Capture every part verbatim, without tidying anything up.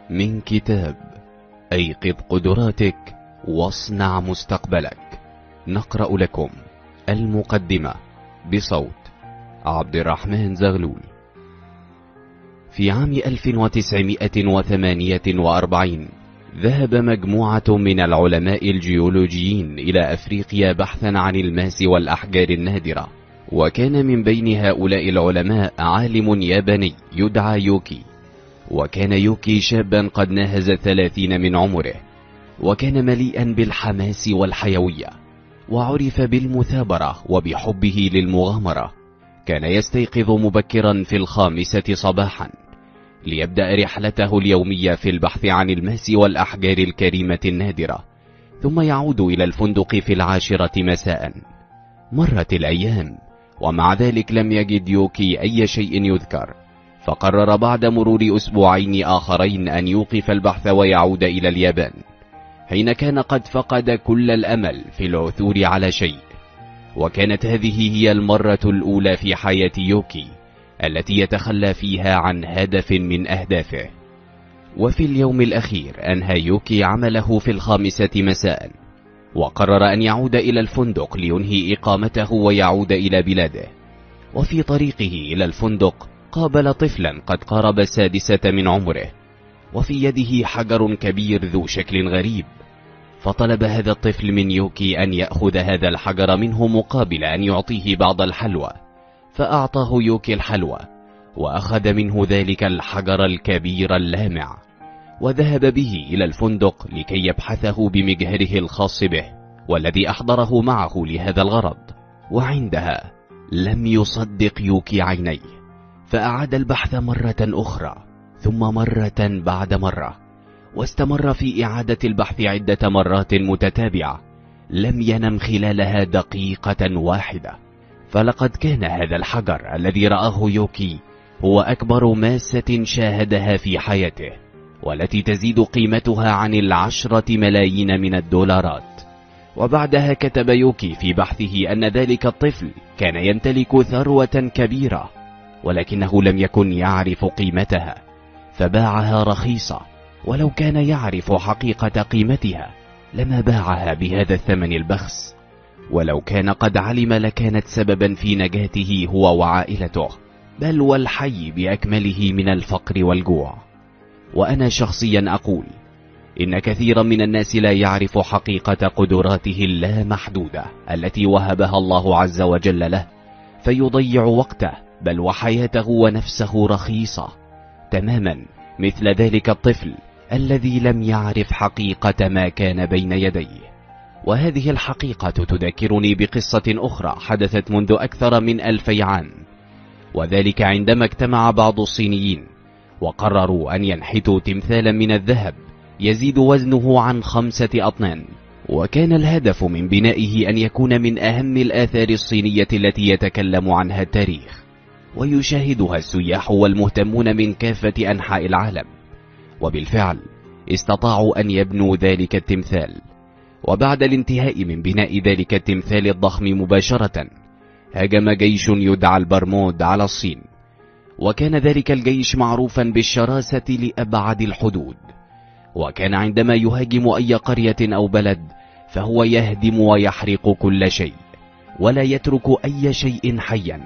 من كتاب أيقظ قدراتك واصنع مستقبلك، نقرأ لكم المقدمة بصوت عبد الرحمن زغلول. في عام ألف وتسعمائة وثمانية وأربعين ذهب مجموعة من العلماء الجيولوجيين إلى أفريقيا بحثا عن الماس والأحجار النادرة، وكان من بين هؤلاء العلماء عالم ياباني يدعى يوكي. وكان يوكي شابا قد ناهز الثلاثين من عمره، وكان مليئا بالحماس والحيوية، وعرف بالمثابرة وبحبه للمغامرة. كان يستيقظ مبكرا في الخامسة صباحا ليبدأ رحلته اليومية في البحث عن الماس والأحجار الكريمة النادرة، ثم يعود إلى الفندق في العاشرة مساء. مرت الأيام ومع ذلك لم يجد يوكي أي شيء يذكر، فقرر بعد مرور أسبوعين آخرين أن يوقف البحث ويعود إلى اليابان، حين كان قد فقد كل الأمل في العثور على شيء. وكانت هذه هي المرة الأولى في حياة يوكي التي يتخلى فيها عن هدف من أهدافه. وفي اليوم الأخير أنهى يوكي عمله في الخامسة مساء، وقرر أن يعود إلى الفندق لينهي إقامته ويعود إلى بلاده. وفي طريقه إلى الفندق قابل طفلا قد قارب السادسة من عمره، وفي يده حجر كبير ذو شكل غريب. فطلب هذا الطفل من يوكي أن يأخذ هذا الحجر منه مقابل أن يعطيه بعض الحلوى، فأعطاه يوكي الحلوى وأخذ منه ذلك الحجر الكبير اللامع، وذهب به إلى الفندق لكي يبحثه بمجهره الخاص به والذي أحضره معه لهذا الغرض. وعندها لم يصدق يوكي عينيه، فأعاد البحث مرة أخرى ثم مرة بعد مرة، واستمر في إعادة البحث عدة مرات متتابعة لم ينم خلالها دقيقة واحدة. فلقد كان هذا الحجر الذي رآه يوكي هو أكبر ماسة شاهدها في حياته، والتي تزيد قيمتها عن العشرة ملايين من الدولارات. وبعدها كتب يوكي في بحثه أن ذلك الطفل كان يمتلك ثروة كبيرة، ولكنه لم يكن يعرف قيمتها فباعها رخيصة، ولو كان يعرف حقيقة قيمتها لما باعها بهذا الثمن البخس. ولو كان قد علم لكانت سببا في نجاته هو وعائلته، بل والحي بأكمله من الفقر والجوع. وأنا شخصيا أقول إن كثيرا من الناس لا يعرف حقيقة قدراته اللامحدودة التي وهبها الله عز وجل له، فيضيع وقته بل وحياته ونفسه رخيصة، تماما مثل ذلك الطفل الذي لم يعرف حقيقة ما كان بين يديه. وهذه الحقيقة تذكرني بقصة أخرى حدثت منذ أكثر من ألفي عام، وذلك عندما اجتمع بعض الصينيين وقرروا أن ينحتوا تمثالا من الذهب يزيد وزنه عن خمسة أطنان. وكان الهدف من بنائه أن يكون من أهم الآثار الصينية التي يتكلم عنها التاريخ ويشاهدها السياح والمهتمون من كافة أنحاء العالم. وبالفعل استطاعوا أن يبنوا ذلك التمثال. وبعد الانتهاء من بناء ذلك التمثال الضخم مباشرة هاجم جيش يدعى البرمود على الصين، وكان ذلك الجيش معروفا بالشراسة لأبعد الحدود. وكان عندما يهاجم أي قرية أو بلد فهو يهدم ويحرق كل شيء ولا يترك أي شيء حيا.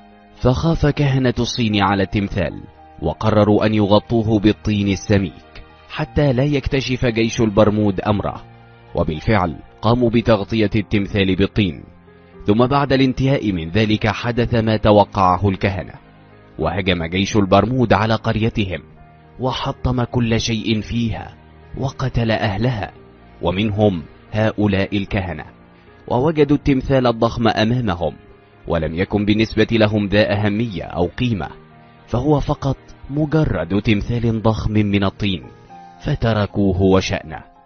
فخاف كهنة الصين على التمثال وقرروا أن يغطوه بالطين السميك حتى لا يكتشف جيش البرمود أمره. وبالفعل قاموا بتغطية التمثال بالطين، ثم بعد الانتهاء من ذلك حدث ما توقعه الكهنة، وهجم جيش البرمود على قريتهم وحطم كل شيء فيها وقتل أهلها ومنهم هؤلاء الكهنة. ووجدوا التمثال الضخم أمامهم ولم يكن بالنسبة لهم ذا أهمية أو قيمة، فهو فقط مجرد تمثال ضخم من الطين، فتركوه وشأنه.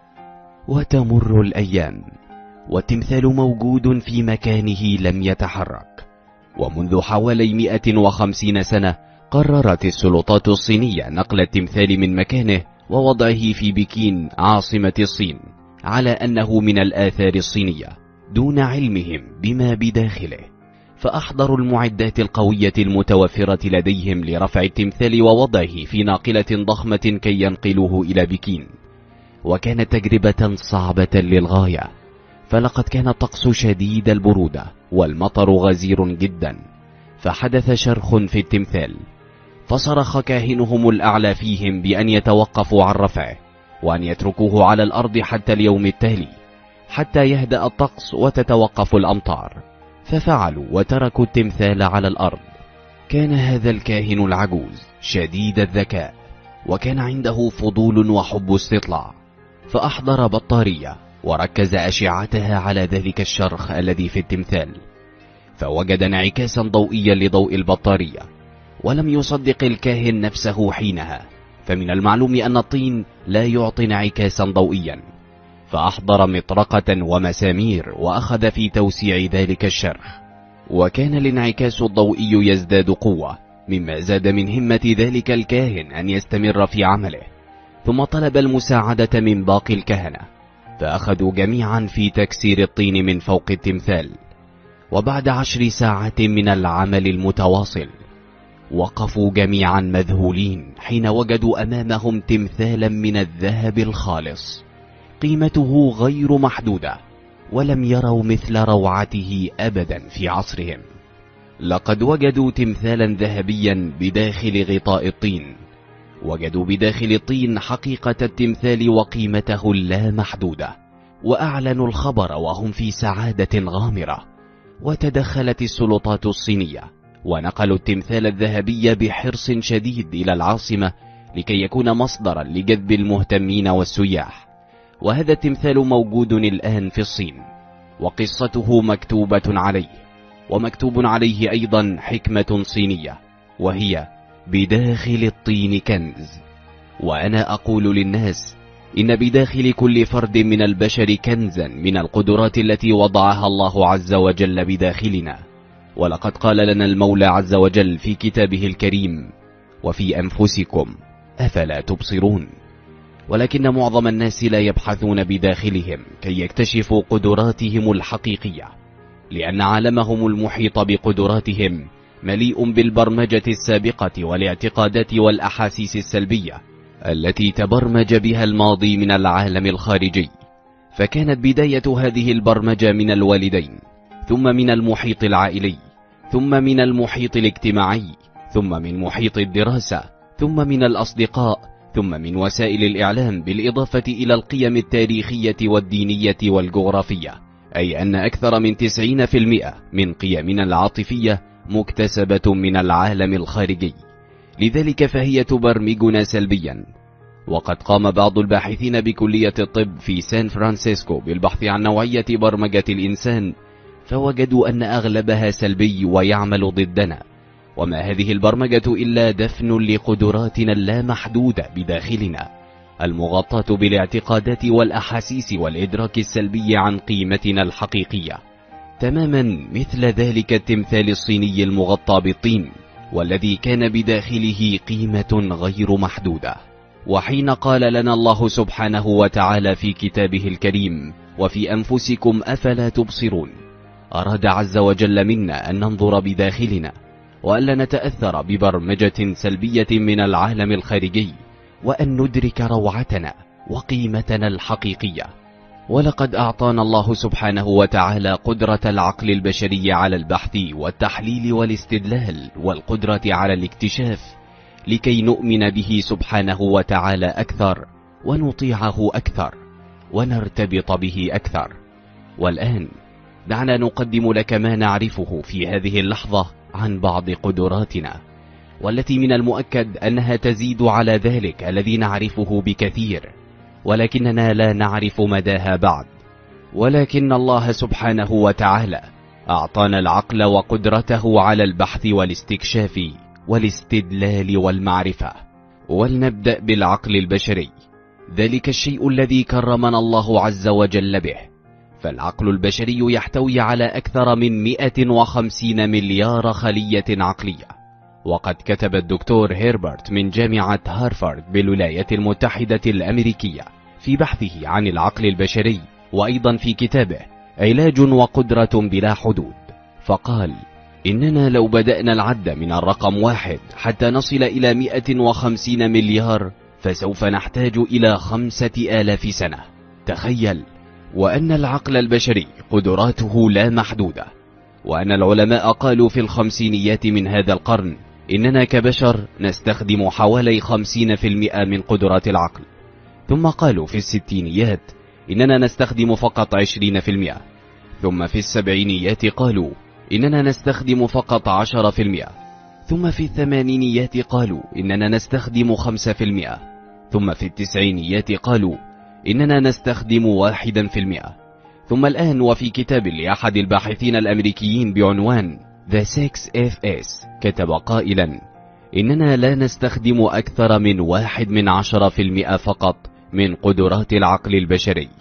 وتمر الأيام والتمثال موجود في مكانه لم يتحرك. ومنذ حوالي مئة وخمسين سنة قررت السلطات الصينية نقل التمثال من مكانه ووضعه في بكين عاصمة الصين على أنه من الآثار الصينية دون علمهم بما بداخله. فأحضروا المعدات القوية المتوفرة لديهم لرفع التمثال ووضعه في ناقلة ضخمة كي ينقلوه إلى بكين. وكانت تجربة صعبة للغاية، فلقد كان الطقس شديد البرودة والمطر غزير جدا، فحدث شرخ في التمثال، فصرخ كاهنهم الأعلى فيهم بأن يتوقفوا عن رفعه وأن يتركوه على الأرض حتى اليوم التالي حتى يهدأ الطقس وتتوقف الأمطار. ففعلوا وتركوا التمثال على الأرض. كان هذا الكاهن العجوز شديد الذكاء، وكان عنده فضول وحب استطلاع، فأحضر بطارية وركز أشعتها على ذلك الشرخ الذي في التمثال، فوجد انعكاسا ضوئيا لضوء البطارية. ولم يصدق الكاهن نفسه حينها، فمن المعلوم أن الطين لا يعطي انعكاسا ضوئيا، فأحضر مطرقة ومسامير وأخذ في توسيع ذلك الشرخ، وكان الانعكاس الضوئي يزداد قوة، مما زاد من همة ذلك الكاهن أن يستمر في عمله. ثم طلب المساعدة من باقي الكهنة، فأخذوا جميعا في تكسير الطين من فوق التمثال. وبعد عشر ساعات من العمل المتواصل وقفوا جميعا مذهولين حين وجدوا أمامهم تمثالا من الذهب الخالص قيمته غير محدودة، ولم يروا مثل روعته أبدا في عصرهم. لقد وجدوا تمثالا ذهبيا بداخل غطاء الطين، وجدوا بداخل الطين حقيقة التمثال وقيمته اللامحدودة، وأعلنوا الخبر وهم في سعادة غامرة. وتدخلت السلطات الصينية ونقلوا التمثال الذهبي بحرص شديد إلى العاصمة لكي يكون مصدرا لجذب المهتمين والسياح. وهذا التمثال موجود الآن في الصين، وقصته مكتوبة عليه، ومكتوب عليه أيضا حكمة صينية، وهي بداخل الطين كنز. وأنا أقول للناس إن بداخل كل فرد من البشر كنزا من القدرات التي وضعها الله عز وجل بداخلنا. ولقد قال لنا المولى عز وجل في كتابه الكريم: وفي أنفسكم أفلا تبصرون. ولكن معظم الناس لا يبحثون بداخلهم كي يكتشفوا قدراتهم الحقيقية، لأن عالمهم المحيط بقدراتهم مليء بالبرمجة السابقة والاعتقادات والأحاسيس السلبية التي تبرمج بها الماضي من العالم الخارجي. فكانت بداية هذه البرمجة من الوالدين، ثم من المحيط العائلي، ثم من المحيط الاجتماعي، ثم من محيط الدراسة، ثم من الأصدقاء، ثم من وسائل الإعلام، بالإضافة إلى القيم التاريخية والدينية والجغرافية. أي أن أكثر من تسعين في المئة من قيمنا العاطفية مكتسبة من العالم الخارجي، لذلك فهي تبرمجنا سلبيا. وقد قام بعض الباحثين بكلية الطب في سان فرانسيسكو بالبحث عن نوعية برمجة الإنسان، فوجدوا أن أغلبها سلبي ويعمل ضدنا، وما هذه البرمجة إلا دفن لقدراتنا اللامحدودة بداخلنا، المغطاة بالاعتقادات والأحاسيس والإدراك السلبي عن قيمتنا الحقيقية، تماما مثل ذلك التمثال الصيني المغطى بالطين، والذي كان بداخله قيمة غير محدودة. وحين قال لنا الله سبحانه وتعالى في كتابه الكريم: وفي أنفسكم أفلا تبصرون، أراد عز وجل منا أن ننظر بداخلنا، وألا نتأثر ببرمجة سلبية من العالم الخارجي، وأن ندرك روعتنا وقيمتنا الحقيقية. ولقد أعطانا الله سبحانه وتعالى قدرة العقل البشري على البحث والتحليل والاستدلال، والقدرة على الاكتشاف، لكي نؤمن به سبحانه وتعالى أكثر، ونطيعه أكثر، ونرتبط به أكثر. والآن دعنا نقدم لك ما نعرفه في هذه اللحظة عن بعض قدراتنا، والتي من المؤكد أنها تزيد على ذلك الذي نعرفه بكثير، ولكننا لا نعرف مداها بعد. ولكن الله سبحانه وتعالى أعطانا العقل وقدرته على البحث والاستكشاف والاستدلال والمعرفة. ولنبدأ بالعقل البشري، ذلك الشيء الذي كرمنا الله عز وجل به. فالعقل البشري يحتوي على أكثر من مئة وخمسين مليار خلية عقلية. وقد كتب الدكتور هيربرت من جامعة هارفارد بالولايات المتحدة الأمريكية في بحثه عن العقل البشري، وأيضا في كتابه علاج وقدرة بلا حدود، فقال: إننا لو بدأنا العد من الرقم واحد حتى نصل إلى مئة وخمسين مليار فسوف نحتاج إلى خمسة آلاف سنة. تخيل، وأن العقل البشري قدراته لا محدودة، وأن العلماء قالوا في الخمسينيات من هذا القرن إننا كبشر نستخدم حوالي خمسين في المئة من قدرات العقل، ثم قالوا في الستينيات إننا نستخدم فقط عشرين في المئة، ثم في السبعينيات قالوا إننا نستخدم فقط عشرة في المئة، ثم في الثمانينيات قالوا إننا نستخدم خمسة في المئة، ثم في التسعينيات قالوا إننا نستخدم واحدا في المئة، ثم الآن وفي كتاب لأحد الباحثين الأمريكيين بعنوان The six F S كتب قائلا إننا لا نستخدم أكثر من واحد من عشرة في المئة فقط من قدرات العقل البشري.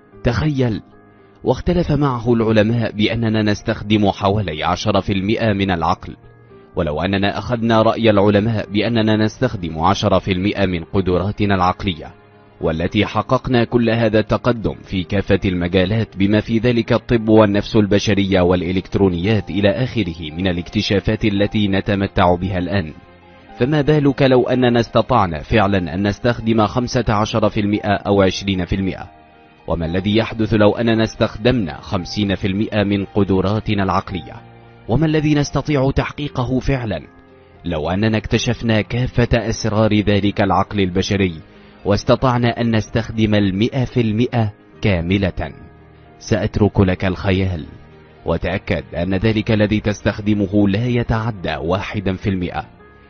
تخيل، واختلف معه العلماء بأننا نستخدم حوالي عشرة في المئة من العقل. ولو أننا أخذنا رأي العلماء بأننا نستخدم عشرة في المئة من قدراتنا العقلية، والتي حققنا كل هذا التقدم في كافة المجالات بما في ذلك الطب والنفس البشرية والإلكترونيات إلى آخره من الاكتشافات التي نتمتع بها الآن، فما بالك لو أننا استطعنا فعلا أن نستخدم خمسة عشر في المئة أو عشرين في المئة؟ وما الذي يحدث لو أننا استخدمنا خمسين في المئة من قدراتنا العقلية؟ وما الذي نستطيع تحقيقه فعلا لو أننا اكتشفنا كافة أسرار ذلك العقل البشري واستطعنا أن نستخدم المئة في المئة كاملة؟ سأترك لك الخيال، وتأكد أن ذلك الذي تستخدمه لا يتعدى واحدا في المئة،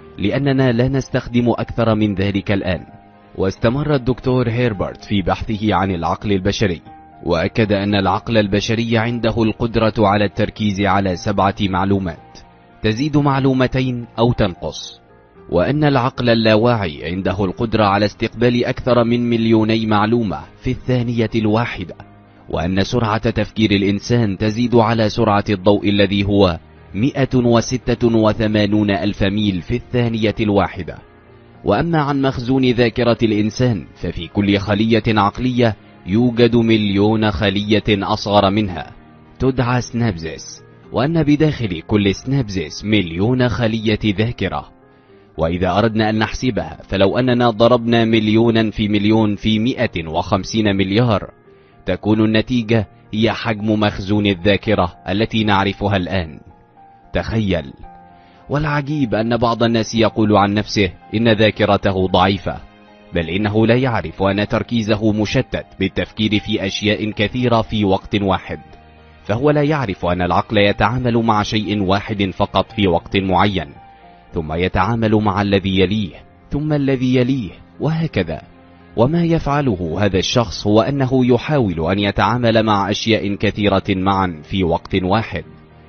لأننا لا نستخدم أكثر من ذلك الآن. واستمر الدكتور هيربرت في بحثه عن العقل البشري، وأكد أن العقل البشري عنده القدرة على التركيز على سبعة معلومات تزيد معلومتين أو تنقص، وأن العقل اللاواعي عنده القدرة على استقبال أكثر من مليوني معلومة في الثانية الواحدة، وأن سرعة تفكير الإنسان تزيد على سرعة الضوء الذي هو مئة وستة وثمانون ألف ميل في الثانية الواحدة. وأما عن مخزون ذاكرة الإنسان ففي كل خلية عقلية يوجد مليون خلية أصغر منها تدعى سنابزس، وأن بداخل كل سنابزس مليون خلية ذاكرة. وإذا أردنا أن نحسبها فلو أننا ضربنا مليونا في مليون في مئة وخمسين مليار تكون النتيجة هي حجم مخزون الذاكرة التي نعرفها الآن. تخيل، والعجيب أن بعض الناس يقول عن نفسه إن ذاكرته ضعيفة، بل إنه لا يعرف أن تركيزه مشتت بالتفكير في أشياء كثيرة في وقت واحد، فهو لا يعرف أن العقل يتعامل مع شيء واحد فقط في وقت معين، ثم يتعامل مع الذي يليه ثم الذي يليه وهكذا. وما يفعله هذا الشخص هو أنه يحاول أن يتعامل مع أشياء كثيرة معا في وقت واحد،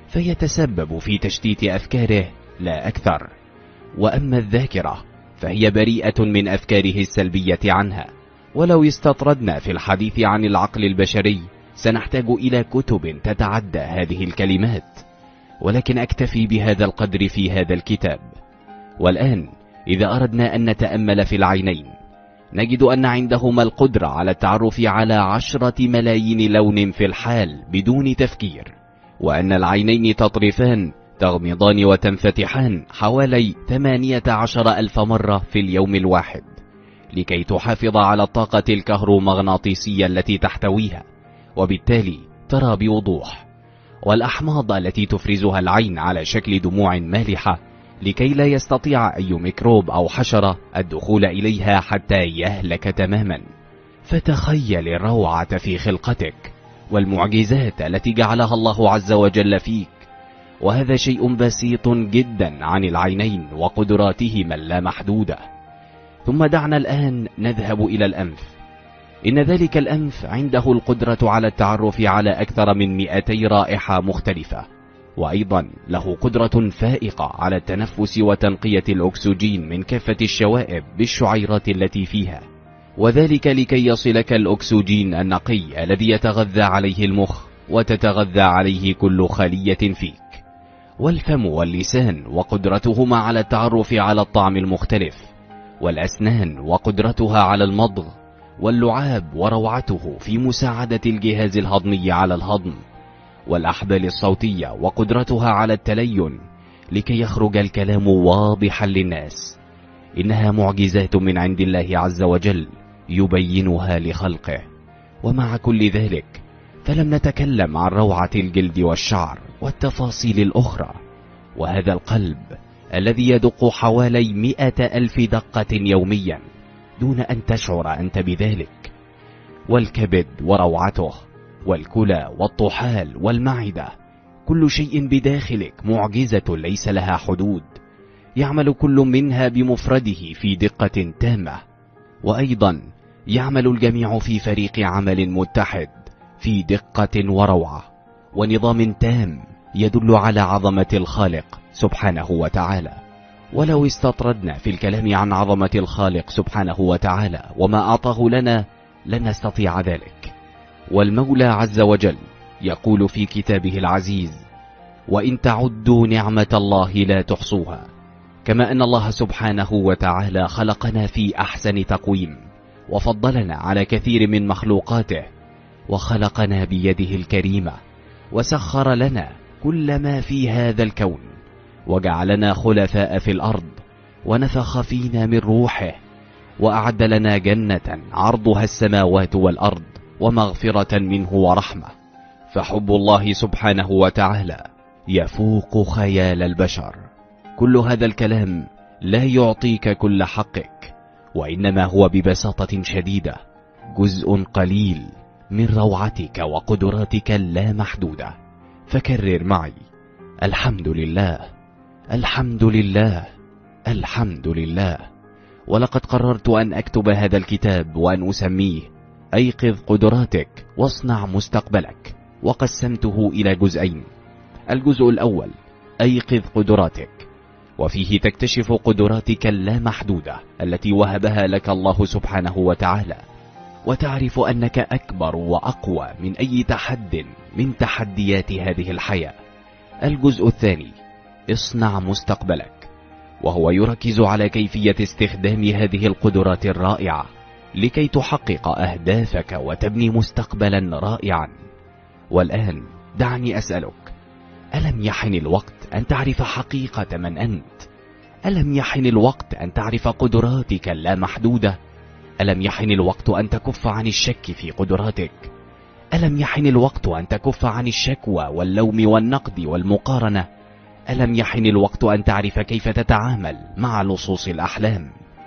فيتسبب في تشتيت أفكاره لا أكثر. وأما الذاكرة فهي بريئة من أفكاره السلبية عنها. ولو استطردنا في الحديث عن العقل البشري سنحتاج إلى كتب تتعدى هذه الكلمات، ولكن أكتفي بهذا القدر في هذا الكتاب. والآن إذا أردنا أن نتأمل في العينين نجد أن عندهما القدرة على التعرف على عشرة ملايين لون في الحال بدون تفكير، وأن العينين تطرفان تغمضان وتنفتحان حوالي ثمانية عشر ألف مرة في اليوم الواحد لكي تحافظ على الطاقة الكهرومغناطيسية التي تحتويها، وبالتالي ترى بوضوح. والأحماض التي تفرزها العين على شكل دموع مالحة لكي لا يستطيع أي ميكروب أو حشرة الدخول إليها حتى يهلك تماما. فتخيل الروعة في خلقتك والمعجزات التي جعلها الله عز وجل فيك، وهذا شيء بسيط جدا عن العينين وقدراتهما اللامحدودة. ثم دعنا الآن نذهب إلى الأنف. إن ذلك الأنف عنده القدرة على التعرف على أكثر من مئتي رائحة مختلفة، وأيضا له قدرة فائقة على التنفس وتنقية الأكسجين من كافة الشوائب بالشعيرات التي فيها، وذلك لكي يصلك الأكسجين النقي الذي يتغذى عليه المخ وتتغذى عليه كل خلية فيك. والفم واللسان وقدرتهما على التعرف على الطعم المختلف، والأسنان وقدرتها على المضغ، واللعاب وروعته في مساعدة الجهاز الهضمي على الهضم، والأحبال الصوتية وقدرتها على التلين لكي يخرج الكلام واضحا للناس. إنها معجزات من عند الله عز وجل يبينها لخلقه. ومع كل ذلك فلم نتكلم عن روعة الجلد والشعر والتفاصيل الأخرى، وهذا القلب الذي يدق حوالي مئة ألف دقة يوميا دون أن تشعر أنت بذلك، والكبد وروعته، والكلى والطحال والمعدة، كل شيء بداخلك معجزة ليس لها حدود، يعمل كل منها بمفرده في دقة تامة. وأيضا يعمل الجميع في فريق عمل متحد في دقة وروعة ونظام تام يدل على عظمة الخالق سبحانه وتعالى. ولو استطردنا في الكلام عن عظمة الخالق سبحانه وتعالى وما أعطاه لنا لن نستطيع ذلك. والمولى عز وجل يقول في كتابه العزيز: وإن تعدوا نعمة الله لا تحصوها. كما أن الله سبحانه وتعالى خلقنا في أحسن تقويم وفضلنا على كثير من مخلوقاته، وخلقنا بيده الكريمة، وسخر لنا كل ما في هذا الكون، وجعلنا خلفاء في الأرض، ونفخ فينا من روحه، وأعد لنا جنة عرضها السماوات والأرض ومغفرة منه ورحمة. فحب الله سبحانه وتعالى يفوق خيال البشر. كل هذا الكلام لا يعطيك كل حقك، وإنما هو ببساطة شديدة جزء قليل من روعتك وقدراتك اللامحدودة. فكرر معي: الحمد لله، الحمد لله، الحمد لله. ولقد قررت أن أكتب هذا الكتاب وأن أسميه أيقظ قدراتك واصنع مستقبلك، وقسمته إلى جزئين. الجزء الأول أيقظ قدراتك، وفيه تكتشف قدراتك اللامحدودة التي وهبها لك الله سبحانه وتعالى، وتعرف أنك أكبر وأقوى من أي تحد من تحديات هذه الحياة. الجزء الثاني اصنع مستقبلك، وهو يركز على كيفية استخدام هذه القدرات الرائعة لكي تحقق أهدافك وتبني مستقبلا رائعا. والآن دعني أسألك: ألم يحن الوقت أن تعرف حقيقة من أنت؟ ألم يحن الوقت أن تعرف قدراتك اللامحدودة؟ ألم يحن الوقت أن تكف عن الشك في قدراتك؟ ألم يحن الوقت أن تكف عن الشكوى واللوم والنقد والمقارنة؟ ألم يحن الوقت أن تعرف كيف تتعامل مع لصوص الأحلام؟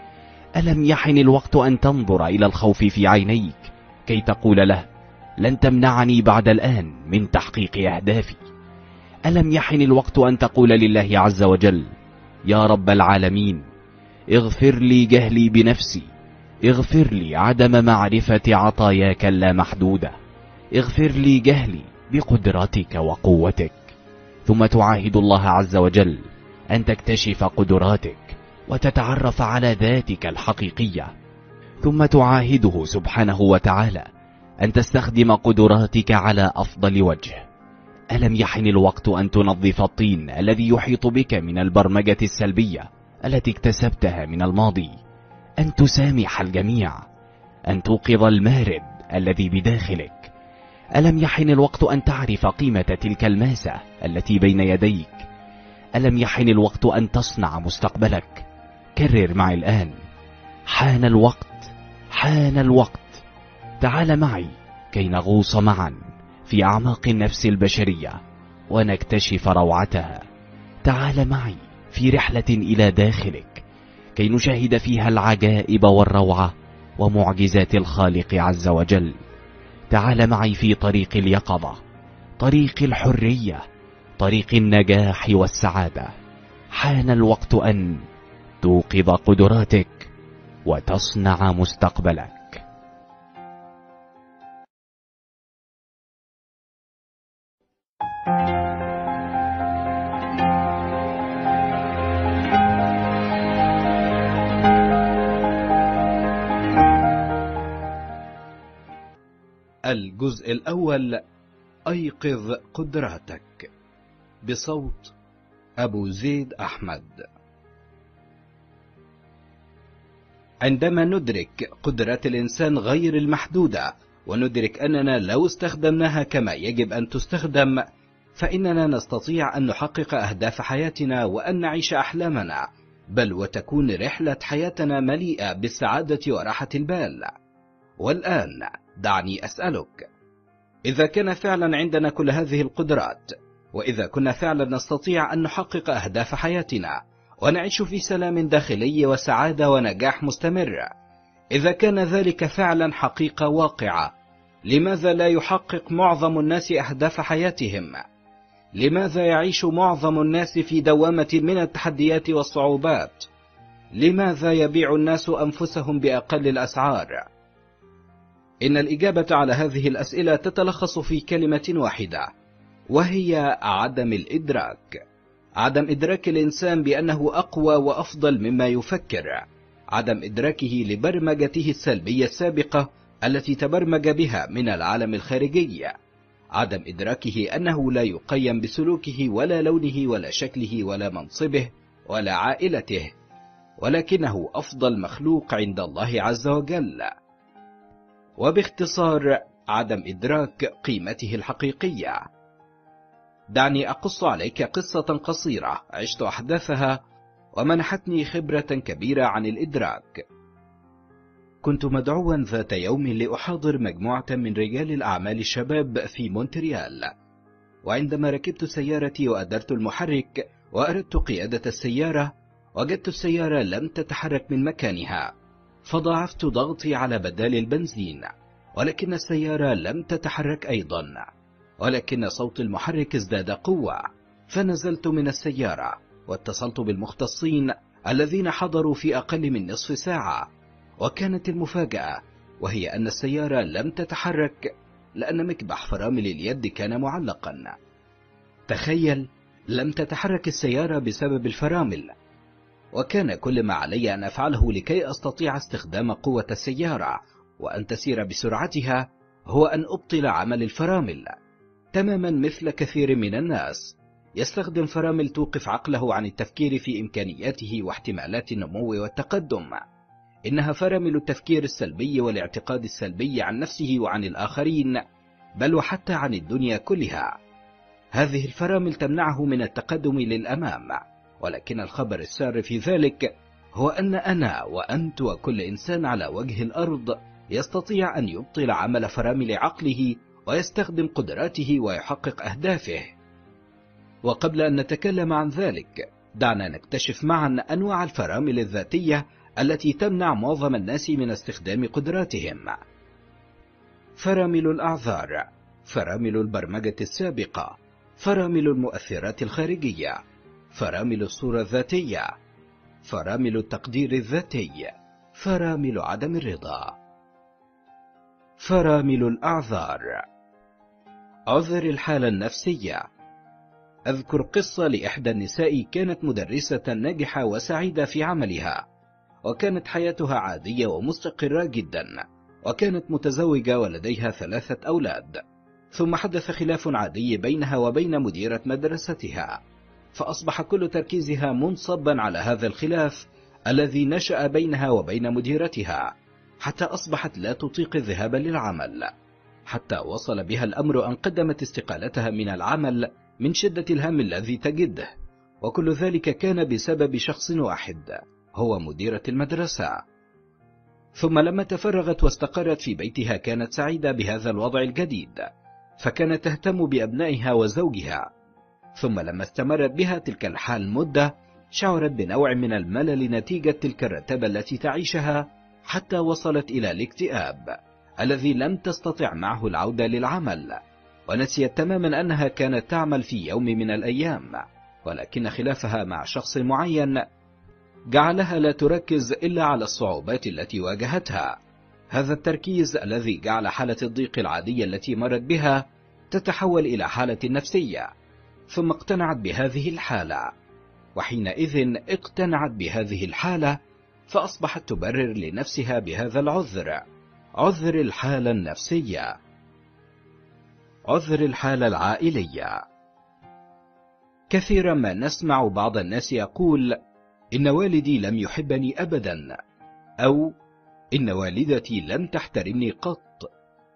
ألم يحن الوقت أن تنظر إلى الخوف في عينيك كي تقول له: لن تمنعني بعد الآن من تحقيق أهدافي؟ ألم يحن الوقت أن تقول لله عز وجل: يا رب العالمين، اغفر لي جهلي بنفسي، اغفر لي عدم معرفة عطاياك اللامحدودة، اغفر لي جهلي بقدرتك وقوتك. ثم تعاهد الله عز وجل أن تكتشف قدراتك وتتعرف على ذاتك الحقيقية، ثم تعاهده سبحانه وتعالى أن تستخدم قدراتك على أفضل وجه. ألم يحن الوقت أن تنظف الطين الذي يحيط بك من البرمجة السلبية التي اكتسبتها من الماضي؟ أن تسامح الجميع، أن توقظ المارد الذي بداخلك. ألم يحن الوقت أن تعرف قيمة تلك الماسة التي بين يديك؟ ألم يحن الوقت أن تصنع مستقبلك؟ كرر معي الآن: حان الوقت، حان الوقت. تعال معي كي نغوص معا في أعماق النفس البشرية ونكتشف روعتها. تعال معي في رحلة إلى داخلك كي نشاهد فيها العجائب والروعة ومعجزات الخالق عز وجل. تعال معي في طريق اليقظة، طريق الحرية، طريق النجاح والسعادة. حان الوقت أن توقظ قدراتك وتصنع مستقبلك. الجزء الأول: أيقظ قدراتك، بصوت أبو زيد أحمد. عندما ندرك قدرات الإنسان غير المحدودة وندرك أننا لو استخدمناها كما يجب أن تستخدم فإننا نستطيع أن نحقق أهداف حياتنا وأن نعيش أحلامنا، بل وتكون رحلة حياتنا مليئة بالسعادة وراحة البال. والآن دعني أسألك، إذا كان فعلا عندنا كل هذه القدرات، وإذا كنا فعلا نستطيع أن نحقق أهداف حياتنا ونعيش في سلام داخلي وسعادة ونجاح مستمر، إذا كان ذلك فعلا حقيقة واقعة، لماذا لا يحقق معظم الناس أهداف حياتهم؟ لماذا يعيش معظم الناس في دوامة من التحديات والصعوبات؟ لماذا يبيع الناس أنفسهم بأقل الأسعار؟ إن الإجابة على هذه الأسئلة تتلخص في كلمة واحدة، وهي عدم الإدراك. عدم إدراك الإنسان بأنه أقوى وأفضل مما يفكر، عدم إدراكه لبرمجته السلبية السابقة التي تبرمج بها من العالم الخارجي، عدم إدراكه أنه لا يقيم بسلوكه ولا لونه ولا شكله ولا منصبه ولا عائلته، ولكنه أفضل مخلوق عند الله عز وجل. وباختصار عدم إدراك قيمته الحقيقية. دعني أقص عليك قصة قصيرة عشت أحداثها ومنحتني خبرة كبيرة عن الإدراك. كنت مدعوا ذات يوم لأحاضر مجموعة من رجال الأعمال الشباب في مونتريال، وعندما ركبت سيارتي وأدرت المحرك وأردت قيادة السيارة، وجدت السيارة لم تتحرك من مكانها، فضاعفت ضغطي على بدال البنزين، ولكن السيارة لم تتحرك أيضا، ولكن صوت المحرك ازداد قوة، فنزلت من السيارة واتصلت بالمختصين الذين حضروا في أقل من نصف ساعة. وكانت المفاجأة وهي أن السيارة لم تتحرك لأن مكبح فرامل اليد كان معلقا. تخيل، لم تتحرك السيارة بسبب الفرامل، وكان كل ما علي أن أفعله لكي أستطيع استخدام قوة السيارة وأن تسير بسرعتها هو أن أبطل عمل الفرامل، تماما مثل كثير من الناس يستخدم فرامل توقف عقله عن التفكير في إمكانياته واحتمالات النمو والتقدم. إنها فرامل التفكير السلبي والاعتقاد السلبي عن نفسه وعن الآخرين، بل وحتى عن الدنيا كلها. هذه الفرامل تمنعه من التقدم للأمام، ولكن الخبر السار في ذلك هو أن أنا وأنت وكل إنسان على وجه الأرض يستطيع أن يبطل عمل فرامل عقله ويستخدم قدراته ويحقق أهدافه. وقبل أن نتكلم عن ذلك، دعنا نكتشف معا أنواع الفرامل الذاتية التي تمنع معظم الناس من استخدام قدراتهم. فرامل الأعذار، فرامل البرمجة السابقة، فرامل المؤثرات الخارجية، فرامل الصورة الذاتية، فرامل التقدير الذاتي، فرامل عدم الرضا. فرامل الأعذار. عذر الحالة النفسية. أذكر قصة لإحدى النساء كانت مدرسة ناجحة وسعيدة في عملها، وكانت حياتها عادية ومستقرة جدا، وكانت متزوجة ولديها ثلاثة أولاد. ثم حدث خلاف عادي بينها وبين مديرة مدرستها، فأصبح كل تركيزها منصبا على هذا الخلاف الذي نشأ بينها وبين مديرتها، حتى أصبحت لا تطيق الذهاب للعمل، حتى وصل بها الأمر أن قدمت استقالتها من العمل من شدة الهم الذي تجده، وكل ذلك كان بسبب شخص واحد، هو مديرة المدرسة. ثم لما تفرغت واستقرت في بيتها كانت سعيدة بهذا الوضع الجديد، فكانت تهتم بأبنائها وزوجها. ثم لما استمرت بها تلك الحال مدة، شعرت بنوع من الملل نتيجة تلك الرتابة التي تعيشها، حتى وصلت إلى الاكتئاب الذي لم تستطع معه العودة للعمل، ونسيت تماما أنها كانت تعمل في يوم من الأيام، ولكن خلافها مع شخص معين جعلها لا تركز إلا على الصعوبات التي واجهتها. هذا التركيز الذي جعل حالة الضيق العادية التي مرت بها تتحول إلى حالة نفسية، ثم اقتنعت بهذه الحالة، وحينئذ اقتنعت بهذه الحالة فأصبحت تبرر لنفسها بهذا العذر، عذر الحالة النفسية. عذر الحالة العائلية. كثيرا ما نسمع بعض الناس يقول: إن والدي لم يحبني أبدا، أو إن والدتي لم تحترمني قط،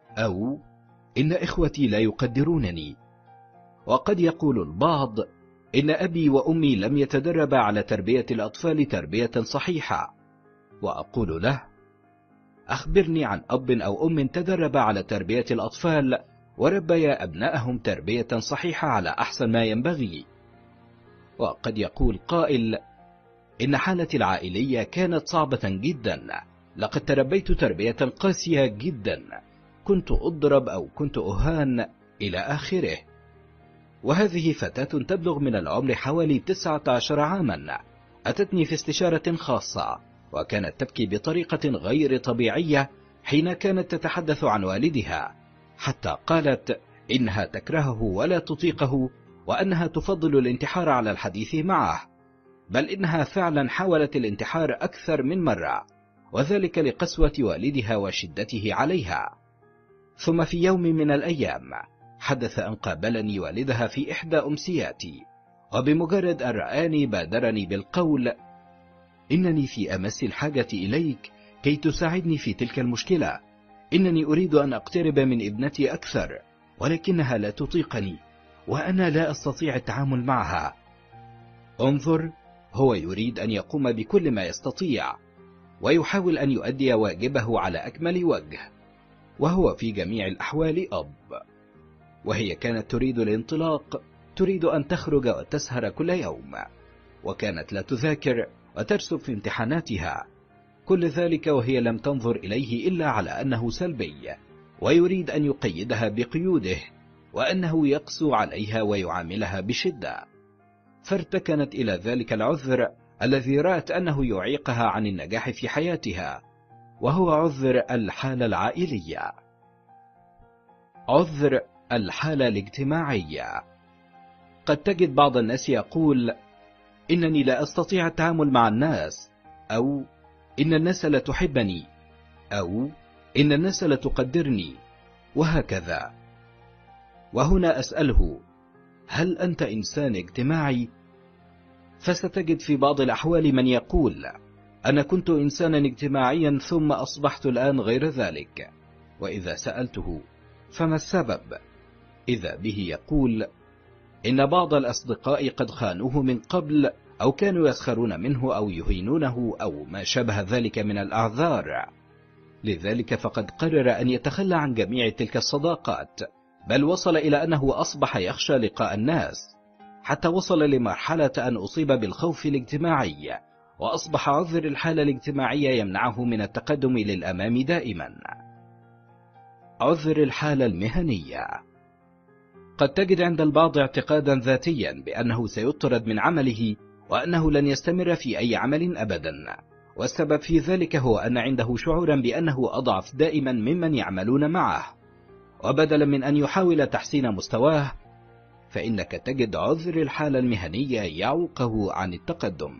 أو إن إخوتي لا يقدرونني. وقد يقول البعض إن أبي وأمي لم يتدربا على تربية الأطفال تربية صحيحة، وأقول له: أخبرني عن أب أو أم تدربا على تربية الأطفال وربيا أبنائهم تربية صحيحة على أحسن ما ينبغي. وقد يقول قائل: إن حالتي العائلية كانت صعبة جدا، لقد تربيت تربية قاسية جدا، كنت أضرب أو كنت أهان إلى آخره. وهذه فتاة تبلغ من العمر حوالي تسعة عشر عاما أتتني في استشارة خاصة، وكانت تبكي بطريقة غير طبيعية حين كانت تتحدث عن والدها، حتى قالت إنها تكرهه ولا تطيقه، وأنها تفضل الانتحار على الحديث معه، بل إنها فعلا حاولت الانتحار أكثر من مرة، وذلك لقسوة والدها وشدته عليها. ثم في يوم من الأيام حدث أن قابلني والدها في إحدى أمسياتي، وبمجرد أن رآني بادرني بالقول: إنني في أمس الحاجة إليك كي تساعدني في تلك المشكلة، إنني أريد أن أقترب من ابنتي أكثر، ولكنها لا تطيقني، وأنا لا أستطيع التعامل معها. انظر، هو يريد أن يقوم بكل ما يستطيع، ويحاول أن يؤدي واجبه على أكمل وجه، وهو في جميع الأحوال أب. وهي كانت تريد الانطلاق، تريد أن تخرج وتسهر كل يوم، وكانت لا تذاكر وترسب في امتحاناتها، كل ذلك وهي لم تنظر إليه إلا على أنه سلبي، ويريد أن يقيدها بقيوده، وأنه يقسو عليها ويعاملها بشدة. فارتكنت إلى ذلك العذر الذي رأت أنه يعيقها عن النجاح في حياتها، وهو عذر الحالة العائلية، عذر الحالة الاجتماعية. قد تجد بعض الناس يقول: إنني لا أستطيع التعامل مع الناس، أو إن الناس لا تحبني، أو إن الناس لا تقدرني، وهكذا. وهنا أسأله: هل أنت إنسان اجتماعي؟ فستجد في بعض الأحوال من يقول: أنا كنت إنسانا اجتماعيا ثم أصبحت الآن غير ذلك. وإذا سألته: فما السبب؟ إذا به يقول: إن بعض الأصدقاء قد خانوه من قبل، أو كانوا يسخرون منه أو يهينونه أو ما شابه ذلك من الأعذار، لذلك فقد قرر أن يتخلى عن جميع تلك الصداقات، بل وصل إلى أنه أصبح يخشى لقاء الناس، حتى وصل لمرحلة أن أصيب بالخوف الاجتماعي، وأصبح عذر الحالة الاجتماعية يمنعه من التقدم للأمام دائما. عذر الحالة المهنية. قد تجد عند البعض اعتقادا ذاتيا بأنه سيطرد من عمله، وأنه لن يستمر في أي عمل أبدا، والسبب في ذلك هو أن عنده شعورا بأنه أضعف دائما ممن يعملون معه، وبدلا من أن يحاول تحسين مستواه، فإنك تجد عذر الحالة المهنية يعوقه عن التقدم.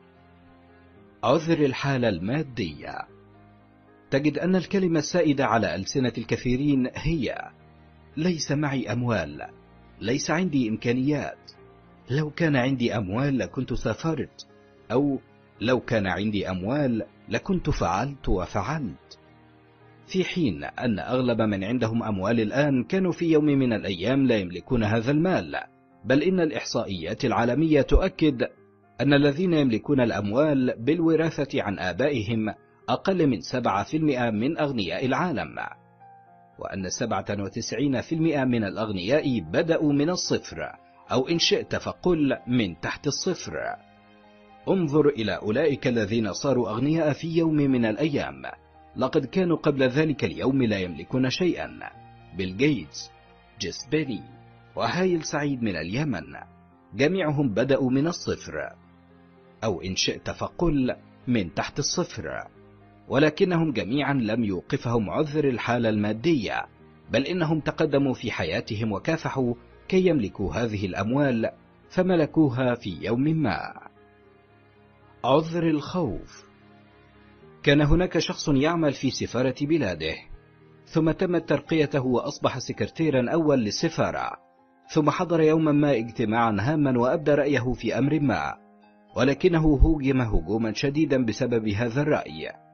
عذر الحالة المادية. تجد أن الكلمة السائدة على ألسنة الكثيرين هي: ليس معي أموال، ليس عندي إمكانيات، لو كان عندي أموال لكنت سافرت، أو لو كان عندي أموال لكنت فعلت وفعلت. في حين أن أغلب من عندهم أموال الآن كانوا في يوم من الأيام لا يملكون هذا المال، بل إن الإحصائيات العالمية تؤكد أن الذين يملكون الأموال بالوراثة عن آبائهم أقل من سبعة بالمئة من أغنياء العالم، وأن سبعة وتسعين بالمئة من الأغنياء بدأوا من الصفر، أو إن شئت فقل من تحت الصفر. انظر إلى أولئك الذين صاروا أغنياء في يوم من الأيام، لقد كانوا قبل ذلك اليوم لا يملكون شيئا. بيل جيتس، جيس بيني، وهايل سعيد من اليمن، جميعهم بدأوا من الصفر، أو إن شئت فقل من تحت الصفر، ولكنهم جميعا لم يوقفهم عذر الحالة المادية، بل إنهم تقدموا في حياتهم وكافحوا كي يملكوا هذه الأموال، فملكوها في يوم ما. عذر الخوف. كان هناك شخص يعمل في سفارة بلاده، ثم تمت ترقيته وأصبح سكرتيرا أول للسفارة، ثم حضر يوما ما اجتماعا هاما وأبدى رأيه في أمر ما، ولكنه هوجم هجوما شديدا بسبب هذا الرأي.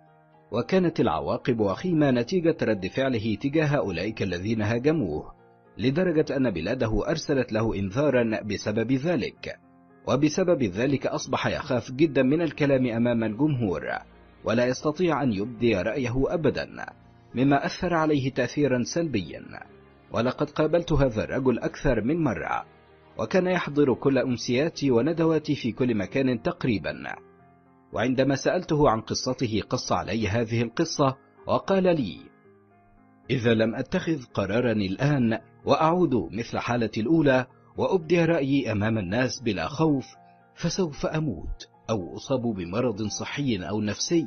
وكانت العواقب وخيمة نتيجة رد فعله تجاه أولئك الذين هاجموه، لدرجة أن بلاده أرسلت له إنذارا بسبب ذلك، وبسبب ذلك أصبح يخاف جدا من الكلام أمام الجمهور، ولا يستطيع أن يبدي رأيه أبدا، مما أثر عليه تأثيرا سلبيا. ولقد قابلت هذا الرجل أكثر من مرة، وكان يحضر كل أمسياتي وندواتي في كل مكان تقريبا. وعندما سألته عن قصته قص علي هذه القصة وقال لي: إذا لم أتخذ قرارا الآن وأعود مثل حالتي الأولى وأبدي رأيي أمام الناس بلا خوف، فسوف أموت أو أصاب بمرض صحي أو نفسي.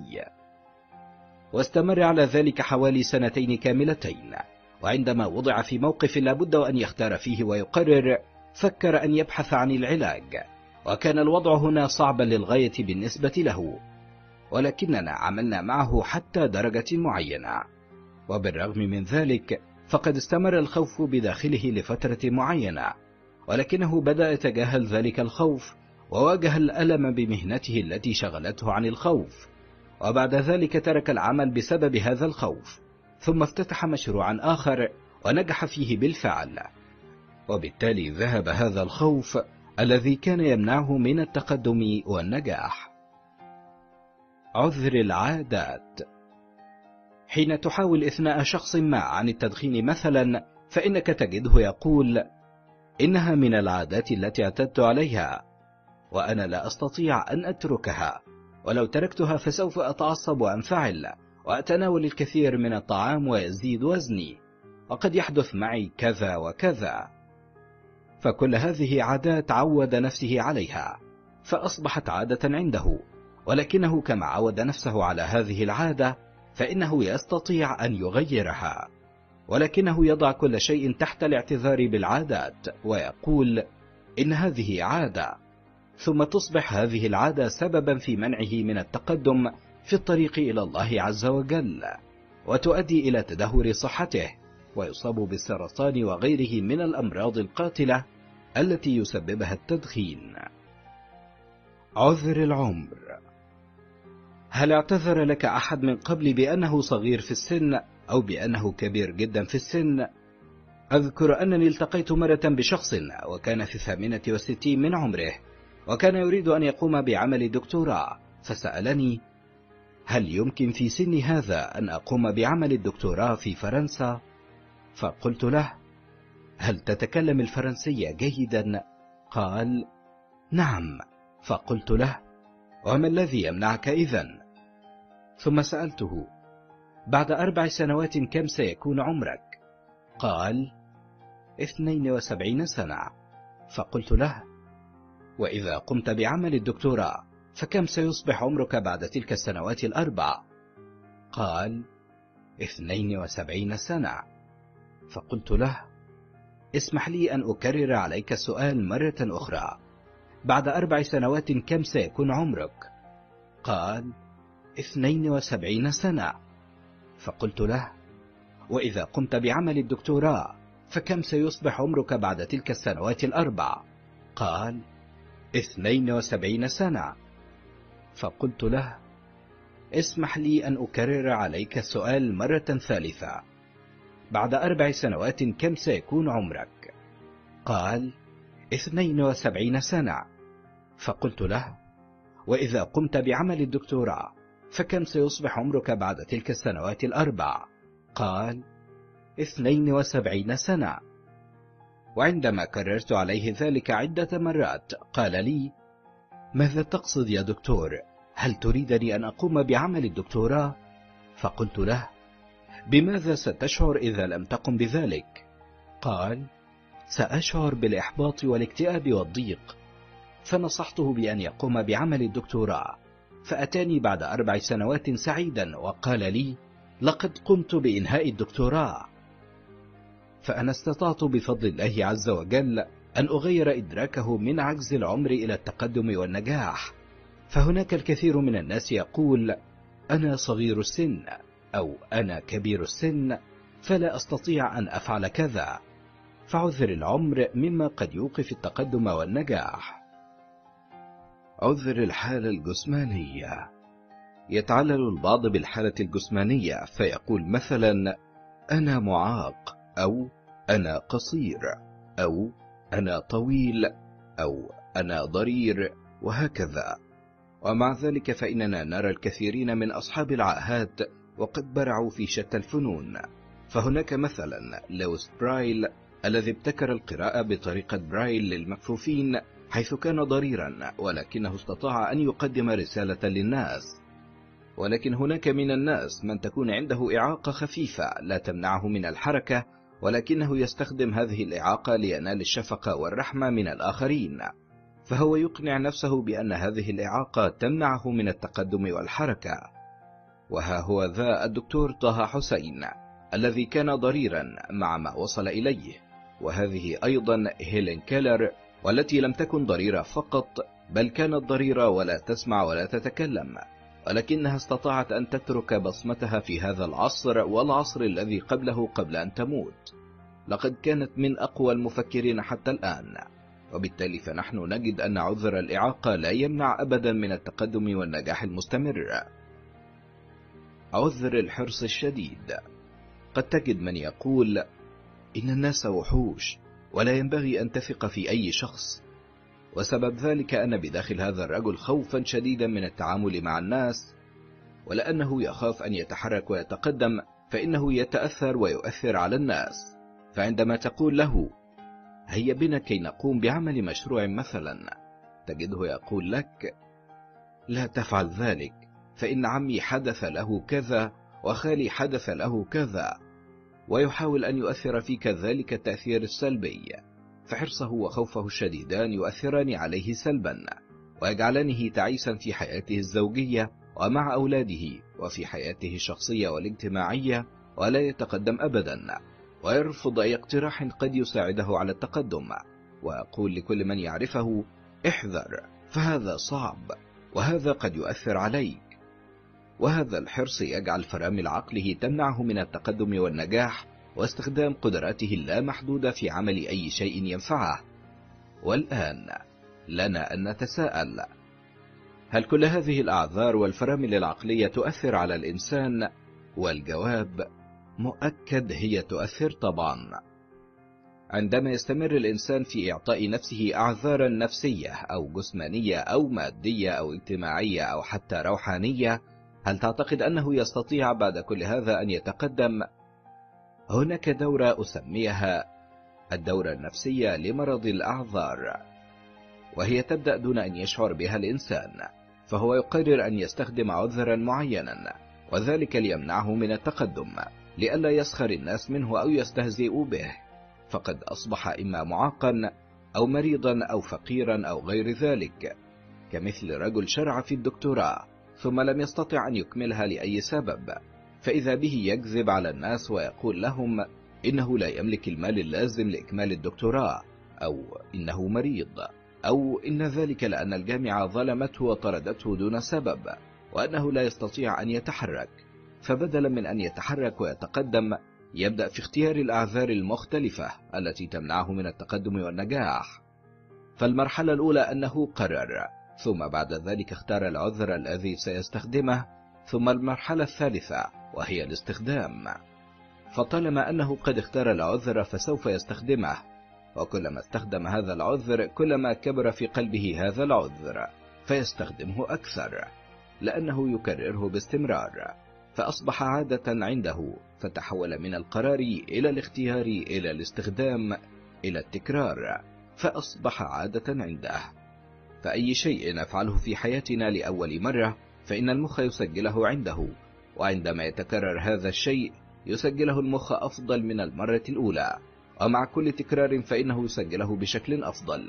واستمر على ذلك حوالي سنتين كاملتين، وعندما وضع في موقف لابد أن يختار فيه ويقرر، فكر أن يبحث عن العلاج، وكان الوضع هنا صعبا للغاية بالنسبة له، ولكننا عملنا معه حتى درجة معينة. وبالرغم من ذلك فقد استمر الخوف بداخله لفترة معينة، ولكنه بدأ يتجاهل ذلك الخوف وواجه الألم بمهنته التي شغلته عن الخوف، وبعد ذلك ترك العمل بسبب هذا الخوف، ثم افتتح مشروعا آخر ونجح فيه بالفعل، وبالتالي ذهب هذا الخوف الذي كان يمنعه من التقدم والنجاح. عذر العادات. حين تحاول إثناء شخص ما عن التدخين مثلا، فإنك تجده يقول: إنها من العادات التي اعتدت عليها، وأنا لا أستطيع أن أتركها، ولو تركتها فسوف أتعصب وأنفعل وأتناول الكثير من الطعام ويزيد وزني، وقد يحدث معي كذا وكذا. فكل هذه عادات عود نفسه عليها، فأصبحت عادة عنده، ولكنه كما عود نفسه على هذه العادة فإنه يستطيع أن يغيرها، ولكنه يضع كل شيء تحت الاعتذار بالعادات ويقول إن هذه عادة، ثم تصبح هذه العادة سببا في منعه من التقدم في الطريق إلى الله عز وجل، وتؤدي إلى تدهور صحته، ويصاب بالسرطان وغيره من الأمراض القاتلة التي يسببها التدخين. عذر العمر. هل اعتذر لك أحد من قبل بأنه صغير في السن أو بأنه كبير جدا في السن؟ أذكر أنني التقيت مرة بشخص وكان في الثامنة والستين من عمره، وكان يريد أن يقوم بعمل دكتوراه، فسألني: هل يمكن في سني هذا أن أقوم بعمل الدكتوراه في فرنسا؟ فقلت له: هل تتكلم الفرنسية جيدا؟ قال: نعم. فقلت له: وما الذي يمنعك إذن؟ ثم سألته: بعد أربع سنوات كم سيكون عمرك؟ قال: اثنين وسبعين سنة. فقلت له: وإذا قمت بعمل الدكتوراه فكم سيصبح عمرك بعد تلك السنوات الأربع؟ قال: اثنين وسبعين سنة. فقلت له: اسمح لي أن أكرر عليك السؤال مرة أخرى، بعد أربع سنوات كم سيكون عمرك؟ قال: اثنين وسبعين سنة. فقلت له: وإذا قمت بعمل الدكتوراه فكم سيصبح عمرك بعد تلك السنوات الأربع؟ قال: اثنين وسبعين سنة. فقلت له: اسمح لي أن أكرر عليك السؤال مرة ثالثة، بعد أربع سنوات كم سيكون عمرك؟ قال: اثنين وسبعين سنة. فقلت له: وإذا قمت بعمل الدكتوراه فكم سيصبح عمرك بعد تلك السنوات الأربع؟ قال: اثنين وسبعين سنة. وعندما كررت عليه ذلك عدة مرات قال لي: ماذا تقصد يا دكتور؟ هل تريدني أن أقوم بعمل الدكتوراه؟ فقلت له: بماذا ستشعر إذا لم تقم بذلك؟ قال: سأشعر بالإحباط والاكتئاب والضيق. فنصحته بأن يقوم بعمل الدكتوراه، فأتاني بعد أربع سنوات سعيدا وقال لي: لقد قمت بإنهاء الدكتوراه. فأنا استطعت بفضل الله عز وجل أن أغير إدراكه من عجز العمر إلى التقدم والنجاح. فهناك الكثير من الناس يقول: أنا صغير السن، أو أنا كبير السن، فلا أستطيع أن أفعل كذا. فعذر العمر مما قد يوقف التقدم والنجاح. عذر الحالة الجسمانية. يتعلل البعض بالحالة الجسمانية فيقول مثلا أنا معاق، أو أنا قصير، أو أنا طويل، أو أنا ضرير، وهكذا. ومع ذلك فإننا نرى الكثيرين من أصحاب العاهات وقد برعوا في شتى الفنون. فهناك مثلا لويس برايل الذي ابتكر القراءة بطريقة برايل للمكفوفين، حيث كان ضريرا ولكنه استطاع أن يقدم رسالة للناس. ولكن هناك من الناس من تكون عنده إعاقة خفيفة لا تمنعه من الحركة، ولكنه يستخدم هذه الإعاقة لينال الشفقة والرحمة من الآخرين، فهو يقنع نفسه بأن هذه الإعاقة تمنعه من التقدم والحركة. وها هو ذا الدكتور طه حسين الذي كان ضريرا مع ما وصل إليه، وهذه أيضا هيلين كيلر، والتي لم تكن ضريرة فقط بل كانت ضريرة ولا تسمع ولا تتكلم، ولكنها استطاعت أن تترك بصمتها في هذا العصر والعصر الذي قبله قبل أن تموت. لقد كانت من أقوى المفكرين حتى الآن، وبالتالي فنحن نجد أن عذر الإعاقة لا يمنع أبدا من التقدم والنجاح المستمر. عذر الحرص الشديد. قد تجد من يقول إن الناس وحوش ولا ينبغي أن تثق في أي شخص، وسبب ذلك أن بداخل هذا الرجل خوفا شديدا من التعامل مع الناس، ولأنه يخاف أن يتحرك ويتقدم فإنه يتأثر ويؤثر على الناس. فعندما تقول له هيا بنا كي نقوم بعمل مشروع مثلا، تجده يقول لك لا تفعل ذلك، فإن عمي حدث له كذا وخالي حدث له كذا، ويحاول أن يؤثر فيك ذلك التأثير السلبي. فحرصه وخوفه الشديدان يؤثران عليه سلبا، ويجعلانه تعيسا في حياته الزوجية ومع أولاده وفي حياته الشخصية والاجتماعية، ولا يتقدم أبدا، ويرفض أي اقتراح قد يساعده على التقدم. وأقول لكل من يعرفه احذر، فهذا صعب وهذا قد يؤثر عليك. وهذا الحرص يجعل فرامل عقله تمنعه من التقدم والنجاح واستخدام قدراته اللامحدودة في عمل أي شيء ينفعه. والآن لنا أن نتساءل، هل كل هذه الأعذار والفرامل العقلية تؤثر على الإنسان؟ والجواب مؤكد هي تؤثر طبعا. عندما يستمر الإنسان في إعطاء نفسه أعذارا نفسية أو جسمانية أو مادية أو اجتماعية أو حتى روحانية، هل تعتقد أنه يستطيع بعد كل هذا أن يتقدم؟ هناك دورة أسميها الدورة النفسية لمرض الأعذار، وهي تبدأ دون أن يشعر بها الإنسان، فهو يقرر أن يستخدم عذرا معينا، وذلك ليمنعه من التقدم، لئلا يسخر الناس منه أو يستهزئوا به، فقد أصبح إما معاقا أو مريضا أو فقيرا أو غير ذلك، كمثل رجل شرع في الدكتوراه ثم لم يستطع أن يكملها لأي سبب، فإذا به يكذب على الناس ويقول لهم إنه لا يملك المال اللازم لإكمال الدكتوراه، أو إنه مريض، أو إن ذلك لأن الجامعة ظلمته وطردته دون سبب، وأنه لا يستطيع أن يتحرك. فبدلا من أن يتحرك ويتقدم يبدأ في اختيار الأعذار المختلفة التي تمنعه من التقدم والنجاح. فالمرحلة الأولى أنه قرر، ثم بعد ذلك اختار العذر الذي سيستخدمه، ثم المرحلة الثالثة وهي الاستخدام. فطالما أنه قد اختار العذر فسوف يستخدمه، وكلما استخدم هذا العذر كلما كبر في قلبه هذا العذر فيستخدمه أكثر، لأنه يكرره باستمرار، فأصبح عادة عنده، فتحول من القرار إلى الاختيار إلى الاستخدام إلى التكرار، فأصبح عادة عنده. فأي شيء نفعله في حياتنا لأول مرة فإن المخ يسجله عنده، وعندما يتكرر هذا الشيء يسجله المخ أفضل من المرة الأولى، ومع كل تكرار فإنه يسجله بشكل أفضل.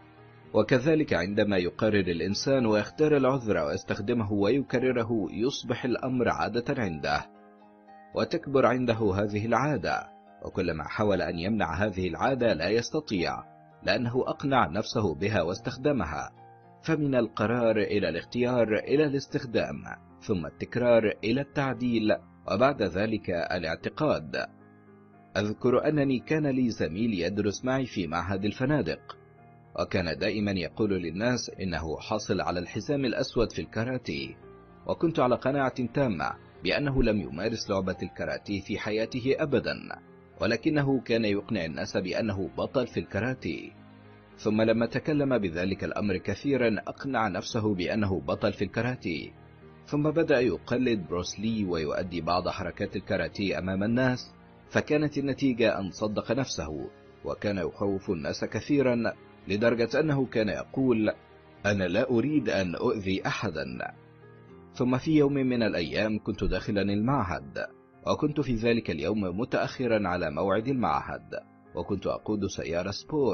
وكذلك عندما يقرر الإنسان ويختار العذر ويستخدمه ويكرره يصبح الأمر عادة عنده، وتكبر عنده هذه العادة، وكلما حاول أن يمنع هذه العادة لا يستطيع، لأنه أقنع نفسه بها واستخدمها. فمن القرار إلى الاختيار إلى الاستخدام، ثم التكرار إلى التعديل، وبعد ذلك الاعتقاد. أذكر أنني كان لي زميل يدرس معي في معهد الفنادق، وكان دائما يقول للناس إنه حاصل على الحزام الأسود في الكاراتيه، وكنت على قناعة تامة بأنه لم يمارس لعبة الكاراتيه في حياته أبدا، ولكنه كان يقنع الناس بأنه بطل في الكاراتيه. ثم لما تكلم بذلك الأمر كثيرا أقنع نفسه بأنه بطل في الكاراتيه، ثم بدأ يقلد بروسلي ويؤدي بعض حركات الكاراتيه أمام الناس، فكانت النتيجة أن صدق نفسه، وكان يخوف الناس كثيرا لدرجة أنه كان يقول: أنا لا أريد أن أؤذي أحدا. ثم في يوم من الأيام كنت داخلا المعهد، وكنت في ذلك اليوم متأخرا على موعد المعهد، وكنت أقود سيارة سبور،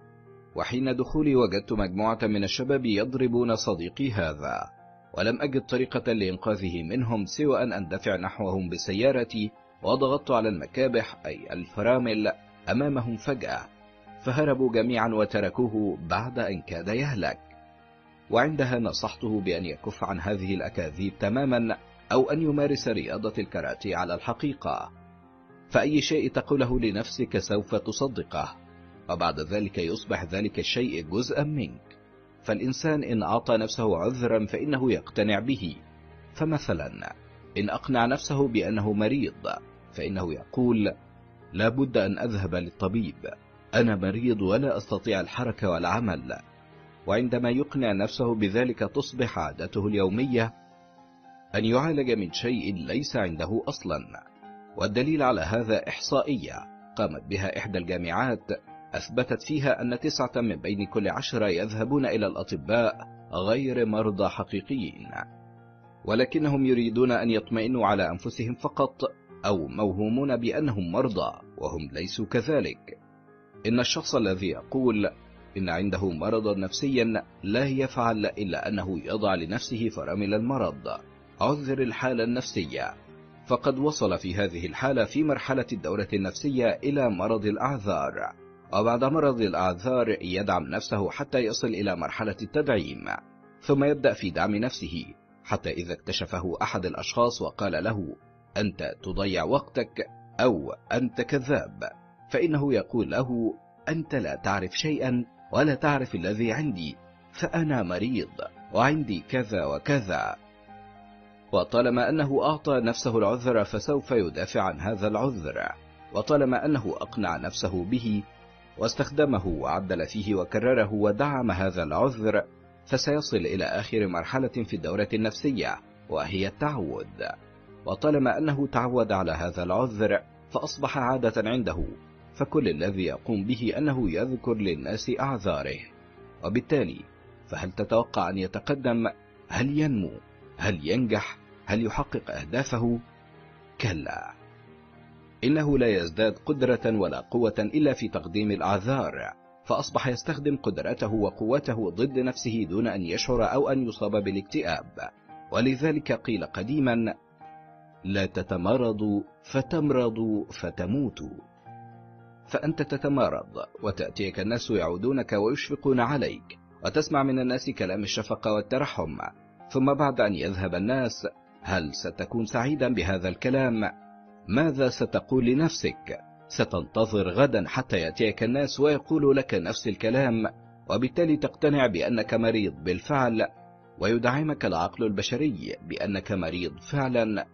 وحين دخولي وجدت مجموعة من الشباب يضربون صديقي هذا، ولم أجد طريقة لإنقاذه منهم سوى أن أندفع نحوهم بسيارتي، وضغطت على المكابح أي الفرامل أمامهم فجأة، فهربوا جميعا وتركوه بعد أن كاد يهلك. وعندها نصحته بأن يكف عن هذه الأكاذيب تماما، أو أن يمارس رياضة الكاراتيه على الحقيقة، فأي شيء تقوله لنفسك سوف تصدقه، وبعد ذلك يصبح ذلك الشيء جزءا منك. فالإنسان إن أعطى نفسه عذرا فإنه يقتنع به. فمثلا إن أقنع نفسه بأنه مريض فإنه يقول: لا بد أن أذهب للطبيب، أنا مريض ولا أستطيع الحركة والعمل. وعندما يقنع نفسه بذلك تصبح عادته اليومية أن يعالج من شيء ليس عنده أصلا. والدليل على هذا إحصائية قامت بها إحدى الجامعات أثبتت فيها أن تسعة من بين كل عشرة يذهبون إلى الأطباء غير مرضى حقيقيين، ولكنهم يريدون أن يطمئنوا على أنفسهم فقط، أو موهومون بأنهم مرضى وهم ليسوا كذلك. إن الشخص الذي يقول إن عنده مرضا نفسيا لا يفعل إلا أنه يضع لنفسه فرامل المرض، عذر الحالة النفسية، فقد وصل في هذه الحالة في مرحلة الدورة النفسية إلى مرض الأعذار، وبعد مرض الأعذار يدعم نفسه حتى يصل إلى مرحلة التدعيم، ثم يبدأ في دعم نفسه حتى إذا اكتشفه أحد الأشخاص وقال له: أنت تضيع وقتك، أو أنت كذاب، فإنه يقول له: أنت لا تعرف شيئا ولا تعرف الذي عندي، فأنا مريض وعندي كذا وكذا. وطالما أنه أعطى نفسه العذر فسوف يدافع عن هذا العذر، وطالما أنه أقنع نفسه به واستخدمه وعدل فيه وكرره ودعم هذا العذر، فسيصل إلى آخر مرحلة في الدورة النفسية وهي التعود. وطالما أنه تعود على هذا العذر فأصبح عادة عنده، فكل الذي يقوم به أنه يذكر للناس أعذاره، وبالتالي فهل تتوقع أن يتقدم؟ هل ينمو؟ هل ينجح؟ هل يحقق أهدافه؟ كلا، إنه لا يزداد قدرة ولا قوة إلا في تقديم الأعذار، فأصبح يستخدم قدرته وقوته ضد نفسه دون أن يشعر أو أن يصاب بالاكتئاب. ولذلك قيل قديما: لا تتمرضوا فتمرضوا فتموتوا. فأنت تتمرض وتأتيك الناس يعودونك ويشفقون عليك، وتسمع من الناس كلام الشفقة والترحم، ثم بعد أن يذهب الناس هل ستكون سعيدا بهذا الكلام؟ ماذا ستقول لنفسك؟ ستنتظر غدا حتى يأتيك الناس ويقولوا لك نفس الكلام، وبالتالي تقتنع بأنك مريض بالفعل، ويدعمك العقل البشري بأنك مريض فعلا.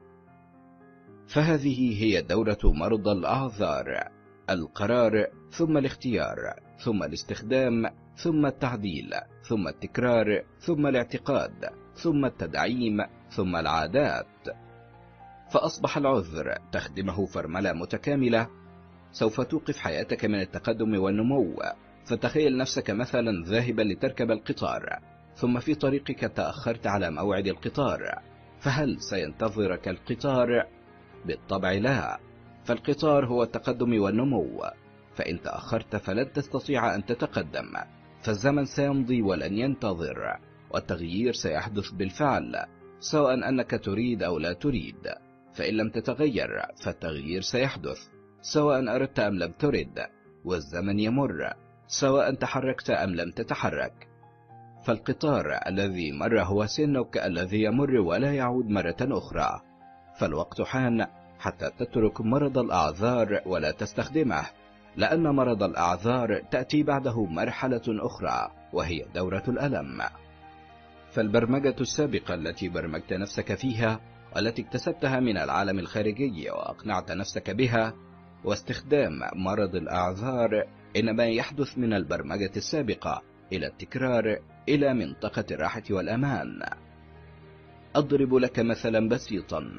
فهذه هي دورة مرضى الأعذار: القرار، ثم الاختيار، ثم الاستخدام، ثم التعديل، ثم التكرار، ثم الاعتقاد، ثم التدعيم، ثم العادات. فأصبح العذر تخدمه فرملة متكاملة سوف توقف حياتك من التقدم والنمو. فتخيل نفسك مثلا ذاهبا لتركب القطار، ثم في طريقك تأخرت على موعد القطار، فهل سينتظرك القطار؟ بالطبع لا، فالقطار هو التقدم والنمو، فإن تأخرت فلن تستطيع أن تتقدم، فالزمن سيمضي ولن ينتظر، والتغيير سيحدث بالفعل، سواء أنك تريد أو لا تريد. فإن لم تتغير فالتغيير سيحدث سواء أردت أم لم ترد، والزمن يمر سواء تحركت أم لم تتحرك. فالقطار الذي مر هو سنك الذي يمر ولا يعود مرة أخرى. فالوقت حان حتى تترك مرض الأعذار ولا تستخدمه، لأن مرض الأعذار تأتي بعده مرحلة أخرى وهي دورة الألم. فالبرمجة السابقة التي برمجت نفسك فيها والتي اكتسبتها من العالم الخارجي وأقنعت نفسك بها، واستخدام مرض الأعذار، إنما يحدث من البرمجة السابقة إلى التكرار إلى منطقة الراحة والأمان. أضرب لك مثلا بسيطا.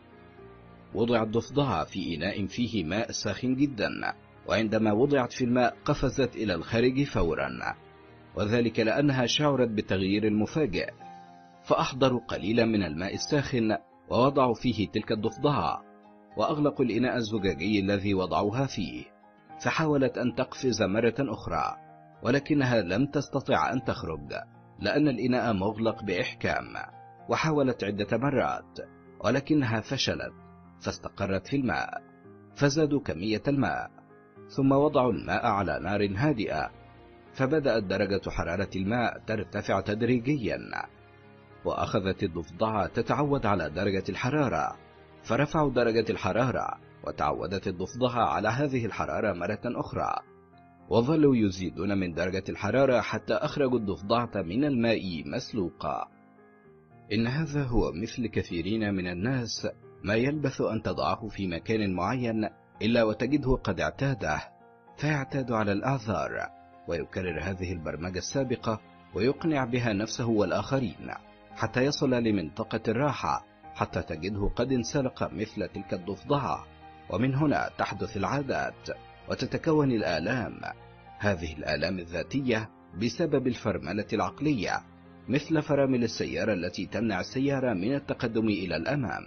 وضع الضفدعة في إناء فيه ماء ساخن جدا، وعندما وضعت في الماء قفزت إلى الخارج فورا، وذلك لأنها شعرت بالتغيير المفاجئ، فأحضروا قليلا من الماء الساخن ووضعوا فيه تلك الضفدعة، وأغلقوا الإناء الزجاجي الذي وضعوها فيه، فحاولت أن تقفز مرة أخرى، ولكنها لم تستطع أن تخرج لأن الإناء مغلق بإحكام، وحاولت عدة مرات ولكنها فشلت، فاستقرت في الماء، فزادوا كمية الماء، ثم وضعوا الماء على نار هادئة، فبدأت درجة حرارة الماء ترتفع تدريجيا، وأخذت الضفدعة تتعود على درجة الحرارة، فرفعوا درجة الحرارة، وتعودت الضفدعة على هذه الحرارة مرة أخرى، وظلوا يزيدون من درجة الحرارة حتى أخرجوا الضفدعة من الماء مسلوقة. إن هذا هو مثل كثيرين من الناس، ما يلبث أن تضعه في مكان معين إلا وتجده قد اعتاده، فيعتاد على الأعذار، ويكرر هذه البرمجة السابقة ويقنع بها نفسه والآخرين حتى يصل لمنطقة الراحة، حتى تجده قد انسلق مثل تلك الضفدعة، ومن هنا تحدث العادات وتتكون الآلام. هذه الآلام الذاتية بسبب الفرملة العقلية، مثل فرامل السيارة التي تمنع السيارة من التقدم إلى الأمام.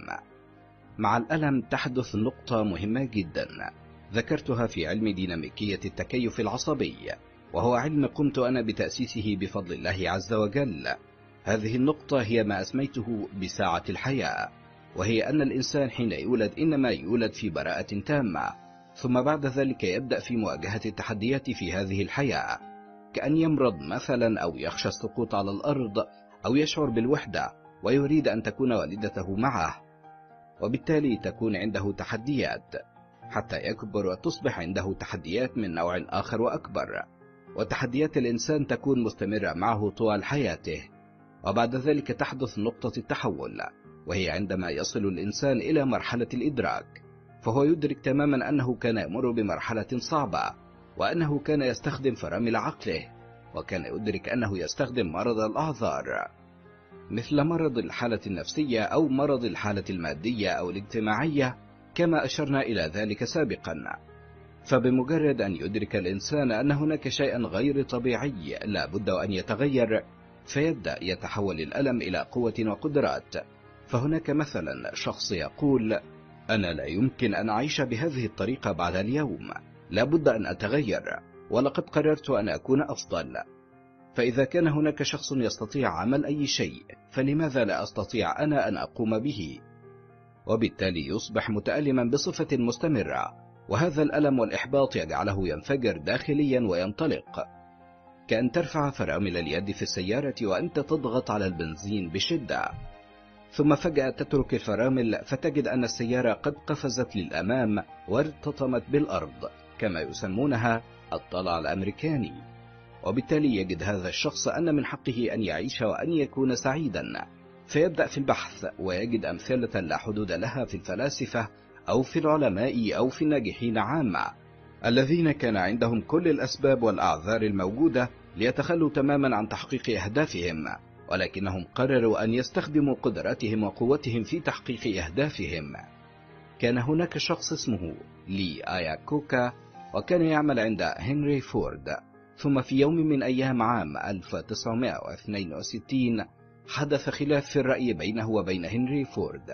مع الألم تحدث نقطة مهمة جدا ذكرتها في علم ديناميكية التكيف العصبي، وهو علم قمت أنا بتأسيسه بفضل الله عز وجل. هذه النقطة هي ما أسميته بساعة الحياة، وهي أن الإنسان حين يولد إنما يولد في براءة تامة، ثم بعد ذلك يبدأ في مواجهة التحديات في هذه الحياة، كأن يمرض مثلا أو يخشى السقوط على الأرض أو يشعر بالوحدة ويريد أن تكون والدته معه، وبالتالي تكون عنده تحديات حتى يكبر وتصبح عنده تحديات من نوع آخر وأكبر، وتحديات الإنسان تكون مستمرة معه طوال حياته. وبعد ذلك تحدث نقطة التحول، وهي عندما يصل الإنسان إلى مرحلة الإدراك، فهو يدرك تماما أنه كان يمر بمرحلة صعبة، وأنه كان يستخدم فرامل عقله، وكان يدرك أنه يستخدم مرض الأعذار، مثل مرض الحالة النفسية أو مرض الحالة المادية أو الاجتماعية، كما أشرنا إلى ذلك سابقا. فبمجرد أن يدرك الإنسان أن هناك شيئا غير طبيعي لا بد أن يتغير، فيبدأ يتحول الألم إلى قوة وقدرات. فهناك مثلا شخص يقول: أنا لا يمكن أن أعيش بهذه الطريقة بعد اليوم، لا بد أن أتغير، ولقد قررت أن أكون أفضل. فإذا كان هناك شخص يستطيع عمل أي شيء، فلماذا لا أستطيع أنا أن أقوم به؟ وبالتالي يصبح متألما بصفة مستمرة، وهذا الألم والإحباط يجعله ينفجر داخليا وينطلق، كأن ترفع فرامل اليد في السيارة وأنت تضغط على البنزين بشدة، ثم فجأة تترك الفرامل فتجد أن السيارة قد قفزت للأمام وارتطمت بالأرض، كما يسمونها الطلع الأمريكاني. وبالتالي يجد هذا الشخص أن من حقه أن يعيش وأن يكون سعيدا، فيبدأ في البحث ويجد أمثلة لا حدود لها في الفلاسفة أو في العلماء أو في الناجحين عامة، الذين كان عندهم كل الأسباب والأعذار الموجودة ليتخلوا تماما عن تحقيق أهدافهم، ولكنهم قرروا أن يستخدموا قدراتهم وقوتهم في تحقيق أهدافهم. كان هناك شخص اسمه لي آياكوكا، وكان يعمل عند هنري فورد. ثم في يوم من أيام عام ألف وتسعمائة واثنين وستين حدث خلاف في الرأي بينه وبين هنري فورد،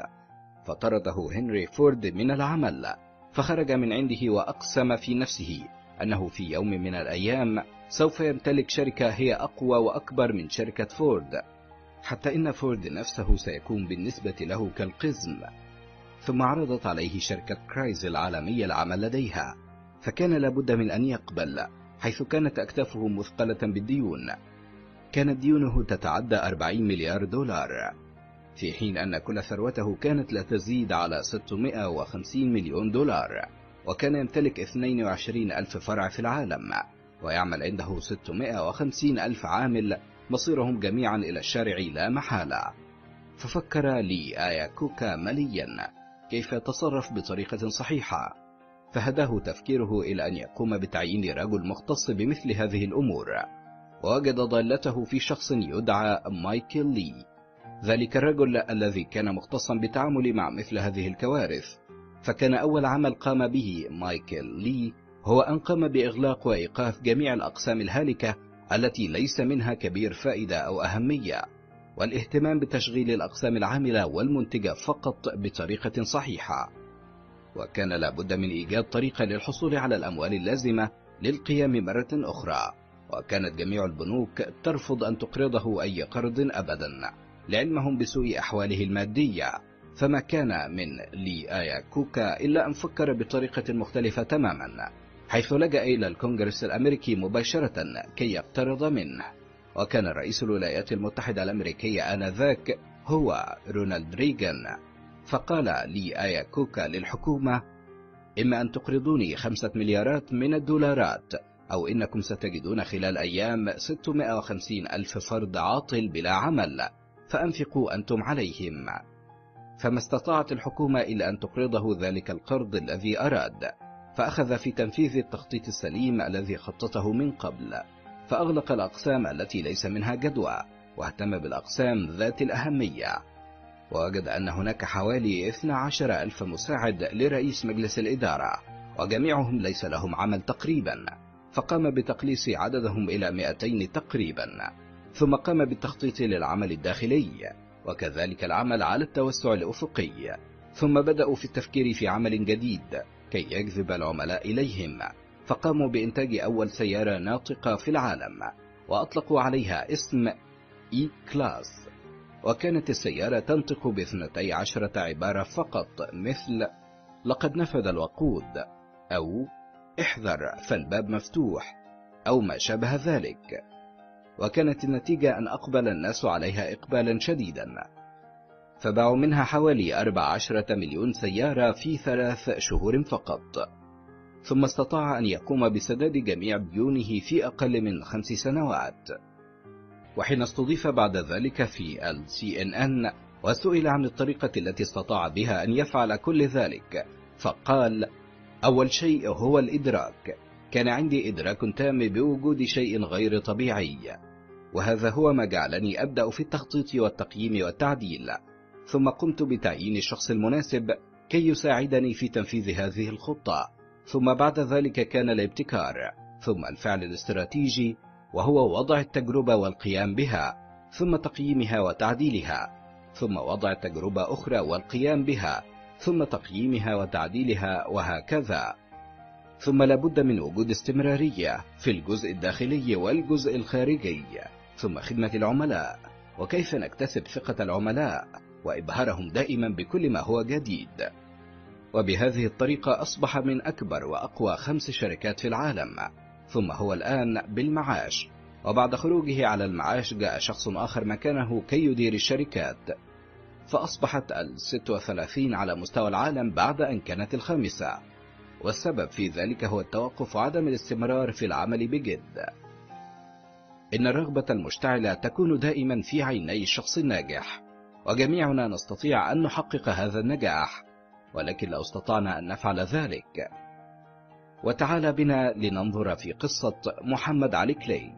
فطرده هنري فورد من العمل، فخرج من عنده وأقسم في نفسه أنه في يوم من الأيام سوف يمتلك شركة هي أقوى وأكبر من شركة فورد، حتى إن فورد نفسه سيكون بالنسبة له كالقزم. ثم عرضت عليه شركة كرايز العالمية العمل لديها، فكان لابد من أن يقبل، حيث كانت أكتافه مثقلة بالديون. كانت ديونه تتعدى أربعين مليار دولار، في حين أن كل ثروته كانت لا تزيد على ستمائة وخمسين مليون دولار، وكان يمتلك اثنين وعشرين ألف فرع في العالم، ويعمل عنده ستمائة وخمسين ألف عامل مصيرهم جميعا إلى الشارع لا محالة. ففكر لي آياكوكا مليا كيف يتصرف بطريقة صحيحة، فهداه تفكيره إلى أن يقوم بتعيين رجل مختص بمثل هذه الأمور، ووجد ضالته في شخص يدعى مايكل لي، ذلك الرجل الذي كان مختصا بالتعامل مع مثل هذه الكوارث. فكان أول عمل قام به مايكل لي هو أن قام بإغلاق وإيقاف جميع الأقسام الهالكة التي ليس منها كبير فائدة أو أهمية، والاهتمام بتشغيل الأقسام العاملة والمنتجة فقط بطريقة صحيحة. وكان لابد من إيجاد طريقة للحصول على الأموال اللازمة للقيام مرة أخرى، وكانت جميع البنوك ترفض أن تقرضه أي قرض أبدا لعلمهم بسوء أحواله المادية. فما كان من لي آياكوكا إلا أن فكر بطريقة مختلفة تماما، حيث لجأ إلى الكونغرس الأمريكي مباشرة كي يقترض منه. وكان رئيس الولايات المتحدة الأمريكية آنذاك هو رونالد ريغان. فقال لي آياكوكا للحكومة: إما أن تقرضوني خمسة مليارات من الدولارات، أو إنكم ستجدون خلال أيام ستمائة وخمسين ألف فرد عاطل بلا عمل، فأنفقوا أنتم عليهم. فما استطاعت الحكومة إلا أن تقرضه ذلك القرض الذي أراد، فأخذ في تنفيذ التخطيط السليم الذي خططه من قبل، فأغلق الأقسام التي ليس منها جدوى، واهتم بالأقسام ذات الأهمية. ووجد أن هناك حوالي اثني عشر ألف مساعد لرئيس مجلس الإدارة، وجميعهم ليس لهم عمل تقريبا، فقام بتقليص عددهم إلى مئتين تقريبا. ثم قام بالتخطيط للعمل الداخلي، وكذلك العمل على التوسع الأفقي. ثم بدأوا في التفكير في عمل جديد كي يجذب العملاء إليهم، فقاموا بإنتاج أول سيارة ناطقة في العالم، وأطلقوا عليها اسم إي كلاس. وكانت السيارة تنطق باثنتي عشرة عبارة فقط، مثل لقد نفذ الوقود، أو احذر فالباب مفتوح، أو ما شابه ذلك. وكانت النتيجة أن أقبل الناس عليها إقبالا شديدا، فباعوا منها حوالي أربع عشرة مليون سيارة في ثلاث شهور فقط. ثم استطاع أن يقوم بسداد جميع ديونه في أقل من خمس سنوات. وحين استضيف بعد ذلك في ال سي إن إن وسئل عن الطريقة التي استطاع بها أن يفعل كل ذلك، فقال: أول شيء هو الإدراك. كان عندي إدراك تام بوجود شيء غير طبيعي، وهذا هو ما جعلني أبدأ في التخطيط والتقييم والتعديل. ثم قمت بتعيين الشخص المناسب كي يساعدني في تنفيذ هذه الخطة. ثم بعد ذلك كان الابتكار، ثم الفعل الاستراتيجي، وهو وضع التجربة والقيام بها، ثم تقييمها وتعديلها، ثم وضع تجربة أخرى والقيام بها، ثم تقييمها وتعديلها، وهكذا. ثم لابد من وجود استمرارية في الجزء الداخلي والجزء الخارجي، ثم خدمة العملاء، وكيف نكتسب ثقة العملاء وإبهارهم دائما بكل ما هو جديد. وبهذه الطريقة أصبح من أكبر وأقوى خمس شركات في العالم. ثم هو الآن بالمعاش، وبعد خروجه على المعاش جاء شخص آخر مكانه كي يدير الشركات، فأصبحت الست وثلاثين على مستوى العالم بعد أن كانت الخامسة. والسبب في ذلك هو التوقف وعدم الاستمرار في العمل بجد. إن الرغبة المشتعلة تكون دائما في عيني الشخص الناجح، وجميعنا نستطيع أن نحقق هذا النجاح، ولكن لو استطعنا أن نفعل ذلك. وتعالى بنا لننظر في قصة محمد علي كلاي.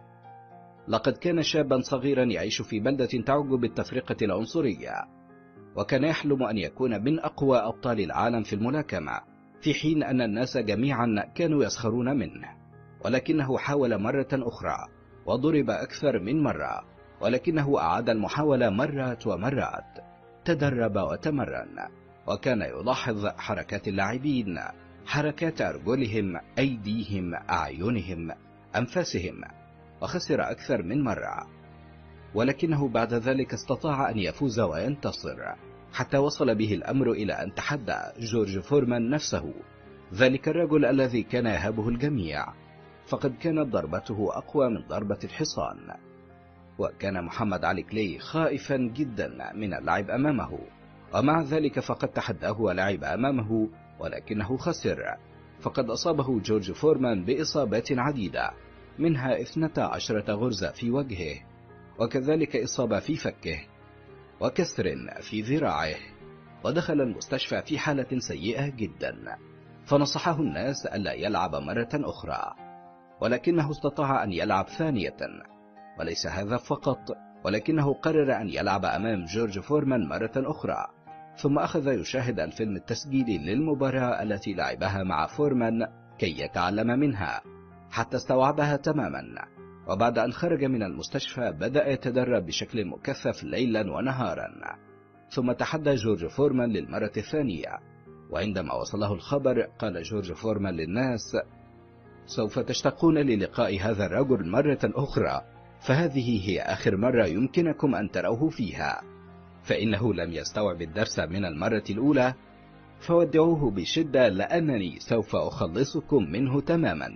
لقد كان شابا صغيرا يعيش في بلدة تعج بالتفرقة العنصرية، وكان يحلم أن يكون من أقوى أبطال العالم في الملاكمة، في حين أن الناس جميعا كانوا يسخرون منه. ولكنه حاول مرة أخرى، وضرب أكثر من مرة، ولكنه أعاد المحاولة مرات ومرات. تدرب وتمرن، وكان يلاحظ حركات اللاعبين، حركات أرجلهم، أيديهم، أعينهم، أنفاسهم، وخسر أكثر من مرة. ولكنه بعد ذلك استطاع أن يفوز وينتصر، حتى وصل به الأمر إلى أن تحدى جورج فورمان نفسه، ذلك الرجل الذي كان يهابه الجميع، فقد كانت ضربته أقوى من ضربة الحصان. وكان محمد علي كلاي خائفا جدا من اللعب أمامه، ومع ذلك فقد تحداه ولعب أمامه، ولكنه خسر، فقد أصابه جورج فورمان بإصابات عديدة، منها اثنتا عشرة غرزة في وجهه، وكذلك إصابة في فكه وكسر في ذراعه، ودخل المستشفى في حالة سيئة جدا، فنصحه الناس ألا يلعب مرة أخرى، ولكنه استطاع أن يلعب ثانية. وليس هذا فقط، ولكنه قرر أن يلعب أمام جورج فورمان مرة أخرى، ثم أخذ يشاهد الفيلم التسجيلي للمباراة التي لعبها مع فورمان كي يتعلم منها حتى استوعبها تماما. وبعد أن خرج من المستشفى بدأ يتدرب بشكل مكثف ليلا ونهارا، ثم تحدى جورج فورمان للمرة الثانية. وعندما وصله الخبر قال جورج فورمان للناس: سوف تشتاقون للقاء هذا الرجل مرة أخرى، فهذه هي آخر مرة يمكنكم أن تروه فيها، فإنه لم يستوعب الدرس من المرة الأولى، فودعوه بشدة لأنني سوف أخلصكم منه تماما.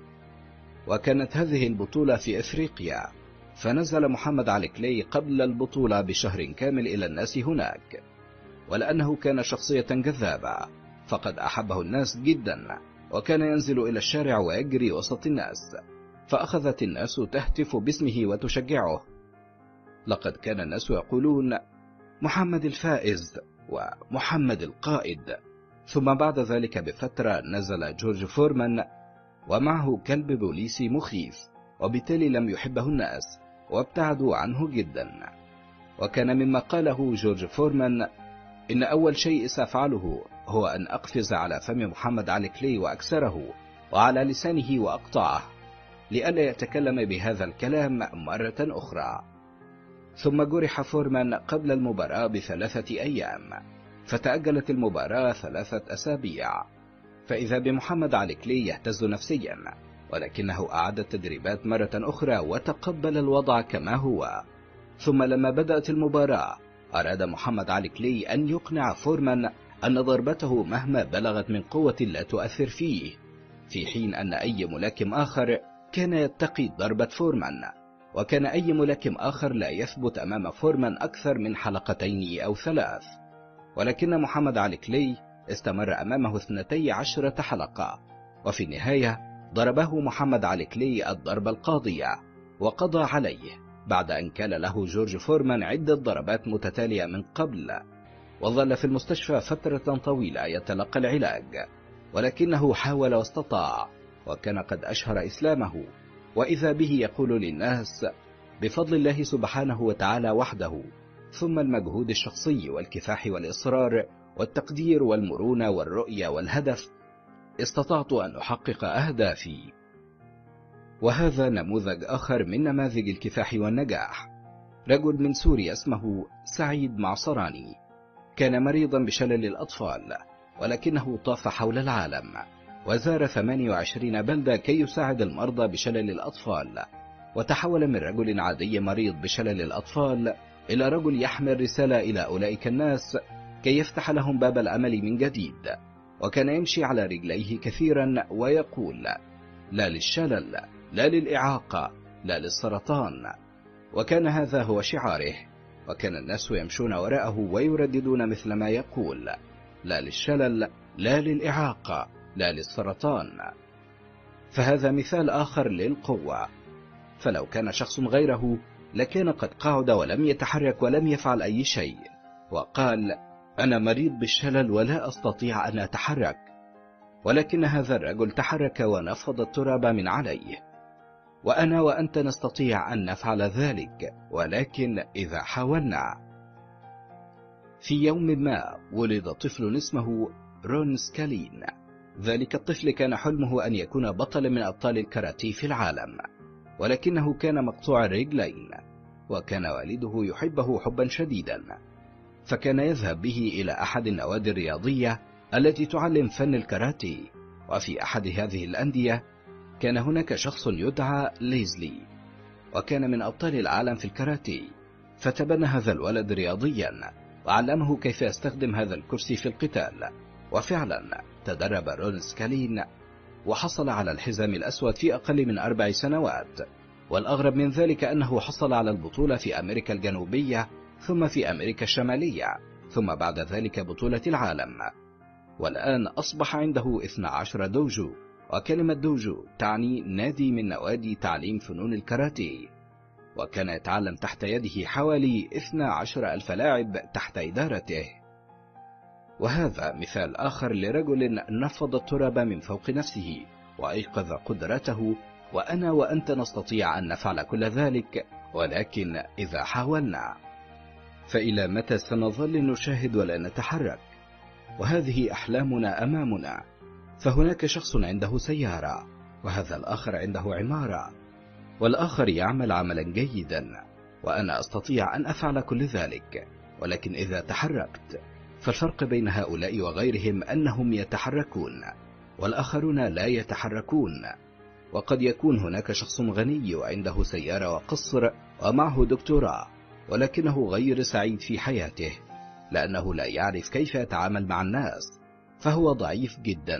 وكانت هذه البطولة في إفريقيا، فنزل محمد علي كلاي قبل البطولة بشهر كامل إلى الناس هناك، ولأنه كان شخصية جذابة فقد أحبه الناس جدا، وكان ينزل إلى الشارع ويجري وسط الناس، فأخذت الناس تهتف باسمه وتشجعه. لقد كان الناس يقولون: محمد الفائز ومحمد القائد. ثم بعد ذلك بفترة نزل جورج فورمان ومعه كلب بوليسي مخيف، وبالتالي لم يحبه الناس وابتعدوا عنه جدا. وكان مما قاله جورج فورمان: إن أول شيء سأفعله هو أن أقفز على فم محمد علي كلاي وأكسره، وعلى لسانه وأقطعه، لئلا يتكلم بهذا الكلام مرة أخرى. ثم جرح فورمان قبل المباراة بثلاثة أيام، فتأجلت المباراة ثلاثة أسابيع، فإذا بمحمد علي كلاي يهتز نفسيا، ولكنه أعاد التدريبات مرة أخرى وتقبل الوضع كما هو. ثم لما بدأت المباراة أراد محمد علي كلاي أن يقنع فورمان أن ضربته مهما بلغت من قوة لا تؤثر فيه، في حين أن أي ملاكم آخر كان يتقي ضربة فورمان، وكان أي ملاكم آخر لا يثبت أمام فورمان أكثر من حلقتين أو ثلاث. ولكن محمد علي كلاي استمر أمامه اثنتي عشرة حلقة، وفي النهاية ضربه محمد علي كلاي الضربة القاضية وقضى عليه، بعد أن كان له جورج فورمان عدة ضربات متتالية من قبل. وظل في المستشفى فترة طويلة يتلقى العلاج، ولكنه حاول واستطاع، وكان قد أشهر إسلامه، وإذا به يقول للناس: بفضل الله سبحانه وتعالى وحده، ثم المجهود الشخصي والكفاح والإصرار والتقدير والمرونة والرؤية والهدف، استطعت أن أحقق أهدافي. وهذا نموذج آخر من نماذج الكفاح والنجاح. رجل من سوريا اسمه سعيد معصراني، كان مريضا بشلل الأطفال، ولكنه طاف حول العالم وزار ثمانية وعشرين بلدة كي يساعد المرضى بشلل الأطفال، وتحول من رجل عادي مريض بشلل الأطفال إلى رجل يحمل رسالة إلى أولئك الناس كي يفتح لهم باب الأمل من جديد. وكان يمشي على رجليه كثيرا ويقول: لا للشلل، لا للإعاقة، لا للسرطان. وكان هذا هو شعاره، وكان الناس يمشون وراءه ويرددون مثل ما يقول: لا للشلل، لا للإعاقة، لا للسرطان. فهذا مثال آخر للقوة. فلو كان شخص غيره لكان قد قعد ولم يتحرك ولم يفعل أي شيء، وقال: أنا مريض بالشلل ولا أستطيع أن أتحرك. ولكن هذا الرجل تحرك ونفض التراب من عليه. وأنا وأنت نستطيع أن نفعل ذلك، ولكن إذا حاولنا. في يوم ما ولد طفل اسمه رون سكالين. ذلك الطفل كان حلمه أن يكون بطلا من أبطال الكاراتيه في العالم، ولكنه كان مقطوع الرجلين، وكان والده يحبه حبا شديدا، فكان يذهب به إلى أحد النوادي الرياضية التي تعلم فن الكاراتيه. وفي أحد هذه الأندية كان هناك شخص يدعى ليزلي، وكان من أبطال العالم في الكاراتيه، فتبنى هذا الولد رياضيا وعلمه كيف يستخدم هذا الكرسي في القتال. وفعلا تدرب رون سكالين وحصل على الحزام الأسود في أقل من أربع سنوات. والأغرب من ذلك أنه حصل على البطولة في أمريكا الجنوبية، ثم في أمريكا الشمالية، ثم بعد ذلك بطولة العالم. والآن أصبح عنده اثنا عشر دوجو، وكلمة دوجو تعني نادي من نوادي تعليم فنون الكاراتيه. وكان يتعلم تحت يده حوالي اثنا عشر ألف لاعب تحت إدارته. وهذا مثال آخر لرجل نفض التراب من فوق نفسه وأيقظ قدرته، وأنا وأنت نستطيع أن نفعل كل ذلك، ولكن إذا حاولنا. فإلى متى سنظل نشاهد ولا نتحرك؟ وهذه أحلامنا أمامنا، فهناك شخص عنده سيارة، وهذا الآخر عنده عمارة، والآخر يعمل عملا جيدا، وأنا أستطيع أن أفعل كل ذلك. ولكن إذا تحركت، فالفرق بين هؤلاء وغيرهم أنهم يتحركون والآخرون لا يتحركون. وقد يكون هناك شخص غني وعنده سيارة وقصر ومعه دكتوراه، ولكنه غير سعيد في حياته لأنه لا يعرف كيف يتعامل مع الناس، فهو ضعيف جدا.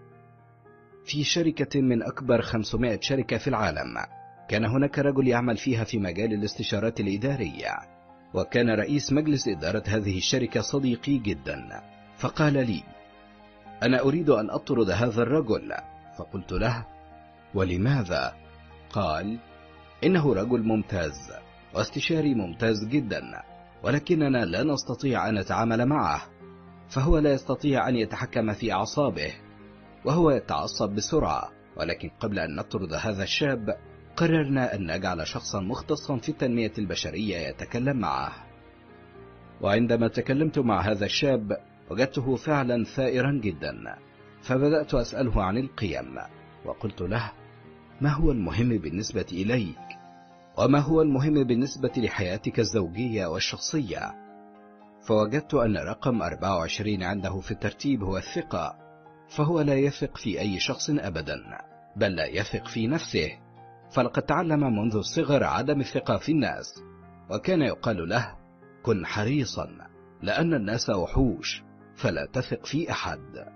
في شركة من أكبر خمسمائة شركة في العالم، كان هناك رجل يعمل فيها في مجال الاستشارات الإدارية، وكان رئيس مجلس إدارة هذه الشركة صديقي جدا. فقال لي: أنا أريد أن أطرد هذا الرجل. فقلت له: ولماذا؟ قال: إنه رجل ممتاز واستشاري ممتاز جدا، ولكننا لا نستطيع أن نتعامل معه، فهو لا يستطيع أن يتحكم في أعصابه، وهو يتعصب بسرعة. ولكن قبل أن نطرد هذا الشاب، قررنا أن نجعل شخصا مختصا في التنمية البشرية يتكلم معه. وعندما تكلمت مع هذا الشاب، وجدته فعلا ثائرا جدا، فبدأت أسأله عن القيم، وقلت له: ما هو المهم بالنسبة إليك؟ وما هو المهم بالنسبة لحياتك الزوجية والشخصية؟ فوجدت أن رقم أربعة وعشرين عنده في الترتيب هو الثقة، فهو لا يثق في أي شخص أبدا، بل لا يثق في نفسه، فلقد تعلم منذ الصغر عدم الثقة في الناس، وكان يقال له: كن حريصا، لأن الناس وحوش، فلا تثق في أحد.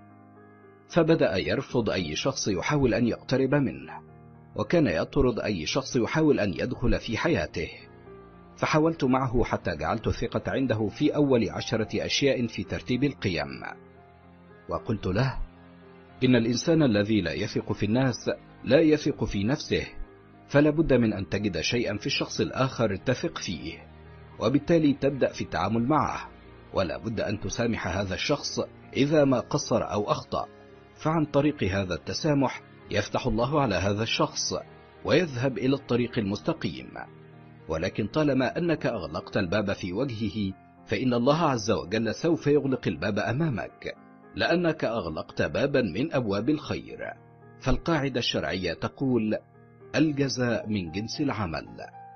فبدأ يرفض أي شخص يحاول أن يقترب منه، وكان يطرد أي شخص يحاول أن يدخل في حياته. فحاولت معه حتى جعلت الثقة عنده في أول عشرة أشياء في ترتيب القيم، وقلت له: إن الإنسان الذي لا يثق في الناس لا يثق في نفسه، فلا بد من أن تجد شيئا في الشخص الآخر تثق فيه، وبالتالي تبدأ في التعامل معه، ولا بد أن تسامح هذا الشخص إذا ما قصر أو أخطأ، فعن طريق هذا التسامح يفتح الله على هذا الشخص ويذهب إلى الطريق المستقيم. ولكن طالما أنك أغلقت الباب في وجهه، فإن الله عز وجل سوف يغلق الباب أمامك، لأنك أغلقت بابا من أبواب الخير. فالقاعدة الشرعية تقول: الجزاء من جنس العمل.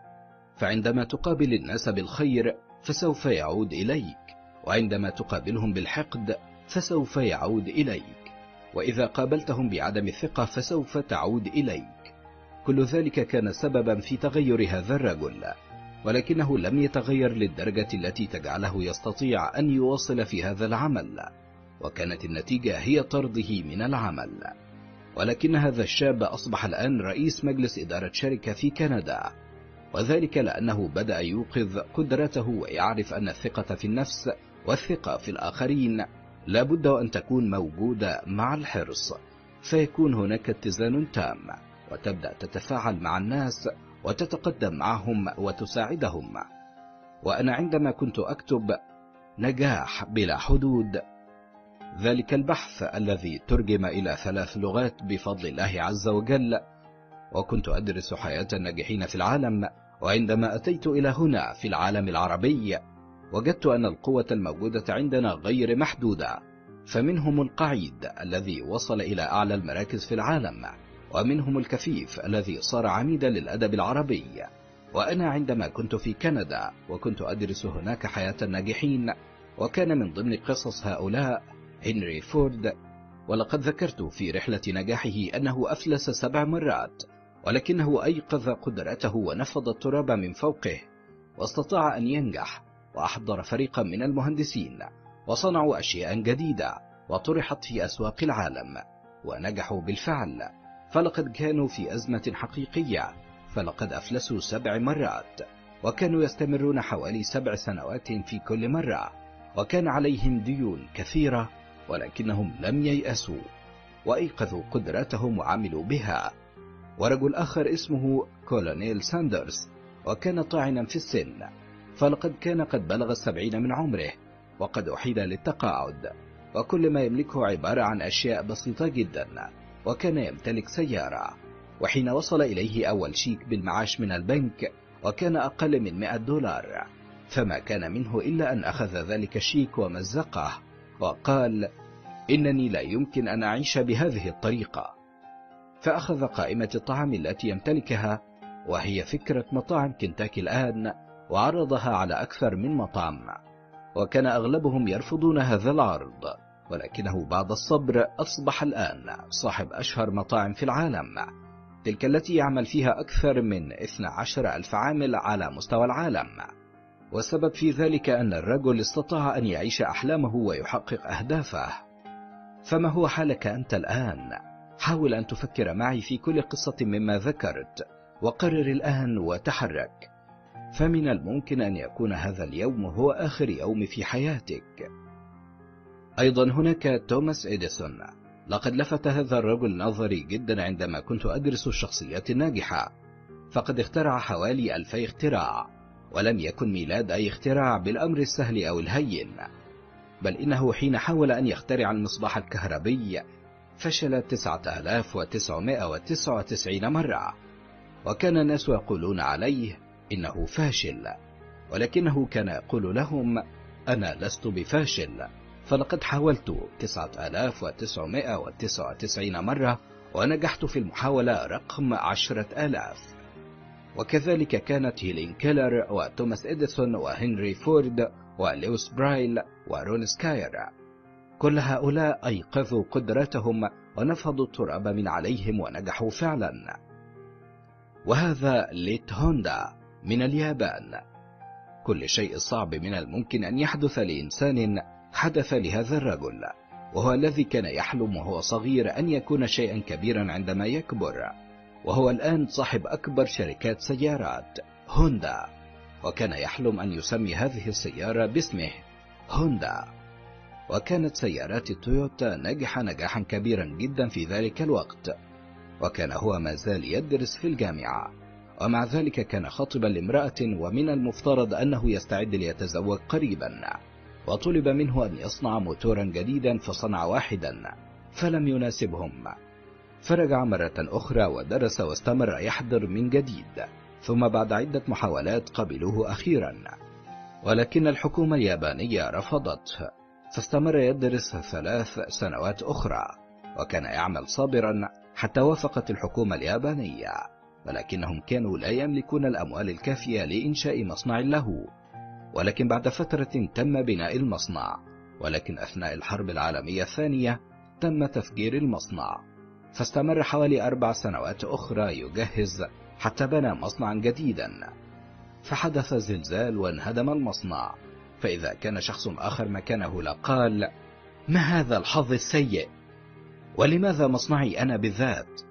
فعندما تقابل الناس بالخير فسوف يعود إليك، وعندما تقابلهم بالحقد فسوف يعود إليك، وإذا قابلتهم بعدم الثقة فسوف تعود إليك. كل ذلك كان سببا في تغير هذا الرجل، ولكنه لم يتغير للدرجة التي تجعله يستطيع أن يواصل في هذا العمل، وكانت النتيجة هي طرده من العمل. ولكن هذا الشاب أصبح الآن رئيس مجلس إدارة شركة في كندا، وذلك لأنه بدأ يوقظ قدرته ويعرف أن الثقة في النفس والثقة في الآخرين لابد أن تكون موجودة مع الحرص، فيكون هناك اتزان تام، وتبدأ تتفاعل مع الناس وتتقدم معهم وتساعدهم. وأنا عندما كنت أكتب نجاح بلا حدود، ذلك البحث الذي ترجم إلى ثلاث لغات بفضل الله عز وجل، وكنت أدرس حياة الناجحين في العالم، وعندما أتيت إلى هنا في العالم العربي وجدت أن القوة الموجودة عندنا غير محدودة، فمنهم القعيد الذي وصل إلى أعلى المراكز في العالم، ومنهم الكفيف الذي صار عميدا للأدب العربي. وأنا عندما كنت في كندا وكنت أدرس هناك حياة الناجحين، وكان من ضمن قصص هؤلاء هنري فورد، ولقد ذكرت في رحلة نجاحه أنه أفلس سبع مرات، ولكنه أيقظ قدرته ونفض التراب من فوقه واستطاع أن ينجح، وأحضر فريقا من المهندسين وصنعوا أشياء جديدة وطرحت في أسواق العالم ونجحوا بالفعل. فلقد كانوا في أزمة حقيقية، فلقد أفلسوا سبع مرات، وكانوا يستمرون حوالي سبع سنوات في كل مرة، وكان عليهم ديون كثيرة، ولكنهم لم ييأسوا وأيقظوا قدراتهم وعملوا بها. ورجل آخر اسمه كولونيل ساندرز وكان طاعنا في السن، فلقد كان قد بلغ السبعين من عمره، وقد أحيل للتقاعد، وكل ما يملكه عبارة عن أشياء بسيطة جدا، وكان يمتلك سيارة. وحين وصل إليه أول شيك بالمعاش من البنك وكان أقل من مئة دولار، فما كان منه إلا أن أخذ ذلك الشيك ومزقه وقال: إنني لا يمكن أن أعيش بهذه الطريقة. فأخذ قائمة الطعام التي يمتلكها، وهي فكرة مطاعم كنتاكي الآن، وعرضها على أكثر من مطعم، وكان أغلبهم يرفضون هذا العرض، ولكنه بعد الصبر أصبح الآن صاحب أشهر مطاعم في العالم، تلك التي يعمل فيها أكثر من اثني عشر ألف عامل على مستوى العالم. والسبب في ذلك أن الرجل استطاع أن يعيش أحلامه ويحقق أهدافه. فما هو حالك أنت الآن؟ حاول أن تفكر معي في كل قصة مما ذكرت، وقرر الآن وتحرك، فمن الممكن أن يكون هذا اليوم هو آخر يوم في حياتك. أيضا هناك توماس إديسون. لقد لفت هذا الرجل نظري جدا عندما كنت أدرس الشخصيات الناجحة، فقد اخترع حوالي ألفي اختراع، ولم يكن ميلاد أي اختراع بالأمر السهل أو الهين، بل إنه حين حاول أن يخترع المصباح الكهربي فشل تسعة آلاف وتسعمائة وتسعة وتسعين مرة، وكان الناس يقولون عليه إنه فاشل، ولكنه كان يقول لهم: أنا لست بفاشل، فلقد حاولت تسعة آلاف وتسعمائة وتسعة وتسعين مرة ونجحت في المحاولة رقم عشرة آلاف. وكذلك كانت هيلين كيلر وتوماس إديسون وهنري فورد ولويس برايل ورون سكاير، كل هؤلاء أيقظوا قدرتهم ونفضوا التراب من عليهم ونجحوا فعلا. وهذا ليت هوندا من اليابان. كل شيء صعب من الممكن أن يحدث لإنسان حدث لهذا الرجل، وهو الذي كان يحلم وهو صغير أن يكون شيئا كبيرا عندما يكبر، وهو الآن صاحب أكبر شركات سيارات هوندا، وكان يحلم أن يسمي هذه السيارة باسمه هوندا. وكانت سيارات تويوتا ناجحة نجاحا كبيرا جدا في ذلك الوقت، وكان هو ما زال يدرس في الجامعة، ومع ذلك كان خاطبا لامرأة ومن المفترض أنه يستعد ليتزوج قريبا، وطلب منه أن يصنع موتورا جديدا فصنع واحدا فلم يناسبهم، فرجع مرة أخرى ودرس واستمر يحضر من جديد، ثم بعد عدة محاولات قبلوه أخيرا، ولكن الحكومة اليابانية رفضته، فاستمر يدرس ثلاث سنوات أخرى، وكان يعمل صابرا حتى وافقت الحكومة اليابانية، ولكنهم كانوا لا يملكون الأموال الكافية لإنشاء مصنع له. ولكن بعد فترة تم بناء المصنع، ولكن أثناء الحرب العالمية الثانية تم تفجير المصنع، فاستمر حوالي أربع سنوات أخرى يجهز حتى بنى مصنعا جديدا، فحدث زلزال وانهدم المصنع، فإذا كان شخص آخر مكانه لقال: ما هذا الحظ السيء؟ ولماذا مصنعي أنا بالذات؟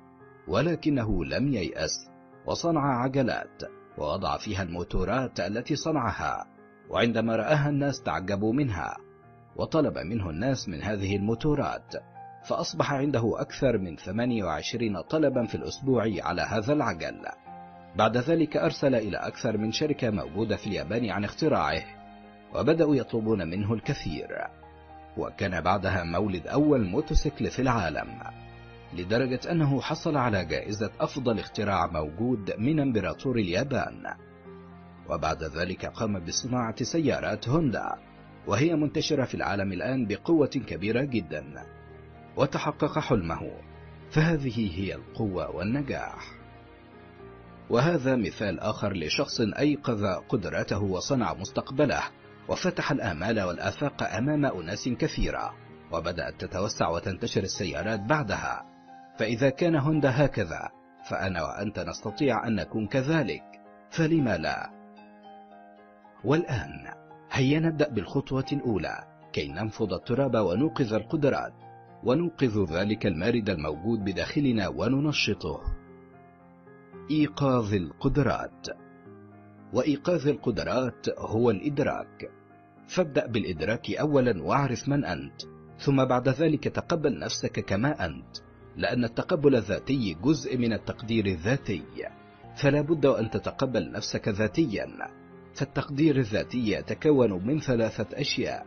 ولكنه لم ييأس، وصنع عجلات ووضع فيها الموتورات التي صنعها، وعندما رآها الناس تعجبوا منها، وطلب منه الناس من هذه الموتورات، فأصبح عنده أكثر من ثمانية وعشرين طلبا في الأسبوع على هذا العجل. بعد ذلك أرسل إلى أكثر من شركة موجودة في اليابان عن اختراعه، وبدأوا يطلبون منه الكثير، وكان بعدها مولد أول موتوسيكل في العالم، لدرجة أنه حصل على جائزة أفضل اختراع موجود من إمبراطور اليابان. وبعد ذلك قام بصناعة سيارات هوندا، وهي منتشرة في العالم الآن بقوة كبيرة جدا، وتحقق حلمه، فهذه هي القوة والنجاح. وهذا مثال آخر لشخص أيقظ قدراته وصنع مستقبله، وفتح الآمال والآفاق أمام أناس كثيرة، وبدأت تتوسع وتنتشر السيارات بعدها. فإذا كان هوندا هكذا، فأنا وأنت نستطيع أن نكون كذلك، فلم لا؟ والآن هيا نبدأ بالخطوة الأولى كي ننفض التراب ونوقظ القدرات، ونوقظ ذلك المارد الموجود بداخلنا وننشطه. إيقاظ القدرات. وإيقاظ القدرات هو الإدراك، فابدأ بالإدراك أولا واعرف من أنت، ثم بعد ذلك تقبل نفسك كما أنت، لأن التقبل الذاتي جزء من التقدير الذاتي. فلا بد أن تتقبل نفسك ذاتيا. فالتقدير الذاتي يتكون من ثلاثة أشياء.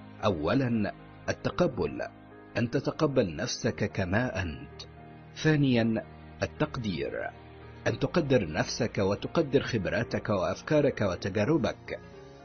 أولا التقبل، أن تتقبل نفسك كما أنت. ثانيا التقدير، أن تقدر نفسك وتقدر خبراتك وأفكارك وتجاربك.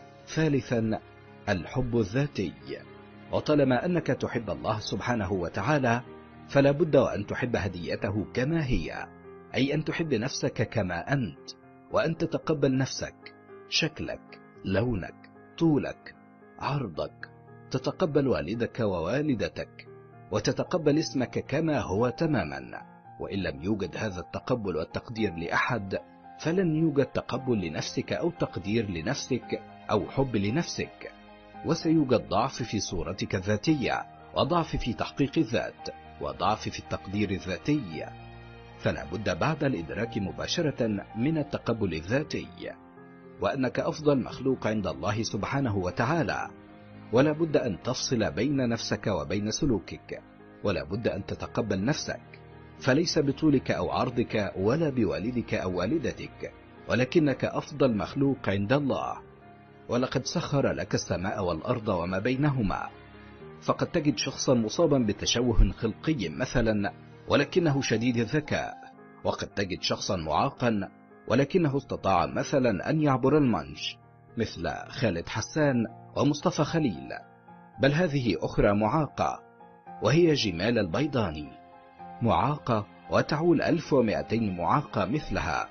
ثالثا الحب الذاتي، وطالما أنك تحب الله سبحانه وتعالى فلا بد وأن تحب هديته كما هي، أي أن تحب نفسك كما أنت، وأن تتقبل نفسك، شكلك، لونك، طولك، عرضك، تتقبل والدك ووالدتك، وتتقبل اسمك كما هو تماما. وإن لم يوجد هذا التقبل والتقدير لأحد فلن يوجد تقبل لنفسك أو تقدير لنفسك أو حب لنفسك، وسيوجد ضعف في صورتك الذاتية، وضعف في تحقيق الذات، وضعف في التقدير الذاتي. فلا بد بعد الإدراك مباشرة من التقبل الذاتي، وأنك أفضل مخلوق عند الله سبحانه وتعالى، ولا بد أن تفصل بين نفسك وبين سلوكك، ولا بد أن تتقبل نفسك، فليس بطولك أو عرضك ولا بوالدك أو والدتك، ولكنك أفضل مخلوق عند الله. ولقد سخر لك السماء والأرض وما بينهما. فقد تجد شخصا مصابا بتشوه خلقي مثلا ولكنه شديد الذكاء، وقد تجد شخصا معاقا ولكنه استطاع مثلا أن يعبر المنش، مثل خالد حسان ومصطفى خليل. بل هذه أخرى معاقة وهي جمال البيضاني، معاقة وتعول ألف ومائتين معاقة مثلها.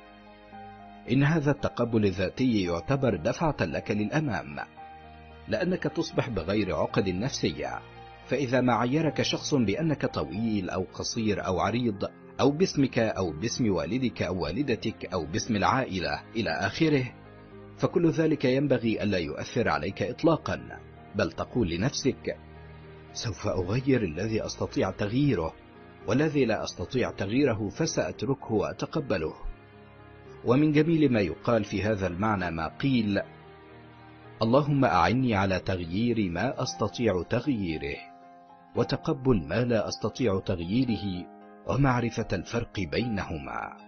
إن هذا التقبل الذاتي يعتبر دفعة لك للأمام، لأنك تصبح بغير عقد نفسية. فإذا ما عيرك شخص بأنك طويل أو قصير أو عريض، أو باسمك أو باسم والدك أو والدتك أو باسم العائلة إلى آخره، فكل ذلك ينبغي ألا يؤثر عليك إطلاقا، بل تقول لنفسك: سوف أغير الذي أستطيع تغييره، والذي لا أستطيع تغييره فسأتركه وأتقبله. ومن جميل ما يقال في هذا المعنى ما قيل: اللهم أعني على تغيير ما أستطيع تغييره، وتقبل ما لا أستطيع تغييره، ومعرفة الفرق بينهما.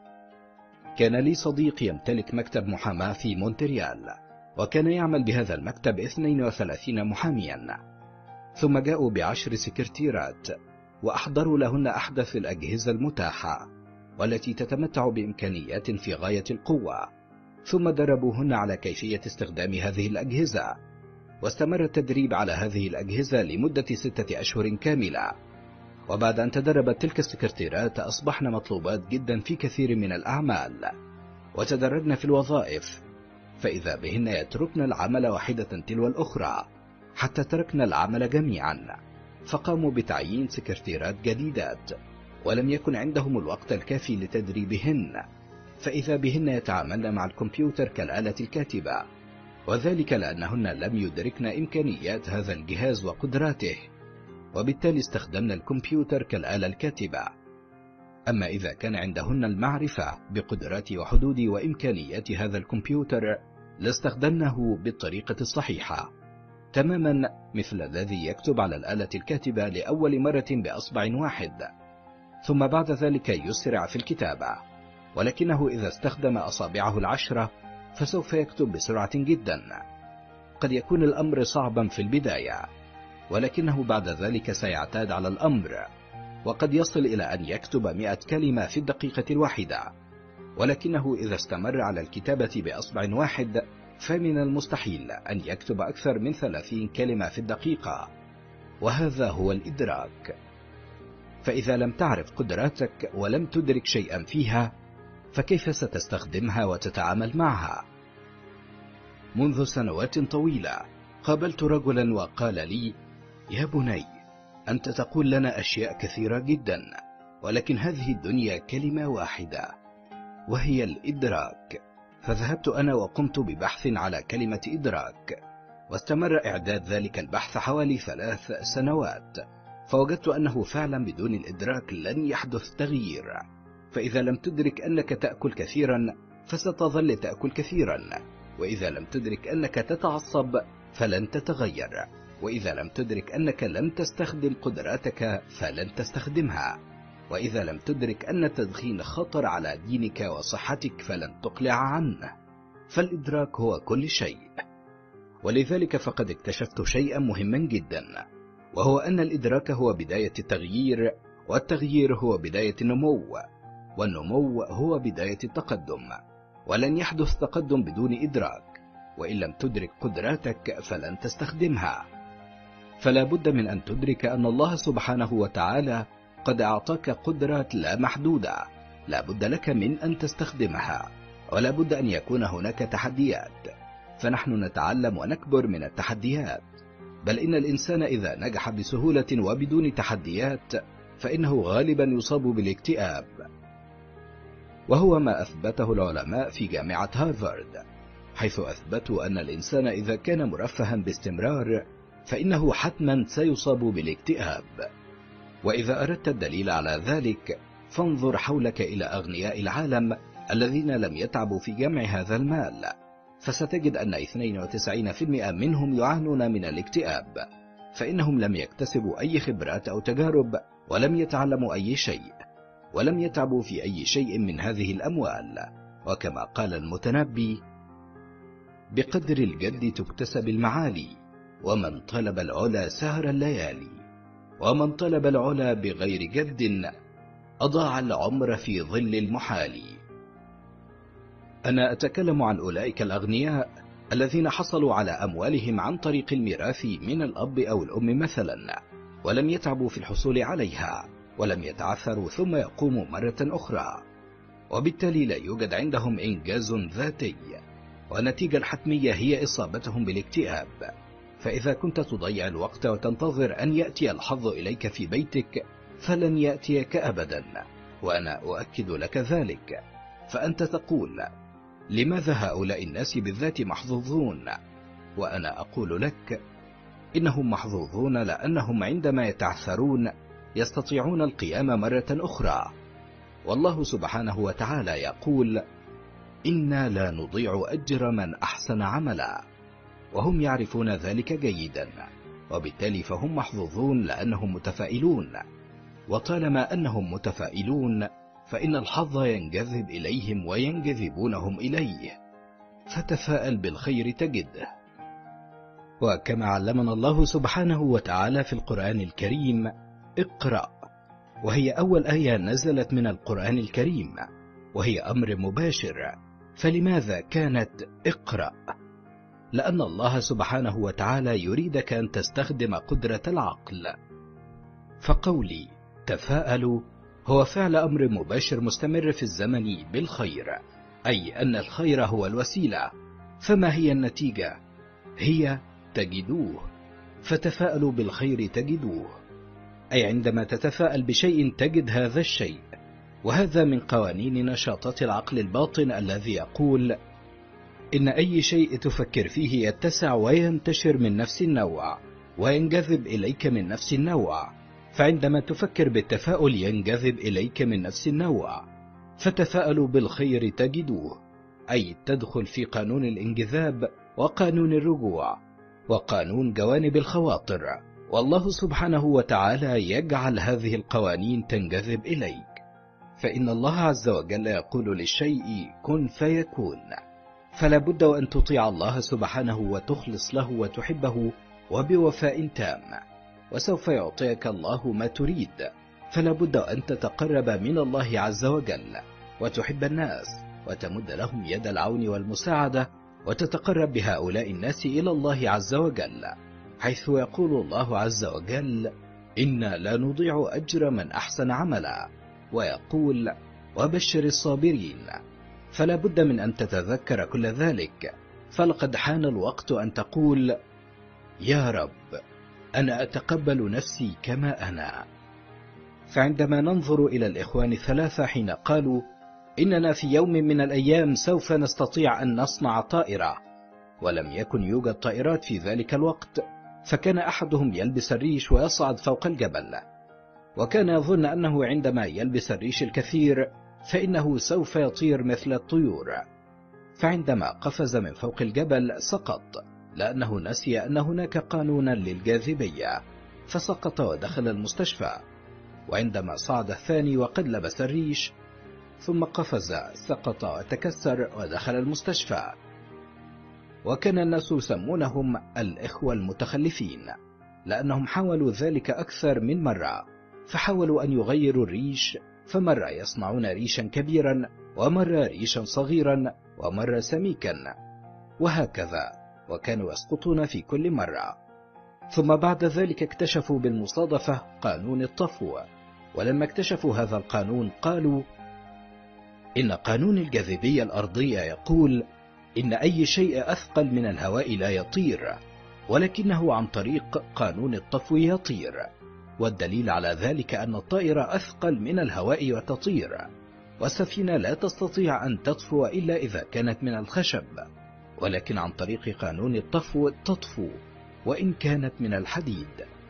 كان لي صديق يمتلك مكتب محاماة في مونتريال، وكان يعمل بهذا المكتب اثنين وثلاثين محاميا، ثم جاءوا بعشر سكرتيرات وأحضروا لهن أحدث الأجهزة المتاحة والتي تتمتع بإمكانيات في غاية القوة، ثم دربوهن على كيفية استخدام هذه الأجهزة، واستمر التدريب على هذه الأجهزة لمدة ستة أشهر كاملة. وبعد أن تدربت تلك السكرتيرات أصبحن مطلوبات جدا في كثير من الأعمال، وتدرجن في الوظائف، فإذا بهن يتركن العمل واحدة تلو الأخرى حتى تركن العمل جميعا، فقاموا بتعيين سكرتيرات جديدات، ولم يكن عندهم الوقت الكافي لتدريبهن، فإذا بهن يتعاملن مع الكمبيوتر كالآلة الكاتبة، وذلك لأنهن لم يدركن إمكانيات هذا الجهاز وقدراته، وبالتالي استخدمنا الكمبيوتر كالآلة الكاتبة. أما إذا كان عندهن المعرفة بقدرات وحدود وإمكانيات هذا الكمبيوتر لاستخدمناه بالطريقة الصحيحة، تماما مثل الذي يكتب على الآلة الكاتبة لأول مرة بأصبع واحد، ثم بعد ذلك يسرع في الكتابة، ولكنه إذا استخدم أصابعه العشرة فسوف يكتب بسرعة جدا. قد يكون الأمر صعبا في البداية، ولكنه بعد ذلك سيعتاد على الأمر، وقد يصل إلى أن يكتب مئة كلمة في الدقيقة الواحدة، ولكنه إذا استمر على الكتابة بأصبع واحد فمن المستحيل أن يكتب أكثر من ثلاثين كلمة في الدقيقة. وهذا هو الإدراك. فإذا لم تعرف قدراتك ولم تدرك شيئا فيها فكيف ستستخدمها وتتعامل معها؟ منذ سنوات طويلة قابلت رجلا وقال لي: يا بني، أنت تقول لنا أشياء كثيرة جدا، ولكن هذه الدنيا كلمة واحدة وهي الإدراك. فذهبت أنا وقمت ببحث على كلمة إدراك، واستمر إعداد ذلك البحث حوالي ثلاث سنوات، فوجدت أنه فعلا بدون الإدراك لن يحدث تغيير. فإذا لم تدرك أنك تأكل كثيرا فستظل تأكل كثيرا، وإذا لم تدرك أنك تتعصب فلن تتغير، وإذا لم تدرك أنك لن تستخدم قدراتك فلن تستخدمها. وإذا لم تدرك أن التدخين خطر على دينك وصحتك فلن تقلع عنه، فالإدراك هو كل شيء. ولذلك فقد اكتشفت شيئا مهما جدا، وهو أن الإدراك هو بداية التغيير، والتغيير هو بداية النمو، والنمو هو بداية التقدم، ولن يحدث تقدم بدون إدراك، وإن لم تدرك قدراتك فلن تستخدمها. فلا بد من أن تدرك أن الله سبحانه وتعالى قد أعطاك قدرات لا محدودة، لا بد لك من أن تستخدمها، ولا بد أن يكون هناك تحديات، فنحن نتعلم ونكبر من التحديات، بل إن الإنسان إذا نجح بسهولة وبدون تحديات فإنه غالبا يصاب بالاكتئاب، وهو ما أثبته العلماء في جامعة هارفارد، حيث أثبتوا أن الإنسان إذا كان مرفها باستمرار فإنه حتما سيصاب بالاكتئاب. وإذا أردت الدليل على ذلك فانظر حولك إلى أغنياء العالم الذين لم يتعبوا في جمع هذا المال، فستجد أن اثنين وتسعين بالمئة منهم يعانون من الاكتئاب، فإنهم لم يكتسبوا أي خبرات أو تجارب، ولم يتعلموا أي شيء، ولم يتعبوا في أي شيء من هذه الأموال. وكما قال المتنبي: بقدر الجد تكتسب المعالي، ومن طلب العلا سهر الليالي، ومن طلب العلا بغير جد أضاع العمر في ظل المحال. أنا أتكلم عن أولئك الأغنياء الذين حصلوا على أموالهم عن طريق الميراث من الأب أو الأم مثلا، ولم يتعبوا في الحصول عليها، ولم يتعثروا ثم يقوموا مرة أخرى، وبالتالي لا يوجد عندهم إنجاز ذاتي، والنتيجة الحتمية هي إصابتهم بالاكتئاب. فإذا كنت تضيع الوقت وتنتظر أن يأتي الحظ إليك في بيتك فلن يأتيك أبدا، وأنا أؤكد لك ذلك. فأنت تقول: لماذا هؤلاء الناس بالذات محظوظون؟ وأنا أقول لك: إنهم محظوظون لأنهم عندما يتعثرون يستطيعون القيام مرة أخرى. والله سبحانه وتعالى يقول: إنا لا نضيع أجر من أحسن عملا، وهم يعرفون ذلك جيدا، وبالتالي فهم محظوظون لأنهم متفائلون، وطالما أنهم متفائلون فإن الحظ ينجذب إليهم وينجذبونهم إليه، فتفاءل بالخير تجده. وكما علمنا الله سبحانه وتعالى في القرآن الكريم: اقرأ، وهي أول آية نزلت من القرآن الكريم، وهي أمر مباشر. فلماذا كانت اقرأ؟ لأن الله سبحانه وتعالى يريدك أن تستخدم قدرة العقل. فقولي تفاءلوا هو فعل أمر مباشر مستمر في الزمن بالخير، أي أن الخير هو الوسيلة. فما هي النتيجة؟ هي تجدوه، فتفاءلوا بالخير تجدوه، أي عندما تتفاءل بشيء تجد هذا الشيء. وهذا من قوانين نشاطات العقل الباطن الذي يقول إن أي شيء تفكر فيه يتسع وينتشر من نفس النوع، وينجذب إليك من نفس النوع. فعندما تفكر بالتفاؤل ينجذب إليك من نفس النوع، فتفاءلوا بالخير تجدوه، أي تدخل في قانون الانجذاب وقانون الرجوع وقانون جوانب الخواطر، والله سبحانه وتعالى يجعل هذه القوانين تنجذب إليك. فإن الله عز وجل يقول للشيء كن فيكون، فلا بد أن تطيع الله سبحانه وتخلص له وتحبه وبوفاء تام، وسوف يعطيك الله ما تريد. فلا بد أن تتقرب من الله عز وجل وتحب الناس وتمد لهم يد العون والمساعدة، وتتقرب بهؤلاء الناس إلى الله عز وجل، حيث يقول الله عز وجل إنا لا نضيع أجر من أحسن عملا، ويقول وبشر الصابرين. فلا بد من أن تتذكر كل ذلك، فلقد حان الوقت أن تقول يا رب أنا أتقبل نفسي كما أنا. فعندما ننظر إلى الإخوان الثلاثة حين قالوا إننا في يوم من الأيام سوف نستطيع أن نصنع طائرة، ولم يكن يوجد طائرات في ذلك الوقت، فكان أحدهم يلبس الريش ويصعد فوق الجبل، وكان يظن أنه عندما يلبس الريش الكثير فإنه سوف يطير مثل الطيور، فعندما قفز من فوق الجبل سقط، لأنه نسي أن هناك قانونا للجاذبية، فسقط ودخل المستشفى. وعندما صعد الثاني وقد لبس الريش ثم قفز سقط وتكسر ودخل المستشفى. وكان الناس يسمونهم الإخوة المتخلفين لأنهم حاولوا ذلك أكثر من مرة، فحاولوا أن يغيروا الريش، فمرة يصنعون ريشا كبيرا ومرة ريشا صغيرا ومرة سميكا وهكذا، وكانوا يسقطون في كل مرة. ثم بعد ذلك اكتشفوا بالمصادفة قانون الطفو، ولما اكتشفوا هذا القانون قالوا إن قانون الجاذبية الأرضية يقول إن أي شيء أثقل من الهواء لا يطير، ولكنه عن طريق قانون الطفو يطير. والدليل على ذلك أن الطائرة أثقل من الهواء وتطير، والسفينة لا تستطيع أن تطفو إلا إذا كانت من الخشب، ولكن عن طريق قانون الطفو تطفو وإن كانت من الحديد.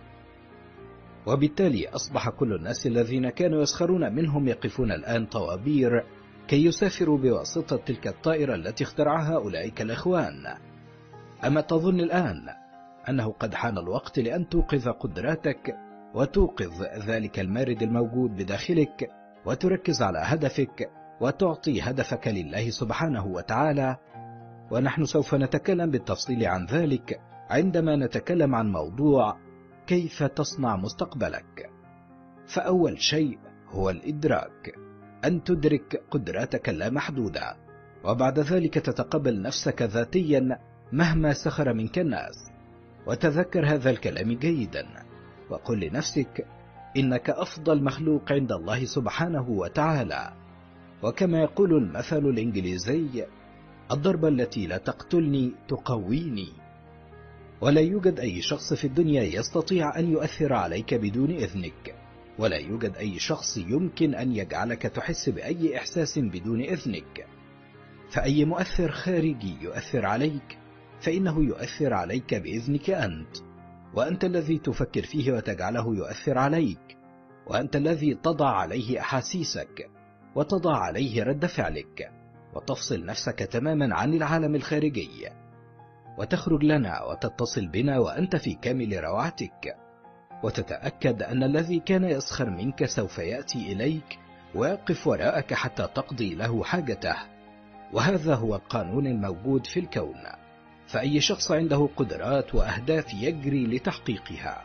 وبالتالي أصبح كل الناس الذين كانوا يسخرون منهم يقفون الآن طوابير كي يسافروا بواسطة تلك الطائرة التي اخترعها أولئك الإخوان. أما تظن الآن أنه قد حان الوقت لأن توقظ قدراتك وتوقظ ذلك المارد الموجود بداخلك وتركز على هدفك وتعطي هدفك لله سبحانه وتعالى؟ ونحن سوف نتكلم بالتفصيل عن ذلك عندما نتكلم عن موضوع كيف تصنع مستقبلك. فأول شيء هو الإدراك، أن تدرك قدراتك اللامحدودة، وبعد ذلك تتقبل نفسك ذاتيا مهما سخر منك الناس. وتذكر هذا الكلام جيدا، وقل لنفسك إنك أفضل مخلوق عند الله سبحانه وتعالى. وكما يقول المثل الإنجليزي: الضربة التي لا تقتلني تقويني. ولا يوجد أي شخص في الدنيا يستطيع أن يؤثر عليك بدون إذنك، ولا يوجد أي شخص يمكن أن يجعلك تحس بأي إحساس بدون إذنك. فأي مؤثر خارجي يؤثر عليك فإنه يؤثر عليك بإذنك أنت، وأنت الذي تفكر فيه وتجعله يؤثر عليك، وأنت الذي تضع عليه أحاسيسك وتضع عليه رد فعلك، وتفصل نفسك تماما عن العالم الخارجي، وتخرج لنا وتتصل بنا وأنت في كامل روعتك، وتتأكد أن الذي كان يسخر منك سوف يأتي إليك ويقف وراءك حتى تقضي له حاجته. وهذا هو القانون الموجود في الكون، فأي شخص عنده قدرات وأهداف يجري لتحقيقها.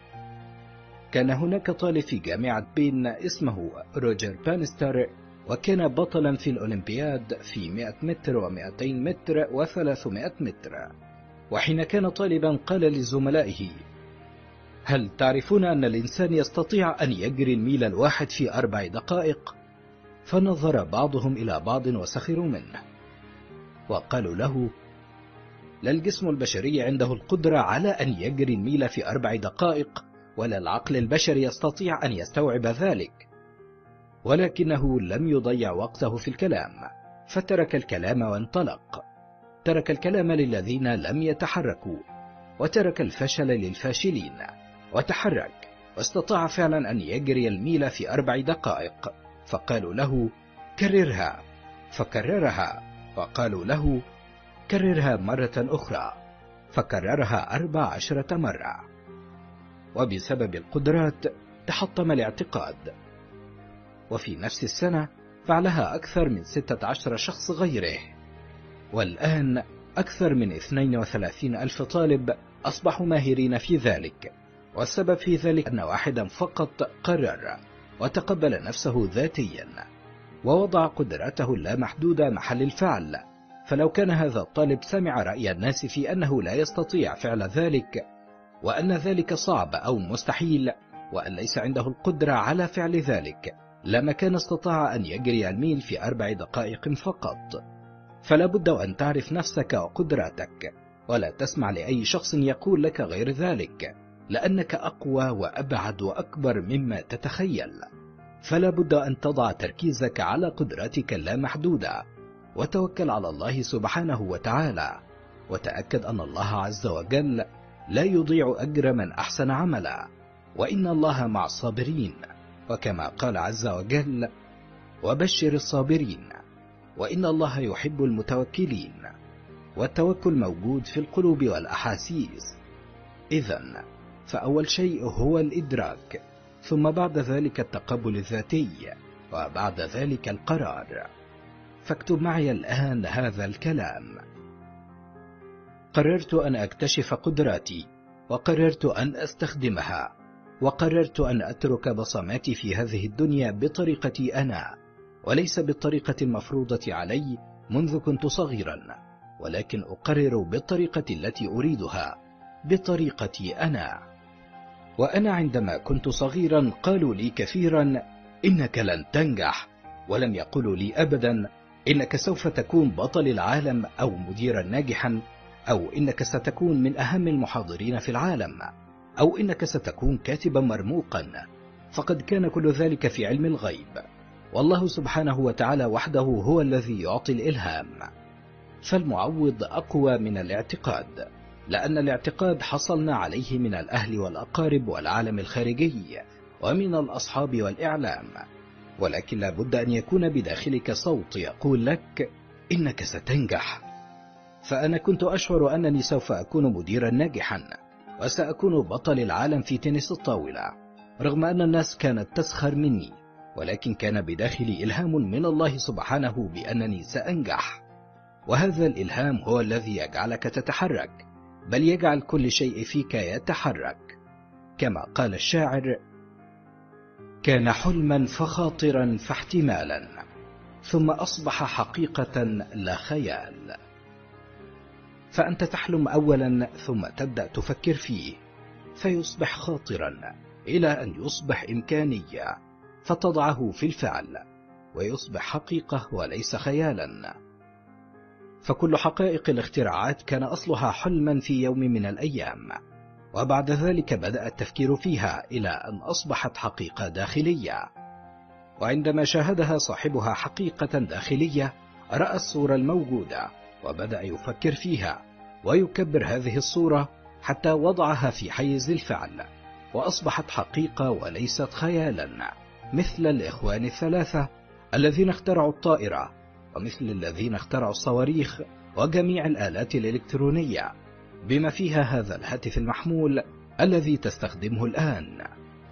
كان هناك طالب في جامعة بين اسمه روجر بانستر، وكان بطلا في الأولمبياد في مئة متر ومئتين متر وثلاثمائة متر. وحين كان طالبا قال لزملائه: هل تعرفون أن الإنسان يستطيع أن يجري الميل الواحد في أربع دقائق؟ فنظر بعضهم إلى بعض وسخروا منه، وقالوا له: لا الجسم البشري عنده القدرة على أن يجري الميل في أربع دقائق، ولا العقل البشري يستطيع أن يستوعب ذلك. ولكنه لم يضيع وقته في الكلام، فترك الكلام وانطلق. ترك الكلام للذين لم يتحركوا، وترك الفشل للفاشلين، وتحرك واستطاع فعلا أن يجري الميل في أربع دقائق. فقالوا له: كررها. فكررها، وقالوا له: كررها مرة أخرى. فكررها أربع عشرة مرة. وبسبب القدرات تحطم الاعتقاد. وفي نفس السنة فعلها أكثر من ستة عشر شخص غيره. والآن أكثر من اثنين وثلاثين ألف طالب أصبحوا ماهرين في ذلك، والسبب في ذلك أن واحدا فقط قرر وتقبل نفسه ذاتيا ووضع قدرته اللامحدودة محل الفعل. فلو كان هذا الطالب سمع رأي الناس في أنه لا يستطيع فعل ذلك، وأن ذلك صعب أو مستحيل، وأن ليس عنده القدرة على فعل ذلك، لما كان استطاع أن يجري الميل في أربع دقائق فقط. فلا بد أن تعرف نفسك وقدراتك، ولا تسمع لأي شخص يقول لك غير ذلك، لأنك أقوى وأبعد وأكبر مما تتخيل. فلا بد أن تضع تركيزك على قدراتك اللامحدودة، وتوكل على الله سبحانه وتعالى، وتأكد أن الله عز وجل لا يضيع أجر من أحسن عملا، وإن الله مع الصابرين، وكما قال عز وجل: وبشر الصابرين، وإن الله يحب المتوكلين. والتوكل موجود في القلوب والأحاسيس. إذن فأول شيء هو الإدراك، ثم بعد ذلك التقبل الذاتي، وبعد ذلك القرار. فاكتب معي الآن هذا الكلام: قررت أن أكتشف قدراتي، وقررت أن أستخدمها، وقررت أن أترك بصماتي في هذه الدنيا بطريقتي أنا، وليس بالطريقة المفروضة علي منذ كنت صغيرا، ولكن أقرر بالطريقة التي أريدها، بطريقتي أنا. وأنا عندما كنت صغيرا قالوا لي كثيرا: إنك لن تنجح، ولم يقولوا لي أبدا إنك سوف تكون بطل العالم أو مديرا ناجحا، أو إنك ستكون من أهم المحاضرين في العالم، أو إنك ستكون كاتبا مرموقا، فقد كان كل ذلك في علم الغيب، والله سبحانه وتعالى وحده هو الذي يعطي الإلهام. فالمعوض أقوى من الاعتقاد، لأن الاعتقاد حصلنا عليه من الأهل والأقارب والعالم الخارجي ومن الأصحاب والإعلام، ولكن لابد أن يكون بداخلك صوت يقول لك إنك ستنجح. فأنا كنت أشعر أنني سوف أكون مديرا ناجحا، وسأكون بطل العالم في تنس الطاولة، رغم أن الناس كانت تسخر مني، ولكن كان بداخلي إلهام من الله سبحانه بأنني سأنجح. وهذا الإلهام هو الذي يجعلك تتحرك، بل يجعل كل شيء فيك يتحرك. كما قال الشاعر: كان حلما فخاطرا فاحتمالا، ثم أصبح حقيقة لا خيال. فأنت تحلم أولا، ثم تبدأ تفكر فيه، فيصبح خاطرا إلى أن يصبح إمكانية، فتضعه في الفعل ويصبح حقيقة وليس خيالا. فكل حقائق الاختراعات كان أصلها حلما في يوم من الأيام، وبعد ذلك بدأ التفكير فيها إلى أن أصبحت حقيقة داخلية. وعندما شاهدها صاحبها حقيقة داخلية، رأى الصورة الموجودة وبدأ يفكر فيها ويكبر هذه الصورة حتى وضعها في حيز الفعل، وأصبحت حقيقة وليست خيالا، مثل الإخوان الثلاثة الذين اخترعوا الطائرة، ومثل الذين اخترعوا الصواريخ وجميع الآلات الإلكترونية، بما فيها هذا الهاتف المحمول الذي تستخدمه الآن.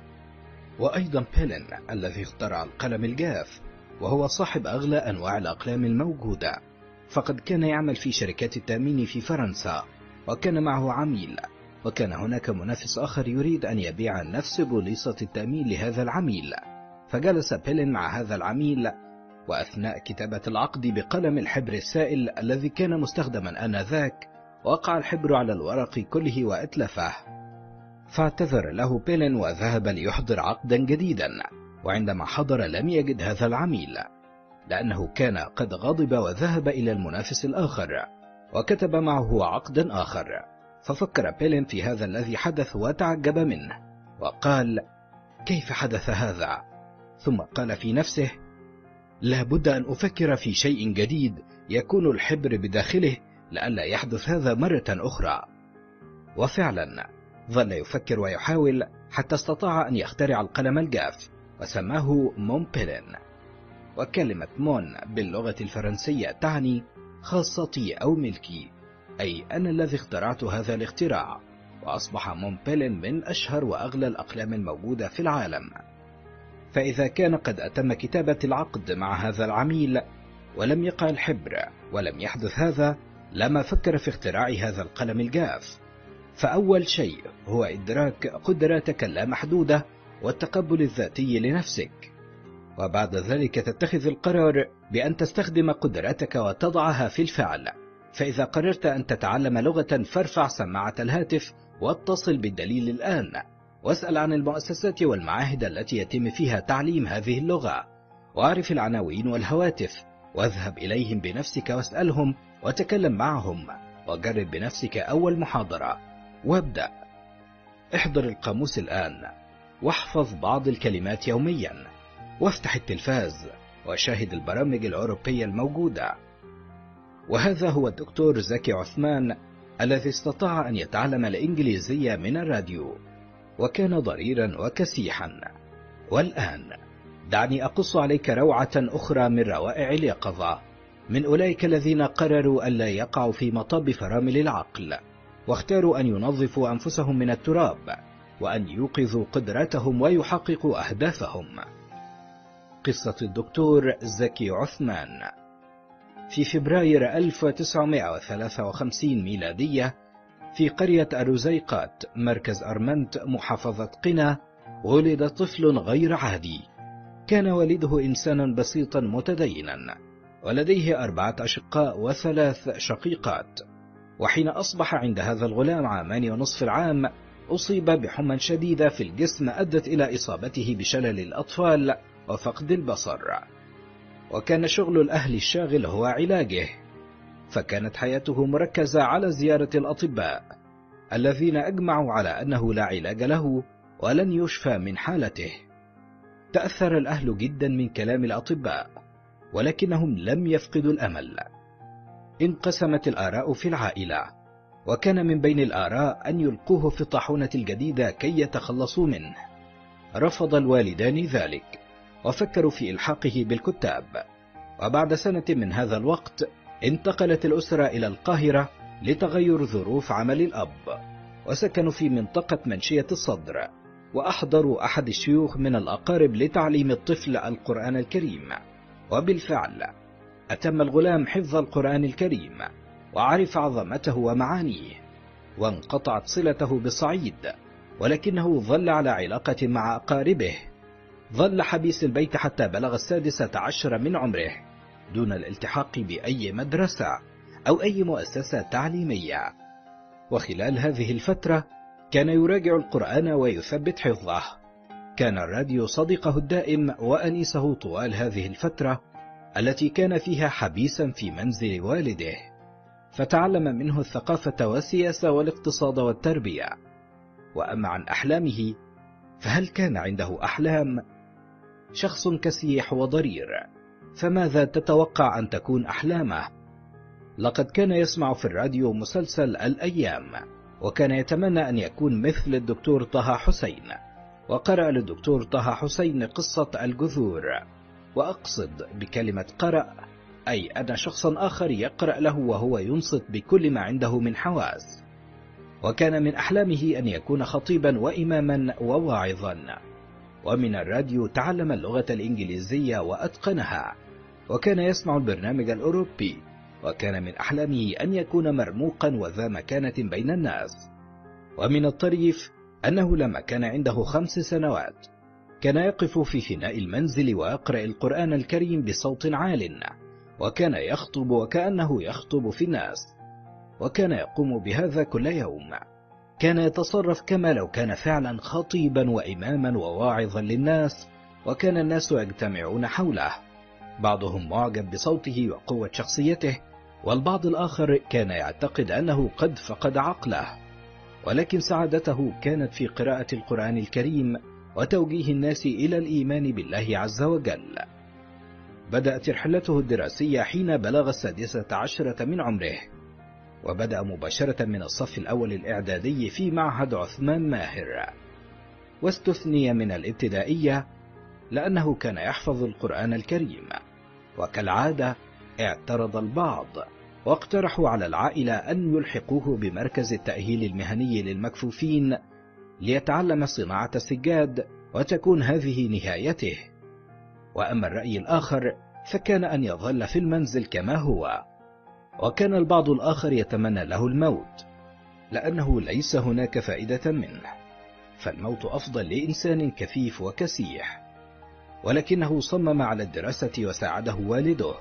وأيضا بيلين الذي اخترع القلم الجاف، وهو صاحب أغلى أنواع الأقلام الموجودة، فقد كان يعمل في شركات التأمين في فرنسا، وكان معه عميل، وكان هناك منافس آخر يريد أن يبيع نفس بوليصة التأمين لهذا العميل. فجلس بيلين مع هذا العميل، وأثناء كتابة العقد بقلم الحبر السائل الذي كان مستخدما آنذاك، وقع الحبر على الورق كله وأتلفه. فاعتذر له بيلين وذهب ليحضر عقدا جديدا، وعندما حضر لم يجد هذا العميل، لأنه كان قد غضب وذهب إلى المنافس الآخر وكتب معه عقدا آخر. ففكر بيلين في هذا الذي حدث وتعجب منه، وقال: كيف حدث هذا؟ ثم قال في نفسه: لا بد أن أفكر في شيء جديد يكون الحبر بداخله لئلا يحدث هذا مرة أخرى. وفعلا ظل يفكر ويحاول حتى استطاع أن يخترع القلم الجاف، وسماه مون بيلين. وكلمة مون باللغة الفرنسية تعني خاصتي أو ملكي، أي أنا الذي اخترعت هذا الاختراع. وأصبح مون بيلين من أشهر وأغلى الأقلام الموجودة في العالم. فإذا كان قد أتم كتابة العقد مع هذا العميل ولم يقع الحبر ولم يحدث هذا، لما فكر في اختراع هذا القلم الجاف. فأول شيء هو إدراك قدراتك اللامحدودة والتقبل الذاتي لنفسك، وبعد ذلك تتخذ القرار بأن تستخدم قدراتك وتضعها في الفعل. فإذا قررت أن تتعلم لغة، فارفع سماعة الهاتف واتصل بالدليل الآن، واسأل عن المؤسسات والمعاهد التي يتم فيها تعليم هذه اللغة، واعرف العناوين والهواتف، واذهب إليهم بنفسك واسألهم وتكلم معهم، وجرب بنفسك أول محاضرة وابدأ. احضر القاموس الآن، واحفظ بعض الكلمات يوميا، وافتح التلفاز وشاهد البرامج الأوروبية الموجودة. وهذا هو الدكتور زكي عثمان الذي استطاع أن يتعلم الإنجليزية من الراديو، وكان ضريرا وكسيحا. والآن دعني أقص عليك روعة أخرى من روائع اليقظة، من أولئك الذين قرروا ألا يقعوا في مطب فرامل العقل، واختاروا أن ينظفوا أنفسهم من التراب، وأن يوقظوا قدراتهم ويحققوا أهدافهم. قصة الدكتور زكي عثمان. في فبراير ألف وتسعمائة وثلاثة وخمسين ميلادية، في قرية أروزيقات مركز أرمنت محافظة قنا، ولد طفل غير عادي. كان والده إنسانا بسيطا متدينا، ولديه أربعة أشقاء وثلاث شقيقات. وحين أصبح عند هذا الغلام عامان ونصف العام، أصيب بحمى شديدة في الجسم أدت إلى إصابته بشلل الأطفال وفقد البصر، وكان شغل الأهل الشاغل هو علاجه، فكانت حياته مركزة على زيارة الأطباء الذين أجمعوا على أنه لا علاج له ولن يشفى من حالته. تأثر الأهل جدا من كلام الأطباء، ولكنهم لم يفقدوا الأمل. انقسمت الآراء في العائلة، وكان من بين الآراء أن يلقوه في الطاحونة الجديدة كي يتخلصوا منه. رفض الوالدان ذلك، وفكروا في إلحاقه بالكتاب. وبعد سنة من هذا الوقت انتقلت الأسرة إلى القاهرة لتغير ظروف عمل الأب، وسكنوا في منطقة منشية الصدر، وأحضروا أحد الشيوخ من الأقارب لتعليم الطفل القرآن الكريم. وبالفعل أتم الغلام حفظ القرآن الكريم وعرف عظمته ومعانيه، وانقطعت صلته بالصعيد، ولكنه ظل على علاقة مع أقاربه. ظل حبيس البيت حتى بلغ السادسة عشر من عمره، دون الالتحاق بأي مدرسة أو أي مؤسسة تعليمية. وخلال هذه الفترة كان يراجع القرآن ويثبت حفظه. كان الراديو صديقه الدائم وأنيسه طوال هذه الفترة التي كان فيها حبيسا في منزل والده، فتعلم منه الثقافة والسياسة والاقتصاد والتربية. وأما عن أحلامه، فهل كان عنده أحلام؟ شخص كسيح وضرير، فماذا تتوقع أن تكون أحلامه؟ لقد كان يسمع في الراديو مسلسل الأيام، وكان يتمنى أن يكون مثل الدكتور طه حسين، وقرأ للدكتور طه حسين قصة الجذور. وأقصد بكلمة قرأ أي أن شخصا آخر يقرأ له وهو ينصت بكل ما عنده من حواس. وكان من أحلامه أن يكون خطيبا وإماما وواعظا. ومن الراديو تعلم اللغة الإنجليزية وأتقنها، وكان يسمع البرنامج الأوروبي. وكان من أحلامه أن يكون مرموقا وذا مكانة بين الناس. ومن الطريف أنه لما كان عنده خمس سنوات كان يقف في فناء المنزل ويقرأ القرآن الكريم بصوت عال، وكان يخطب وكأنه يخطب في الناس، وكان يقوم بهذا كل يوم. كان يتصرف كما لو كان فعلا خطيبا وإماما وواعظا للناس، وكان الناس يجتمعون حوله، بعضهم معجب بصوته وقوة شخصيته، والبعض الآخر كان يعتقد أنه قد فقد عقله. ولكن سعادته كانت في قراءة القرآن الكريم وتوجيه الناس إلى الإيمان بالله عز وجل. بدأت رحلته الدراسية حين بلغ السادسة عشرة من عمره، وبدأ مباشرة من الصف الأول الإعدادي في معهد عثمان ماهر، واستثني من الابتدائية لأنه كان يحفظ القرآن الكريم. وكالعادة اعترض البعض، واقترحوا على العائلة أن يلحقوه بمركز التأهيل المهني للمكفوفين ليتعلم صناعة السجاد، وتكون هذه نهايته. وأما الرأي الآخر فكان أن يظل في المنزل كما هو. وكان البعض الآخر يتمنى له الموت، لأنه ليس هناك فائدة منه، فالموت أفضل لإنسان كفيف وكسيح. ولكنه صمم على الدراسة وساعده والده.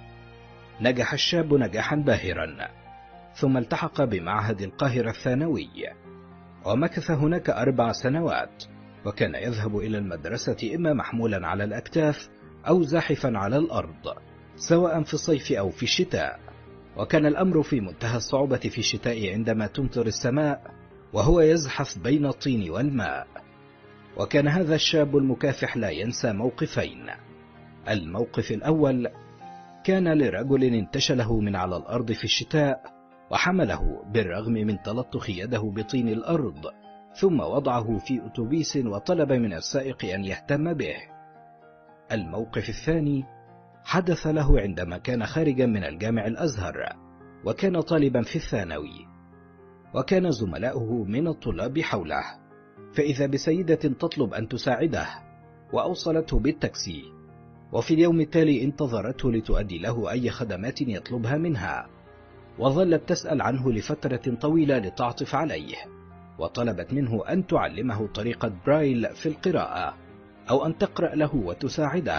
نجح الشاب نجاحا باهرا، ثم التحق بمعهد القاهرة الثانوي، ومكث هناك أربع سنوات، وكان يذهب إلى المدرسة إما محمولا على الأكتاف أو زاحفا على الأرض، سواء في الصيف أو في الشتاء. وكان الأمر في منتهى الصعوبة في الشتاء عندما تمطر السماء وهو يزحف بين الطين والماء. وكان هذا الشاب المكافح لا ينسى موقفين. الموقف الأول كان لرجل انتشله من على الأرض في الشتاء، وحمله بالرغم من تلطخ يده بطين الأرض، ثم وضعه في أتوبيس وطلب من السائق أن يهتم به. الموقف الثاني حدث له عندما كان خارجا من الجامع الأزهر، وكان طالبا في الثانوي، وكان زملاؤه من الطلاب حوله، فإذا بسيدة تطلب أن تساعده، وأوصلته بالتاكسي، وفي اليوم التالي انتظرته لتؤدي له أي خدمات يطلبها منها، وظلت تسأل عنه لفترة طويلة لتعطف عليه، وطلبت منه أن تعلمه طريقة برايل في القراءة أو أن تقرأ له وتساعده،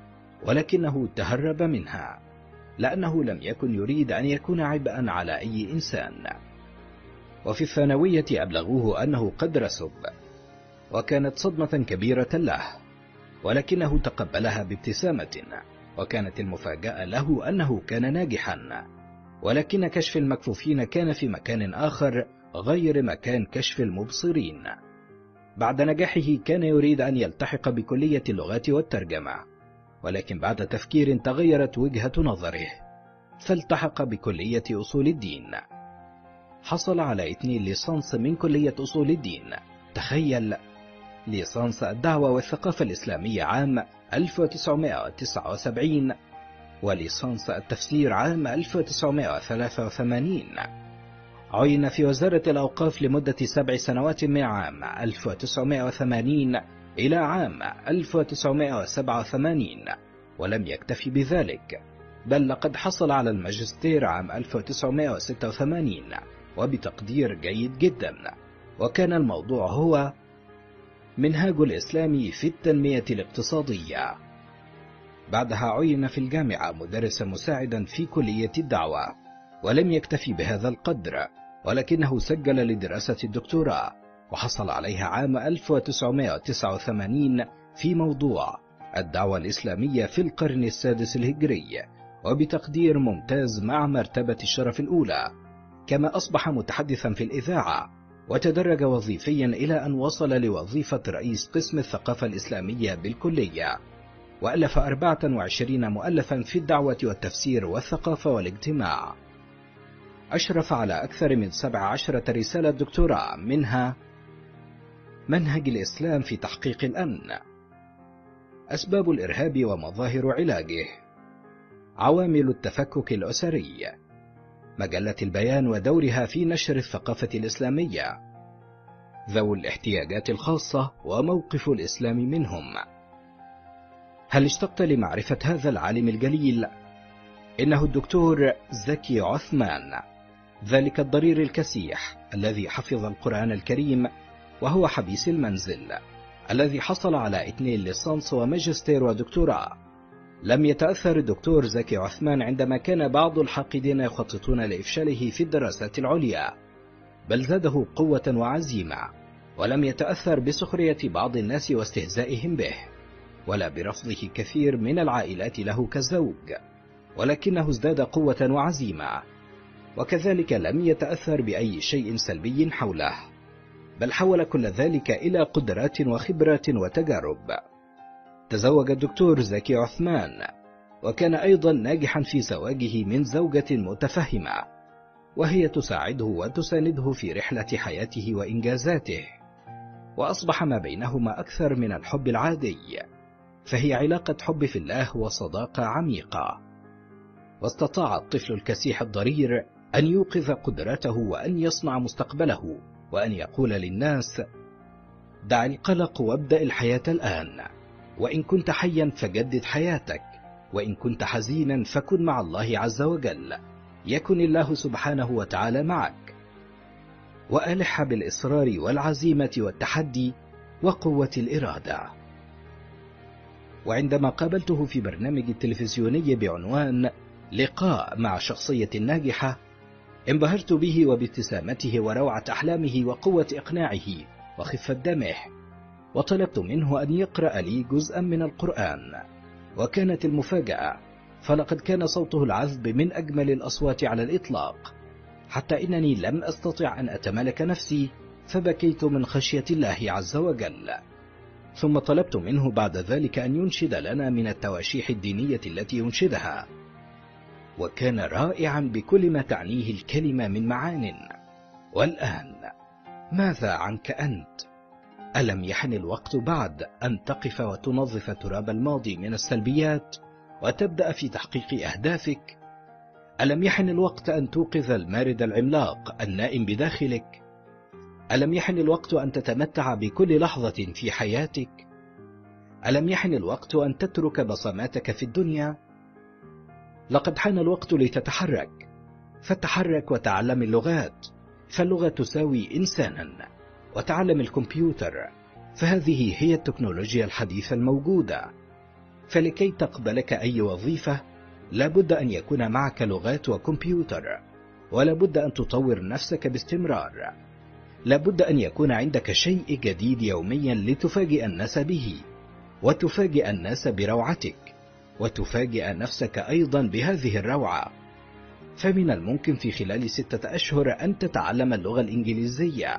ولكنه تهرب منها لأنه لم يكن يريد أن يكون عبئا على أي إنسان. وفي الثانوية أبلغوه أنه قد رسب، وكانت صدمة كبيرة له، ولكنه تقبلها بابتسامة، وكانت المفاجأة له أنه كان ناجحا، ولكن كشف المكفوفين كان في مكان آخر غير مكان كشف المبصرين. بعد نجاحه كان يريد أن يلتحق بكلية اللغات والترجمة، ولكن بعد تفكير تغيرت وجهة نظره، فالتحق بكلية أصول الدين. حصل على اثنين ليسانس من كلية أصول الدين، تخيل، ليسانس الدعوة والثقافة الإسلامية عام ألف وتسعمائة وتسعة وسبعين، وليسانس التفسير عام ألف وتسعمائة وثلاثة وثمانين. عين في وزارة الأوقاف لمدة سبع سنوات من عام ألف وتسعمائة وثمانين إلى عام ألف وتسعمائة وسبعة وثمانين، ولم يكتفي بذلك، بل لقد حصل على الماجستير عام ألف وتسعمائة وستة وثمانين وبتقدير جيد جدا، وكان الموضوع هو منهاج الإسلام في التنمية الاقتصادية. بعدها عين في الجامعة مدرسا مساعدا في كلية الدعوة، ولم يكتفي بهذا القدر، ولكنه سجل لدراسة الدكتوراه وحصل عليها عام ألف وتسعمائة وتسعة وثمانين في موضوع الدعوة الإسلامية في القرن السادس الهجري، وبتقدير ممتاز مع مرتبة الشرف الأولى. كما أصبح متحدثا في الإذاعة، وتدرج وظيفيا إلى أن وصل لوظيفة رئيس قسم الثقافة الإسلامية بالكلية، وألف أربعة وعشرين مؤلفا في الدعوة والتفسير والثقافة والاجتماع. أشرف على أكثر من سبع عشرة رسالة دكتوراه، منها منهج الإسلام في تحقيق الأمن، أسباب الإرهاب ومظاهر علاجه، عوامل التفكك الأسري، مجلة البيان ودورها في نشر الثقافة الإسلامية، ذوي الاحتياجات الخاصة وموقف الإسلام منهم. هل اشتقت لمعرفة هذا العالم الجليل؟ إنه الدكتور زكي عثمان، ذلك الضرير الكسيح الذي حفظ القرآن الكريم وهو حبيس المنزل، الذي حصل على اثنين ليسانس وماجستير ودكتوراه. لم يتأثر الدكتور زكي عثمان عندما كان بعض الحاقدين يخططون لإفشاله في الدراسات العليا، بل زاده قوة وعزيمة، ولم يتأثر بسخرية بعض الناس واستهزائهم به، ولا برفضه كثير من العائلات له كزوج، ولكنه ازداد قوة وعزيمة. وكذلك لم يتأثر بأي شيء سلبي حوله، بل حول كل ذلك إلى قدرات وخبرات وتجارب. تزوج الدكتور زكي عثمان، وكان أيضا ناجحا في زواجه من زوجة متفهمة، وهي تساعده وتسانده في رحلة حياته وإنجازاته، وأصبح ما بينهما أكثر من الحب العادي، فهي علاقة حب في الله وصداقة عميقة. واستطاع الطفل الكسيح الضرير أن يوقظ قدرته وأن يصنع مستقبله، وأن يقول للناس: دع القلق وابدأ الحياة الآن، وإن كنت حيا فجدد حياتك، وإن كنت حزينا فكن مع الله عز وجل، يكن الله سبحانه وتعالى معك. وألح بالإصرار والعزيمة والتحدي وقوة الإرادة. وعندما قابلته في برنامج التلفزيوني بعنوان لقاء مع شخصية ناجحة، انبهرت به وبابتسامته وروعة أحلامه وقوة إقناعه وخفة دمه، وطلبت منه أن يقرأ لي جزءا من القرآن. وكانت المفاجأة، فلقد كان صوته العذب من أجمل الأصوات على الإطلاق، حتى إنني لم أستطع أن أتمالك نفسي، فبكيت من خشية الله عز وجل. ثم طلبت منه بعد ذلك أن ينشد لنا من التواشيح الدينية التي ينشدها، وكان رائعا بكل ما تعنيه الكلمة من معان. والآن ماذا عنك أنت؟ ألم يحن الوقت بعد أن تقف وتنظف تراب الماضي من السلبيات وتبدأ في تحقيق أهدافك؟ ألم يحن الوقت أن توقظ المارد العملاق النائم بداخلك؟ ألم يحن الوقت أن تتمتع بكل لحظة في حياتك؟ ألم يحن الوقت أن تترك بصماتك في الدنيا؟ لقد حان الوقت لتتحرك، فتحرك وتعلم اللغات، فاللغة تساوي إنسانا، وتعلم الكمبيوتر، فهذه هي التكنولوجيا الحديثة الموجودة. فلكي تقبلك أي وظيفة لابد أن يكون معك لغات وكمبيوتر، ولابد أن تطور نفسك باستمرار، لابد أن يكون عندك شيء جديد يوميا لتفاجئ الناس به، وتفاجئ الناس بروعتك، وتفاجئ نفسك أيضا بهذه الروعة. فمن الممكن في خلال ستة أشهر أن تتعلم اللغة الإنجليزية،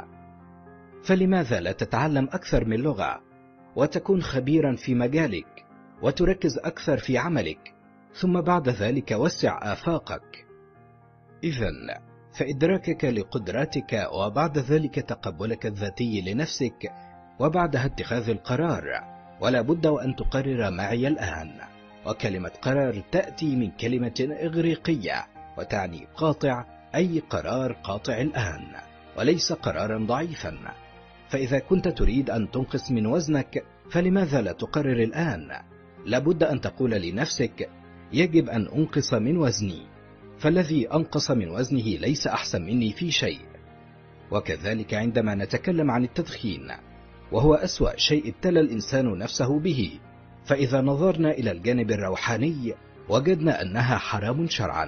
فلماذا لا تتعلم أكثر من لغة وتكون خبيرا في مجالك وتركز أكثر في عملك، ثم بعد ذلك وسع آفاقك؟ إذن فإدراكك لقدراتك وبعد ذلك تقبلك الذاتي لنفسك وبعدها اتخاذ القرار، ولا بد وأن تقرر معي الآن. وكلمة قرار تأتي من كلمة إغريقية وتعني قاطع، أي قرار قاطع الآن وليس قرارا ضعيفا. فإذا كنت تريد أن تنقص من وزنك فلماذا لا تقرر الآن؟ لابد أن تقول لنفسك يجب أن أنقص من وزني، فالذي أنقص من وزنه ليس أحسن مني في شيء. وكذلك عندما نتكلم عن التدخين، وهو أسوأ شيء ابتلى الإنسان نفسه به، فإذا نظرنا إلى الجانب الروحاني وجدنا أنها حرام شرعا،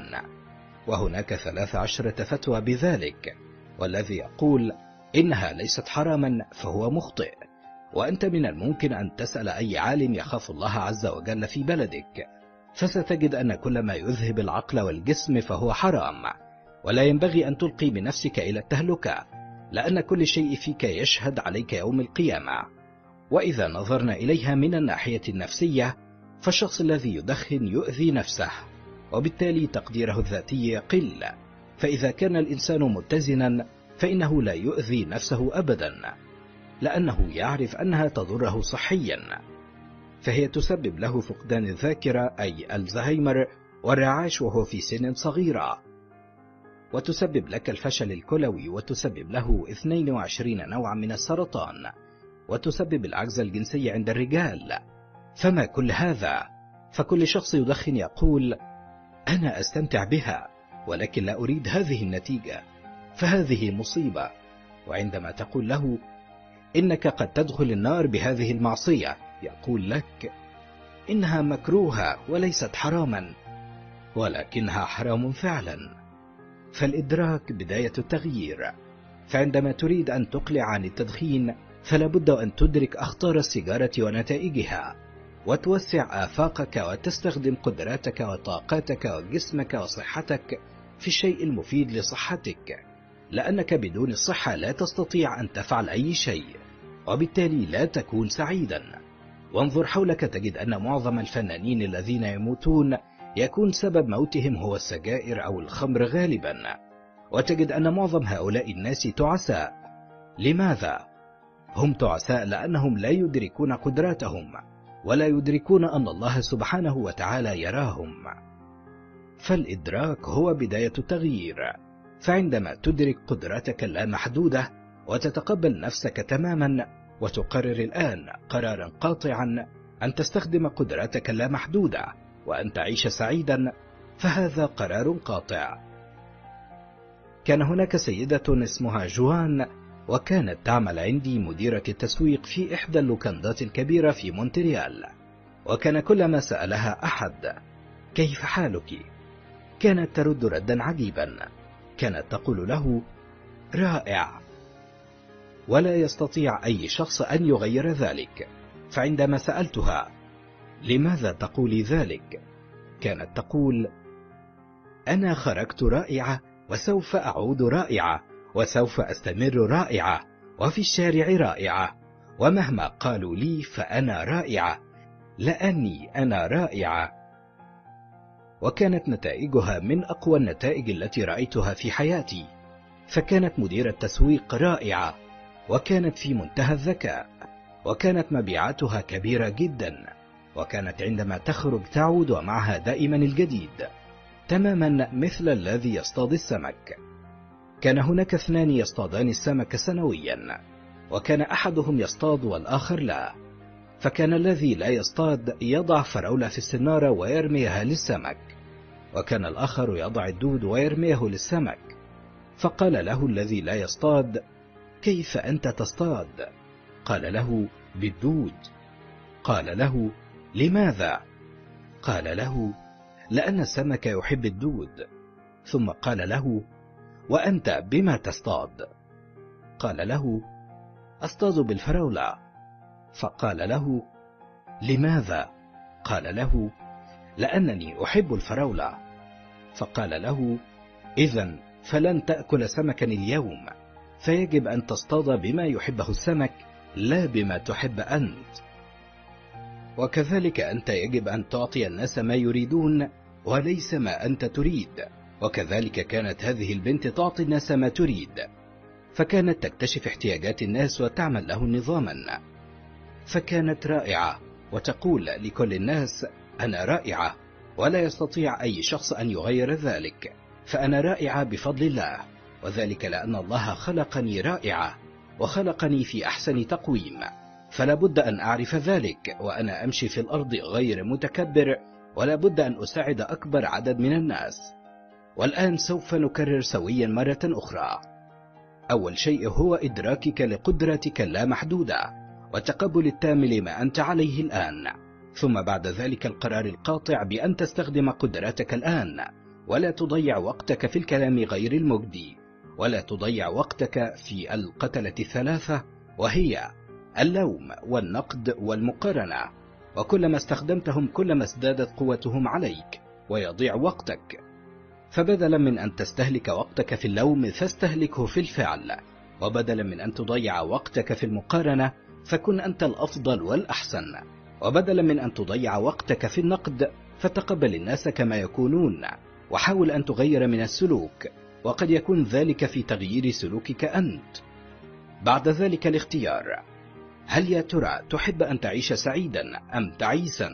وهناك ثلاث عشرة فتوى بذلك، والذي يقول إنها ليست حراما فهو مخطئ. وأنت من الممكن أن تسأل أي عالم يخاف الله عز وجل في بلدك، فستجد أن كل ما يذهب العقل والجسم فهو حرام، ولا ينبغي أن تلقي بنفسك إلى التهلكة، لأن كل شيء فيك يشهد عليك يوم القيامة. وإذا نظرنا إليها من الناحية النفسية، فالشخص الذي يدخن يؤذي نفسه، وبالتالي تقديره الذاتي يقل. فإذا كان الإنسان متزنا فإنه لا يؤذي نفسه أبدا، لأنه يعرف أنها تضره صحيا، فهي تسبب له فقدان الذاكرة أي الزهايمر والرعاش وهو في سن صغيرة، وتسبب لك الفشل الكلوي، وتسبب له اثنين وعشرين نوعا من السرطان، وتسبب العجز الجنسي عند الرجال. فما كل هذا؟ فكل شخص يدخن يقول أنا أستمتع بها ولكن لا أريد هذه النتيجة، فهذه مصيبة. وعندما تقول له إنك قد تدخل النار بهذه المعصية، يقول لك إنها مكروهة وليست حراما، ولكنها حرام فعلا. فالإدراك بداية التغيير. فعندما تريد أن تقلع عن التدخين فلا بد أن تدرك أخطار السيجارة ونتائجها، وتوسع آفاقك وتستخدم قدراتك وطاقاتك وجسمك وصحتك في الشيء المفيد لصحتك، لأنك بدون الصحة لا تستطيع أن تفعل أي شيء، وبالتالي لا تكون سعيدا. وانظر حولك تجد أن معظم الفنانين الذين يموتون يكون سبب موتهم هو السجائر أو الخمر غالبا، وتجد أن معظم هؤلاء الناس تعساء. لماذا؟ هم تعساء لأنهم لا يدركون قدراتهم، ولا يدركون أن الله سبحانه وتعالى يراهم. فالإدراك هو بداية التغيير. فعندما تدرك قدراتك اللامحدودة وتتقبل نفسك تماما، وتقرر الآن قرارا قاطعا أن تستخدم قدراتك اللامحدودة وأن تعيش سعيدا، فهذا قرار قاطع. كان هناك سيدة اسمها جوان، وكانت تعمل عندي مديرة التسويق في إحدى اللوكندات الكبيرة في مونتريال. وكان كلما سألها أحد كيف حالك كانت ترد ردا عجيبا، كانت تقول له رائع، ولا يستطيع أي شخص أن يغير ذلك. فعندما سألتها لماذا تقولي ذلك، كانت تقول أنا خرجت رائعة، وسوف أعود رائعة، وسوف أستمر رائعة، وفي الشارع رائعة، ومهما قالوا لي فأنا رائعة، لأني أنا رائعة. وكانت نتائجها من أقوى النتائج التي رأيتها في حياتي. فكانت مديرة تسويق رائعة، وكانت في منتهى الذكاء، وكانت مبيعاتها كبيرة جدا، وكانت عندما تخرج تعود ومعها دائما الجديد، تماما مثل الذي يصطاد السمك. كان هناك اثنان يصطادان السمك سنويا، وكان أحدهم يصطاد والآخر لا. فكان الذي لا يصطاد يضع فراولة في السنارة ويرميها للسمك، وكان الآخر يضع الدود ويرميه للسمك. فقال له الذي لا يصطاد: كيف أنت تصطاد؟ قال له: بالدود. قال له: لماذا؟ قال له: لأن السمك يحب الدود. ثم قال له: وأنت بما تصطاد؟ قال له: أصطاد بالفراولة. فقال له: لماذا؟ قال له: لأنني أحب الفراولة. فقال له: إذن فلن تأكل سمكا اليوم، فيجب أن تصطاد بما يحبه السمك لا بما تحب أنت. وكذلك أنت يجب أن تعطي الناس ما يريدون وليس ما أنت تريد. وكذلك كانت هذه البنت تعطي الناس ما تريد، فكانت تكتشف احتياجات الناس وتعمل له نظاما. فكانت رائعة وتقول لكل الناس: أنا رائعة، ولا يستطيع أي شخص أن يغير ذلك، فأنا رائعة بفضل الله، وذلك لأن الله خلقني رائعة وخلقني في أحسن تقويم، فلا بد أن أعرف ذلك وأنا أمشي في الأرض غير متكبر، ولا بد أن أساعد أكبر عدد من الناس. والآن سوف نكرر سويا مرة أخرى. أول شيء هو إدراكك لقدرتك اللامحدودة والتقبل التام لما أنت عليه الآن، ثم بعد ذلك القرار القاطع بأن تستخدم قدراتك الآن، ولا تضيع وقتك في الكلام غير المجدي، ولا تضيع وقتك في القتلة الثلاثة، وهي اللوم والنقد والمقارنة، وكلما استخدمتهم كلما ازدادت قوتهم عليك ويضيع وقتك. فبدلا من أن تستهلك وقتك في اللوم فاستهلكه في الفعل، وبدلا من أن تضيع وقتك في المقارنة فكن أنت الأفضل والأحسن، وبدلا من أن تضيع وقتك في النقد فتقبل الناس كما يكونون، وحاول أن تغير من السلوك، وقد يكون ذلك في تغيير سلوكك أنت. بعد ذلك الاختيار: هل يا ترى تحب أن تعيش سعيدا أم تعيسا؟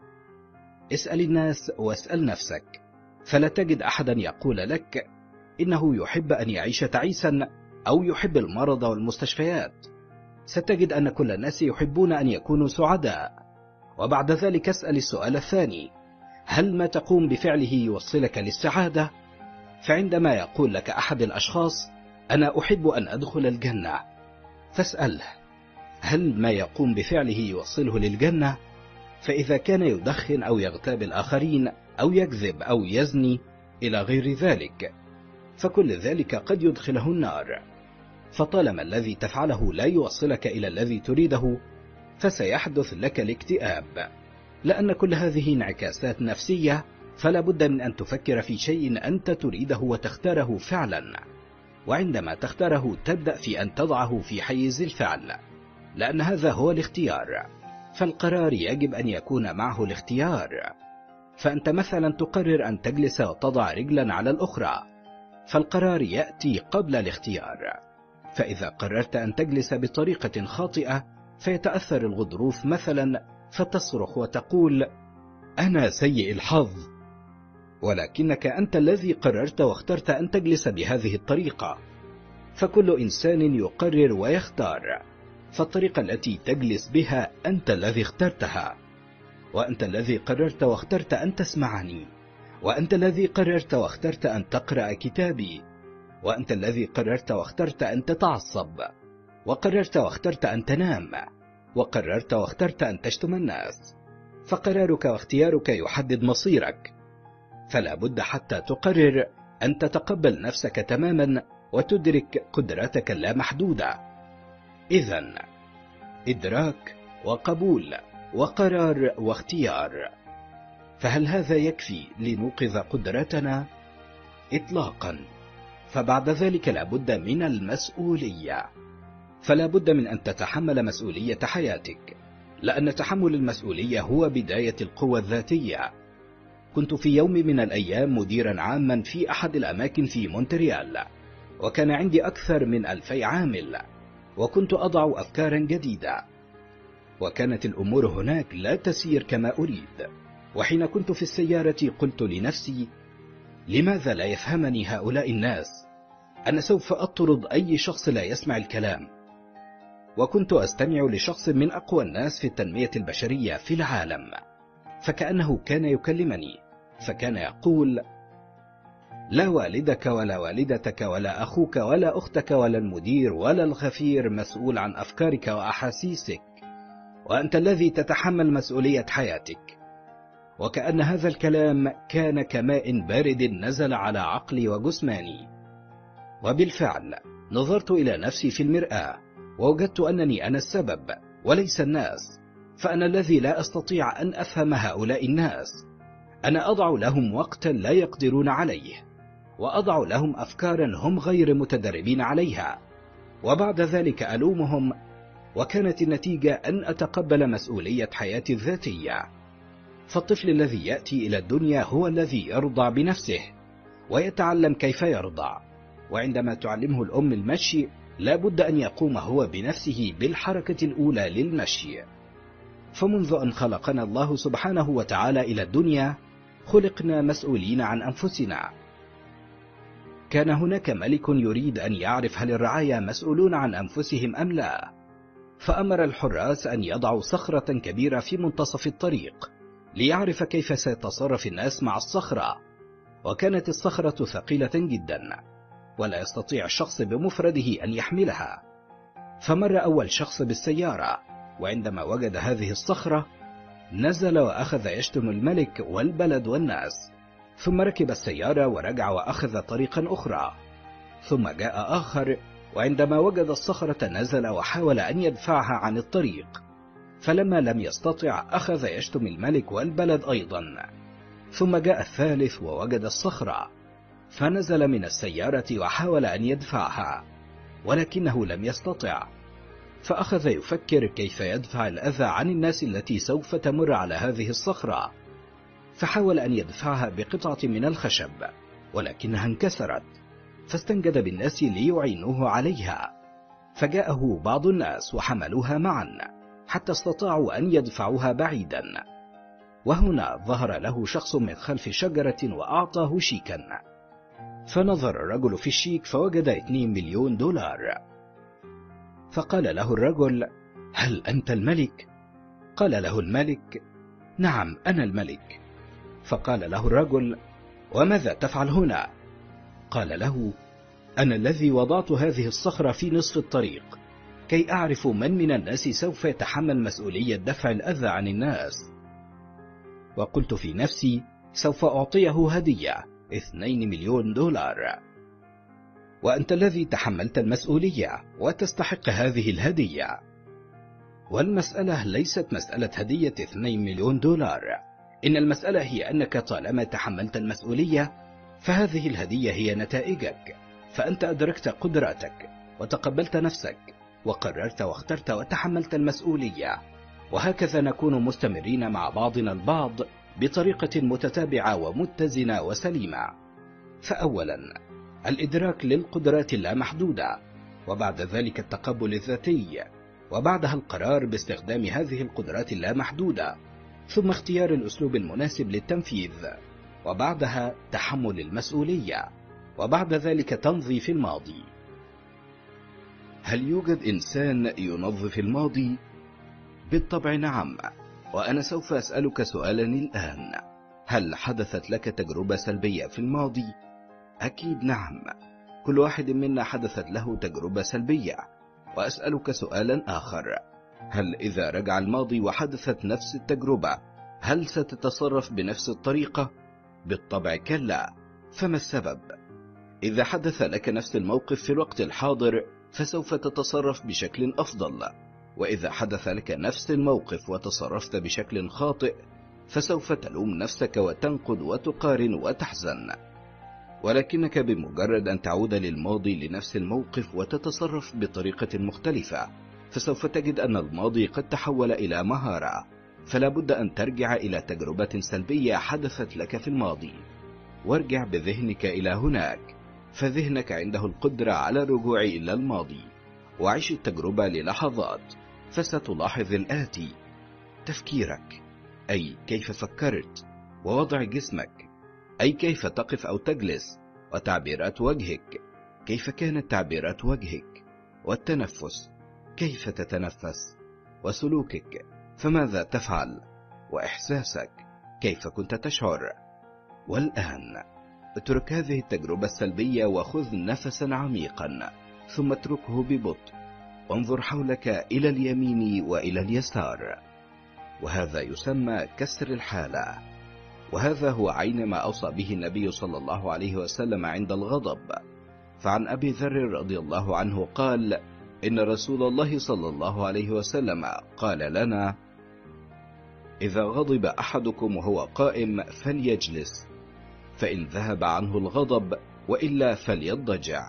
اسأل الناس واسأل نفسك، فلا تجد أحدا يقول لك إنه يحب أن يعيش تعيسا أو يحب المرض والمستشفيات. ستجد أن كل الناس يحبون أن يكونوا سعداء. وبعد ذلك اسأل السؤال الثاني: هل ما تقوم بفعله يوصلك للسعادة؟ فعندما يقول لك أحد الأشخاص: أنا أحب أن أدخل الجنة، فاسأله: هل ما يقوم بفعله يوصله للجنة؟ فإذا كان يدخن أو يغتاب الآخرين أو يكذب أو يزني إلى غير ذلك، فكل ذلك قد يدخله النار. فطالما الذي تفعله لا يوصلك إلى الذي تريده فسيحدث لك الاكتئاب، لأن كل هذه انعكاسات نفسية، فلا بد من أن تفكر في شيء أنت تريده وتختاره فعلا، وعندما تختاره تبدأ في أن تضعه في حيز الفعل، لأن هذا هو الاختيار. فالقرار يجب أن يكون معه الاختيار. فأنت مثلا تقرر أن تجلس وتضع رجلا على الأخرى، فالقرار يأتي قبل الاختيار. فإذا قررت أن تجلس بطريقة خاطئة فيتأثر الغضروف مثلا، فتصرخ وتقول: أنا سيء الحظ، ولكنك أنت الذي قررت واخترت أن تجلس بهذه الطريقة. فكل إنسان يقرر ويختار، فالطريقة التي تجلس بها أنت الذي اخترتها، وأنت الذي قررت واخترت أن تسمعني، وأنت الذي قررت واخترت أن تقرأ كتابي، وأنت الذي قررت واخترت أن تتعصب، وقررت واخترت أن تنام، وقررت واخترت أن تشتم الناس. فقرارك واختيارك يحدد مصيرك، فلا بد حتى تقرر أن تتقبل نفسك تماما وتدرك قدراتك اللامحدودة. إذن إدراك وقبول وقرار واختيار. فهل هذا يكفي لنوقظ قدراتنا؟ إطلاقا. فبعد ذلك لا بد من المسؤولية، فلا بد من أن تتحمل مسؤولية حياتك، لأن تحمل المسؤولية هو بداية القوة الذاتية. كنت في يوم من الأيام مديرا عاما في أحد الأماكن في مونتريال، وكان عندي أكثر من ألفي عامل، وكنت أضع أفكارا جديدة، وكانت الأمور هناك لا تسير كما أريد. وحين كنت في السيارة قلت لنفسي: لماذا لا يفهمني هؤلاء الناس؟ أنا سوف أطرد أي شخص لا يسمع الكلام. وكنت أستمع لشخص من أقوى الناس في التنمية البشرية في العالم، فكأنه كان يكلمني، فكان يقول: لا والدك ولا والدتك ولا أخوك ولا أختك ولا المدير ولا الغفير مسؤول عن أفكارك وأحاسيسك، وأنت الذي تتحمل مسؤولية حياتك. وكأن هذا الكلام كان كماء بارد نزل على عقلي وجسماني. وبالفعل نظرت إلى نفسي في المرآة، ووجدت أنني أنا السبب وليس الناس، فأنا الذي لا أستطيع أن أفهم هؤلاء الناس. أنا أضع لهم وقتا لا يقدرون عليه، وأضع لهم أفكارا هم غير متدربين عليها، وبعد ذلك ألومهم، وكانت النتيجة أن أتقبل مسؤولية حياتي الذاتية. فالطفل الذي يأتي إلى الدنيا هو الذي يرضع بنفسه ويتعلم كيف يرضع، وعندما تعلمه الأم المشي لا بد أن يقوم هو بنفسه بالحركة الأولى للمشي. فمنذ أن خلقنا الله سبحانه وتعالى إلى الدنيا خلقنا مسؤولين عن أنفسنا. كان هناك ملك يريد أن يعرف هل الرعايا مسؤولون عن أنفسهم أم لا، فأمر الحراس أن يضعوا صخرة كبيرة في منتصف الطريق ليعرف كيف سيتصرف الناس مع الصخرة. وكانت الصخرة ثقيلة جدا ولا يستطيع الشخص بمفرده أن يحملها، فمر أول شخص بالسيارة، وعندما وجد هذه الصخرة نزل وأخذ يشتم الملك والبلد والناس، ثم ركب السيارة ورجع وأخذ طريقا أخرى. ثم جاء آخر، وعندما وجد الصخرة نزل وحاول أن يدفعها عن الطريق، فلما لم يستطع أخذ يشتم الملك والبلد أيضا. ثم جاء الثالث ووجد الصخرة، فنزل من السيارة وحاول أن يدفعها، ولكنه لم يستطع، فأخذ يفكر كيف يدفع الأذى عن الناس التي سوف تمر على هذه الصخرة، فحاول أن يدفعها بقطعة من الخشب، ولكنها انكسرت، فاستنجد بالناس ليعينوه عليها، فجاءه بعض الناس وحملوها معا حتى استطاعوا أن يدفعوها بعيدا. وهنا ظهر له شخص من خلف شجرة وأعطاه شيكا، فنظر الرجل في الشيك فوجد اثنين مليون دولار. فقال له الرجل: هل أنت الملك؟ قال له الملك: نعم أنا الملك. فقال له الرجل: وماذا تفعل هنا؟ قال له: أنا الذي وضعت هذه الصخرة في نصف الطريق كي أعرف من من الناس سوف يتحمل مسؤولية دفع الأذى عن الناس. وقلت في نفسي: سوف أعطيه هدية اثنين مليون دولار. وأنت الذي تحملت المسؤولية وتستحق هذه الهدية. والمسألة ليست مسألة هدية اثنين مليون دولار، إن المسألة هي أنك طالما تحملت المسؤولية فهذه الهدية هي نتائجك، فأنت أدركت قدراتك وتقبلت نفسك وقررت واخترت وتحملت المسؤولية. وهكذا نكون مستمرين مع بعضنا البعض بطريقة متتابعة ومتزنة وسليمة. فأولا الإدراك للقدرات اللامحدودة، وبعد ذلك التقبل الذاتي، وبعدها القرار باستخدام هذه القدرات اللامحدودة، ثم اختيار الأسلوب المناسب للتنفيذ، وبعدها تحمل المسؤولية، وبعد ذلك تنظيف الماضي. هل يوجد إنسان ينظف الماضي؟ بالطبع نعم. وأنا سوف أسألك سؤالا الآن: هل حدثت لك تجربة سلبية في الماضي؟ أكيد نعم، كل واحد منا حدثت له تجربة سلبية. وأسألك سؤالا آخر: هل إذا رجع الماضي وحدثت نفس التجربة هل ستتصرف بنفس الطريقة؟ بالطبع كلا. فما السبب؟ إذا حدث لك نفس الموقف في الوقت الحاضر فسوف تتصرف بشكل أفضل، وإذا حدث لك نفس الموقف وتصرفت بشكل خاطئ فسوف تلوم نفسك وتنقد وتقارن وتحزن. ولكنك بمجرد أن تعود للماضي لنفس الموقف وتتصرف بطريقة مختلفة فسوف تجد أن الماضي قد تحول إلى مهارة، فلا بد أن ترجع إلى تجربة سلبية حدثت لك في الماضي، وارجع بذهنك إلى هناك، فذهنك عنده القدرة على الرجوع إلى الماضي، وعيش التجربة للحظات، فستلاحظ الآتي: تفكيرك، أي كيف فكرت، ووضع جسمك، أي كيف تقف أو تجلس، وتعبيرات وجهك، كيف كانت تعبيرات وجهك؟ والتنفس، كيف تتنفس؟ وسلوكك، فماذا تفعل؟ وإحساسك، كيف كنت تشعر؟ والآن اترك هذه التجربة السلبية وخذ نفسا عميقا، ثم اتركه ببطء، وانظر حولك إلى اليمين وإلى اليسار، وهذا يسمى كسر الحالة. وهذا هو عين ما أوصى به النبي صلى الله عليه وسلم عند الغضب. فعن أبي ذر رضي الله عنه قال: إن رسول الله صلى الله عليه وسلم قال لنا: إذا غضب أحدكم وهو قائم فليجلس، فإن ذهب عنه الغضب وإلا فليضجع.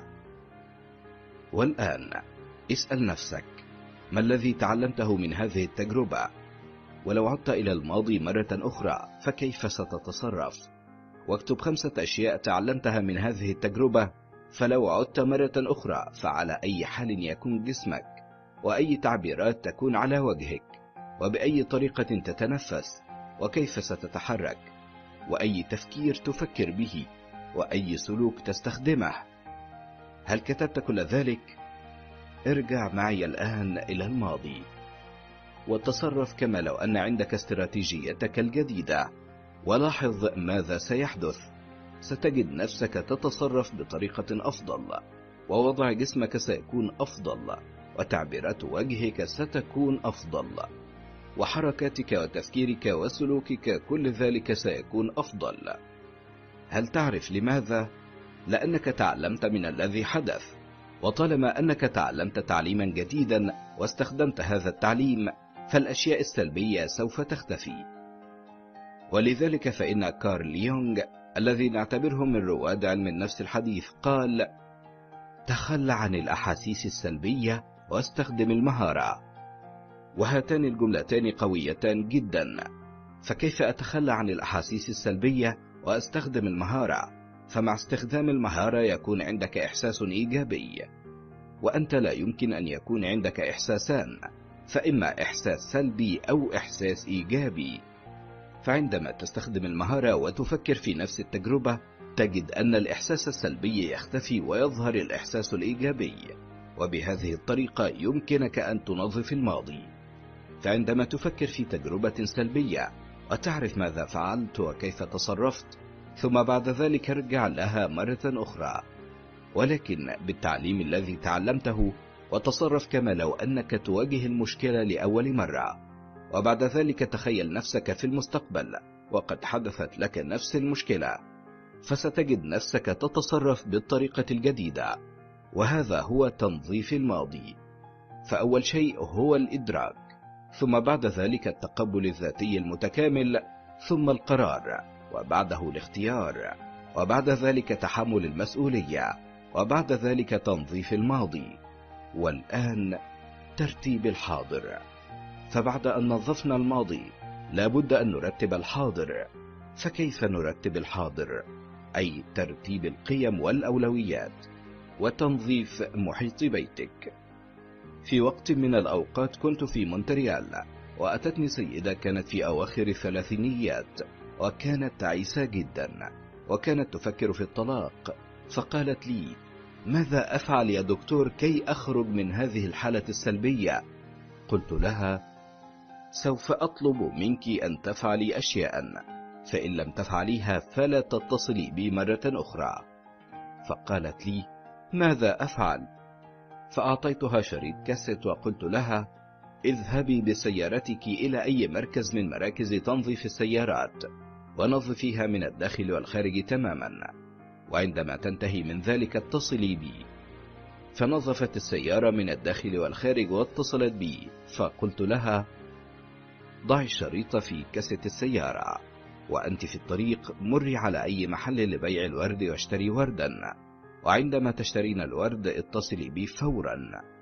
والآن اسأل نفسك: ما الذي تعلمته من هذه التجربة؟ ولو عدت إلى الماضي مرة أخرى فكيف ستتصرف؟ واكتب خمسة أشياء تعلمتها من هذه التجربة. فلو عدت مرة أخرى فعلى أي حال يكون جسمك، وأي تعبيرات تكون على وجهك، وبأي طريقة تتنفس، وكيف ستتحرك، وأي تفكير تفكر به، وأي سلوك تستخدمه. هل كتبت كل ذلك؟ ارجع معي الآن إلى الماضي وتصرف كما لو أن عندك استراتيجيتك الجديدة، ولاحظ ماذا سيحدث. ستجد نفسك تتصرف بطريقة أفضل، ووضع جسمك سيكون أفضل، وتعبيرات وجهك ستكون أفضل، وحركاتك وتفكيرك وسلوكك كل ذلك سيكون أفضل. هل تعرف لماذا؟ لأنك تعلمت من الذي حدث، وطالما أنك تعلمت تعليما جديدا واستخدمت هذا التعليم، فالأشياء السلبية سوف تختفي. ولذلك فإن كارل يونغ الذي نعتبره من رواد علم النفس الحديث قال: تخلى عن الأحاسيس السلبية واستخدم المهارة. وهاتان الجملتان قويتان جدا. فكيف أتخلى عن الأحاسيس السلبية وأستخدم المهارة؟ فمع استخدام المهارة يكون عندك إحساس إيجابي، وأنت لا يمكن أن يكون عندك إحساسان، فإما إحساس سلبي أو إحساس إيجابي. فعندما تستخدم المهارة وتفكر في نفس التجربة، تجد أن الإحساس السلبي يختفي ويظهر الإحساس الإيجابي، وبهذه الطريقة يمكنك أن تنظف الماضي. فعندما تفكر في تجربة سلبية وتعرف ماذا فعلت وكيف تصرفت، ثم بعد ذلك ارجع لها مرة أخرى، ولكن بالتعليم الذي تعلمته، وتصرف كما لو أنك تواجه المشكلة لأول مرة. وبعد ذلك تخيل نفسك في المستقبل وقد حدثت لك نفس المشكلة، فستجد نفسك تتصرف بالطريقة الجديدة. وهذا هو تنظيف الماضي. فأول شيء هو الإدراك، ثم بعد ذلك التقبل الذاتي المتكامل، ثم القرار، وبعده الاختيار، وبعد ذلك تحمل المسؤولية، وبعد تنظيف تنظيف الماضي. والآن ترتيب الحاضر. فبعد أن نظفنا الماضي لابد أن نرتب الحاضر. فكيف نرتب الحاضر؟ أي ترتيب القيم والأولويات، وتنظيف محيط بيتك. في وقت من الأوقات كنت في مونتريال، وأتتني سيدة كانت في أواخر الثلاثينيات، وكانت تعيسة جدا، وكانت تفكر في الطلاق. فقالت لي: ماذا أفعل يا دكتور كي أخرج من هذه الحالة السلبية؟ قلت لها: سوف أطلب منك أن تفعلي أشياء، فإن لم تفعليها فلا تتصلي بي مرة أخرى. فقالت لي: ماذا أفعل؟ فأعطيتها شريط كاسيت وقلت لها: اذهبي بسيارتك إلى أي مركز من مراكز تنظيف السيارات، ونظفيها من الداخل والخارج تماما، وعندما تنتهي من ذلك اتصلي بي. فنظفت السيارة من الداخل والخارج واتصلت بي، فقلت لها: ضعي الشريط في كاسيت السيارة، وأنت في الطريق مري على أي محل لبيع الورد واشتري وردا، وعندما تشترين الورد اتصلي بي فورا.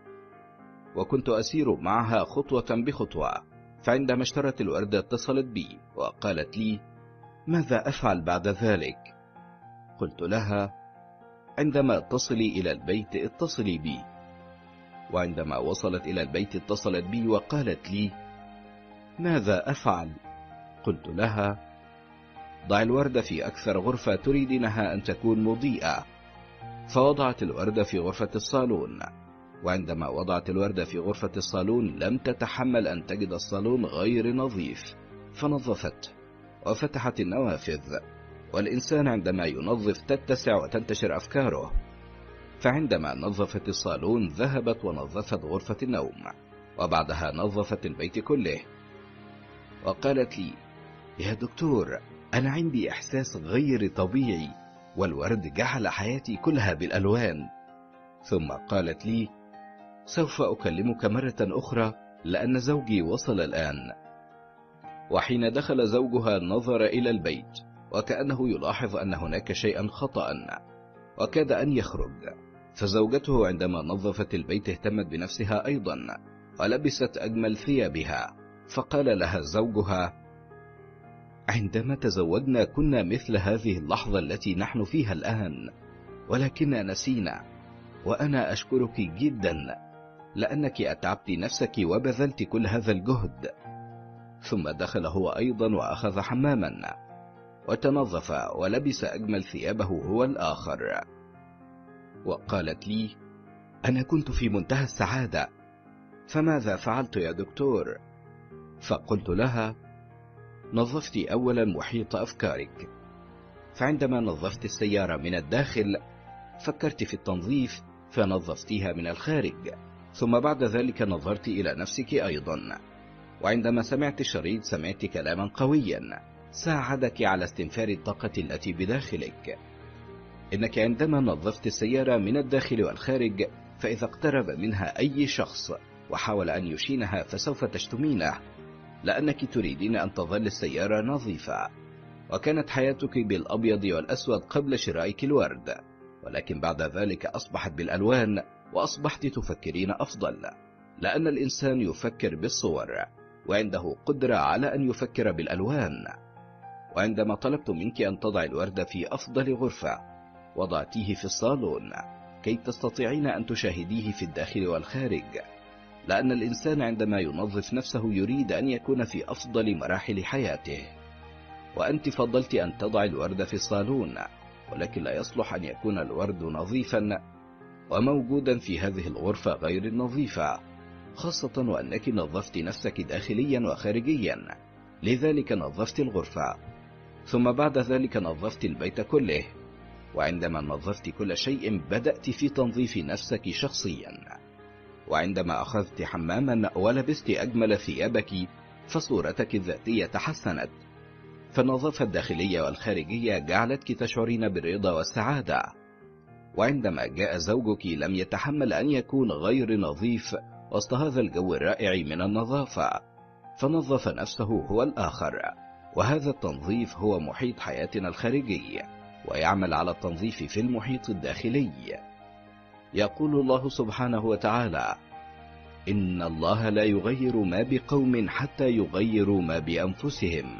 وكنت أسير معها خطوة بخطوة، فعندما اشترت الورد اتصلت بي وقالت لي: ماذا أفعل بعد ذلك؟ قلت لها: عندما تصلي إلى البيت اتصلي بي. وعندما وصلت إلى البيت اتصلت بي وقالت لي: ماذا أفعل؟ قلت لها: ضع الورد في أكثر غرفة تريدينها أن تكون مضيئة. فوضعت الوردة في غرفة الصالون. وعندما وضعت الوردة في غرفة الصالون لم تتحمل أن تجد الصالون غير نظيف، فنظفته وفتحت النوافذ. والإنسان عندما ينظف تتسع وتنتشر أفكاره. فعندما نظفت الصالون ذهبت ونظفت غرفة النوم، وبعدها نظفت البيت كله. وقالت لي: يا دكتور، أنا عندي إحساس غير طبيعي، والورد جعل حياتي كلها بالألوان. ثم قالت لي: سوف أكلمك مرة أخرى لأن زوجي وصل الآن. وحين دخل زوجها نظر إلى البيت وكأنه يلاحظ أن هناك شيئا خطأ، وكاد أن يخرج. فزوجته عندما نظفت البيت اهتمت بنفسها أيضا ولبست أجمل ثيابها. فقال لها زوجها: عندما تزوجنا كنا مثل هذه اللحظة التي نحن فيها الآن، ولكننا نسينا. وأنا أشكرك جدا لأنك أتعبت نفسك وبذلت كل هذا الجهد. ثم دخل هو أيضا وأخذ حماما وتنظف ولبس أجمل ثيابه هو الآخر. وقالت لي: أنا كنت في منتهى السعادة، فماذا فعلت يا دكتور؟ فقلت لها: نظفت أولا محيط أفكارك، فعندما نظفت السيارة من الداخل فكرت في التنظيف فنظفتها من الخارج، ثم بعد ذلك نظرت إلى نفسك أيضا. وعندما سمعت الشريط سمعت كلاما قويا ساعدك على استنفار الطاقة التي بداخلك. إنك عندما نظفت السيارة من الداخل والخارج فإذا اقترب منها أي شخص وحاول أن يشينها فسوف تشتمينه، لأنك تريدين أن تظل السيارة نظيفة. وكانت حياتك بالأبيض والأسود قبل شرائك الورد، ولكن بعد ذلك أصبحت بالألوان، وأصبحت تفكرين أفضل، لأن الإنسان يفكر بالصور وعنده قدرة على أن يفكر بالألوان. وعندما طلبت منك أن تضع الورد في أفضل غرفة وضعتيه في الصالون كي تستطيعين أن تشاهديه في الداخل والخارج، لأن الإنسان عندما ينظف نفسه يريد أن يكون في أفضل مراحل حياته. وأنت فضلت أن تضع الورد في الصالون، ولكن لا يصلح أن يكون الورد نظيفا وموجودا في هذه الغرفة غير النظيفة، خاصة وأنك نظفت نفسك داخليا وخارجيا. لذلك نظفت الغرفة، ثم بعد ذلك نظفت البيت كله. وعندما نظفت كل شيء بدأت في تنظيف نفسك شخصيا. وعندما أخذت حماما ولبست أجمل ثيابك فصورتك الذاتية تحسنت. فالنظافة الداخلية والخارجية جعلتك تشعرين بالرضا والسعادة. وعندما جاء زوجك لم يتحمل أن يكون غير نظيف وسط هذا الجو الرائع من النظافة، فنظف نفسه هو الآخر. وهذا التنظيف هو محيط حياتنا الخارجي، ويعمل على التنظيف في المحيط الداخلي. يقول الله سبحانه وتعالى: إن الله لا يغير ما بقوم حتى يغيروا ما بأنفسهم.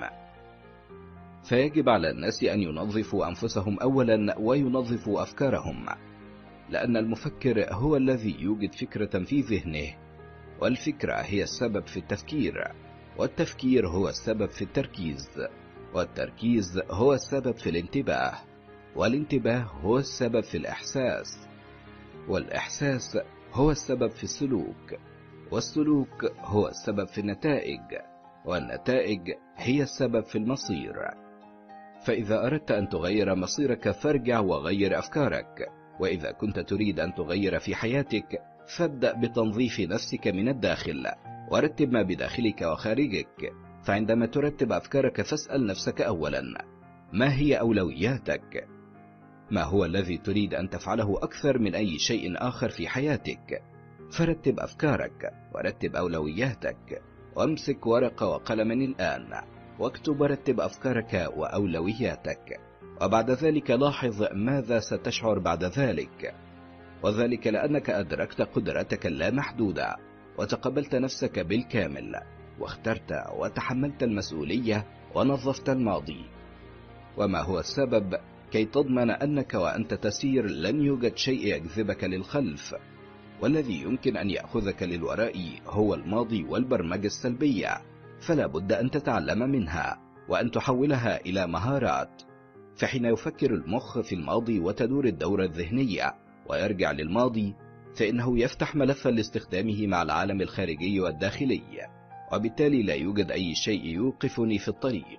فيجب على الناس أن ينظفوا أنفسهم أولا وينظفوا أفكارهم، لأن المفكر هو الذي يوجد فكرة في ذهنه، والفكرة هي السبب في التفكير، والتفكير هو السبب في التركيز، والتركيز هو السبب في الانتباه، والانتباه هو السبب في الإحساس، والإحساس هو السبب في السلوك، والسلوك هو السبب في النتائج، والنتائج هي السبب في المصير. فإذا أردت أن تغير مصيرك فارجع وغير أفكارك. وإذا كنت تريد أن تغير في حياتك فابدأ بتنظيف نفسك من الداخل، ورتب ما بداخلك وخارجك. فعندما ترتب أفكارك فاسأل نفسك أولا: ما هي أولوياتك؟ ما هو الذي تريد أن تفعله أكثر من أي شيء آخر في حياتك؟ فرتب أفكارك ورتب أولوياتك، وامسك ورقة وقلم الآن واكتب ورتب أفكارك وأولوياتك. وبعد ذلك لاحظ ماذا ستشعر بعد ذلك، وذلك لأنك أدركت قدرتك اللامحدودة وتقبلت نفسك بالكامل، واخترت وتحملت المسؤولية ونظفت الماضي. وما هو السبب؟ كي تضمن أنك وأنت تسير لن يوجد شيء يجذبك للخلف، والذي يمكن أن يأخذك للوراء هو الماضي والبرمجة السلبية. فلا بد أن تتعلم منها وأن تحولها إلى مهارات. فحين يفكر المخ في الماضي وتدور الدورة الذهنية ويرجع للماضي، فإنه يفتح ملفا لاستخدامه مع العالم الخارجي والداخلي، وبالتالي لا يوجد أي شيء يوقفني في الطريق.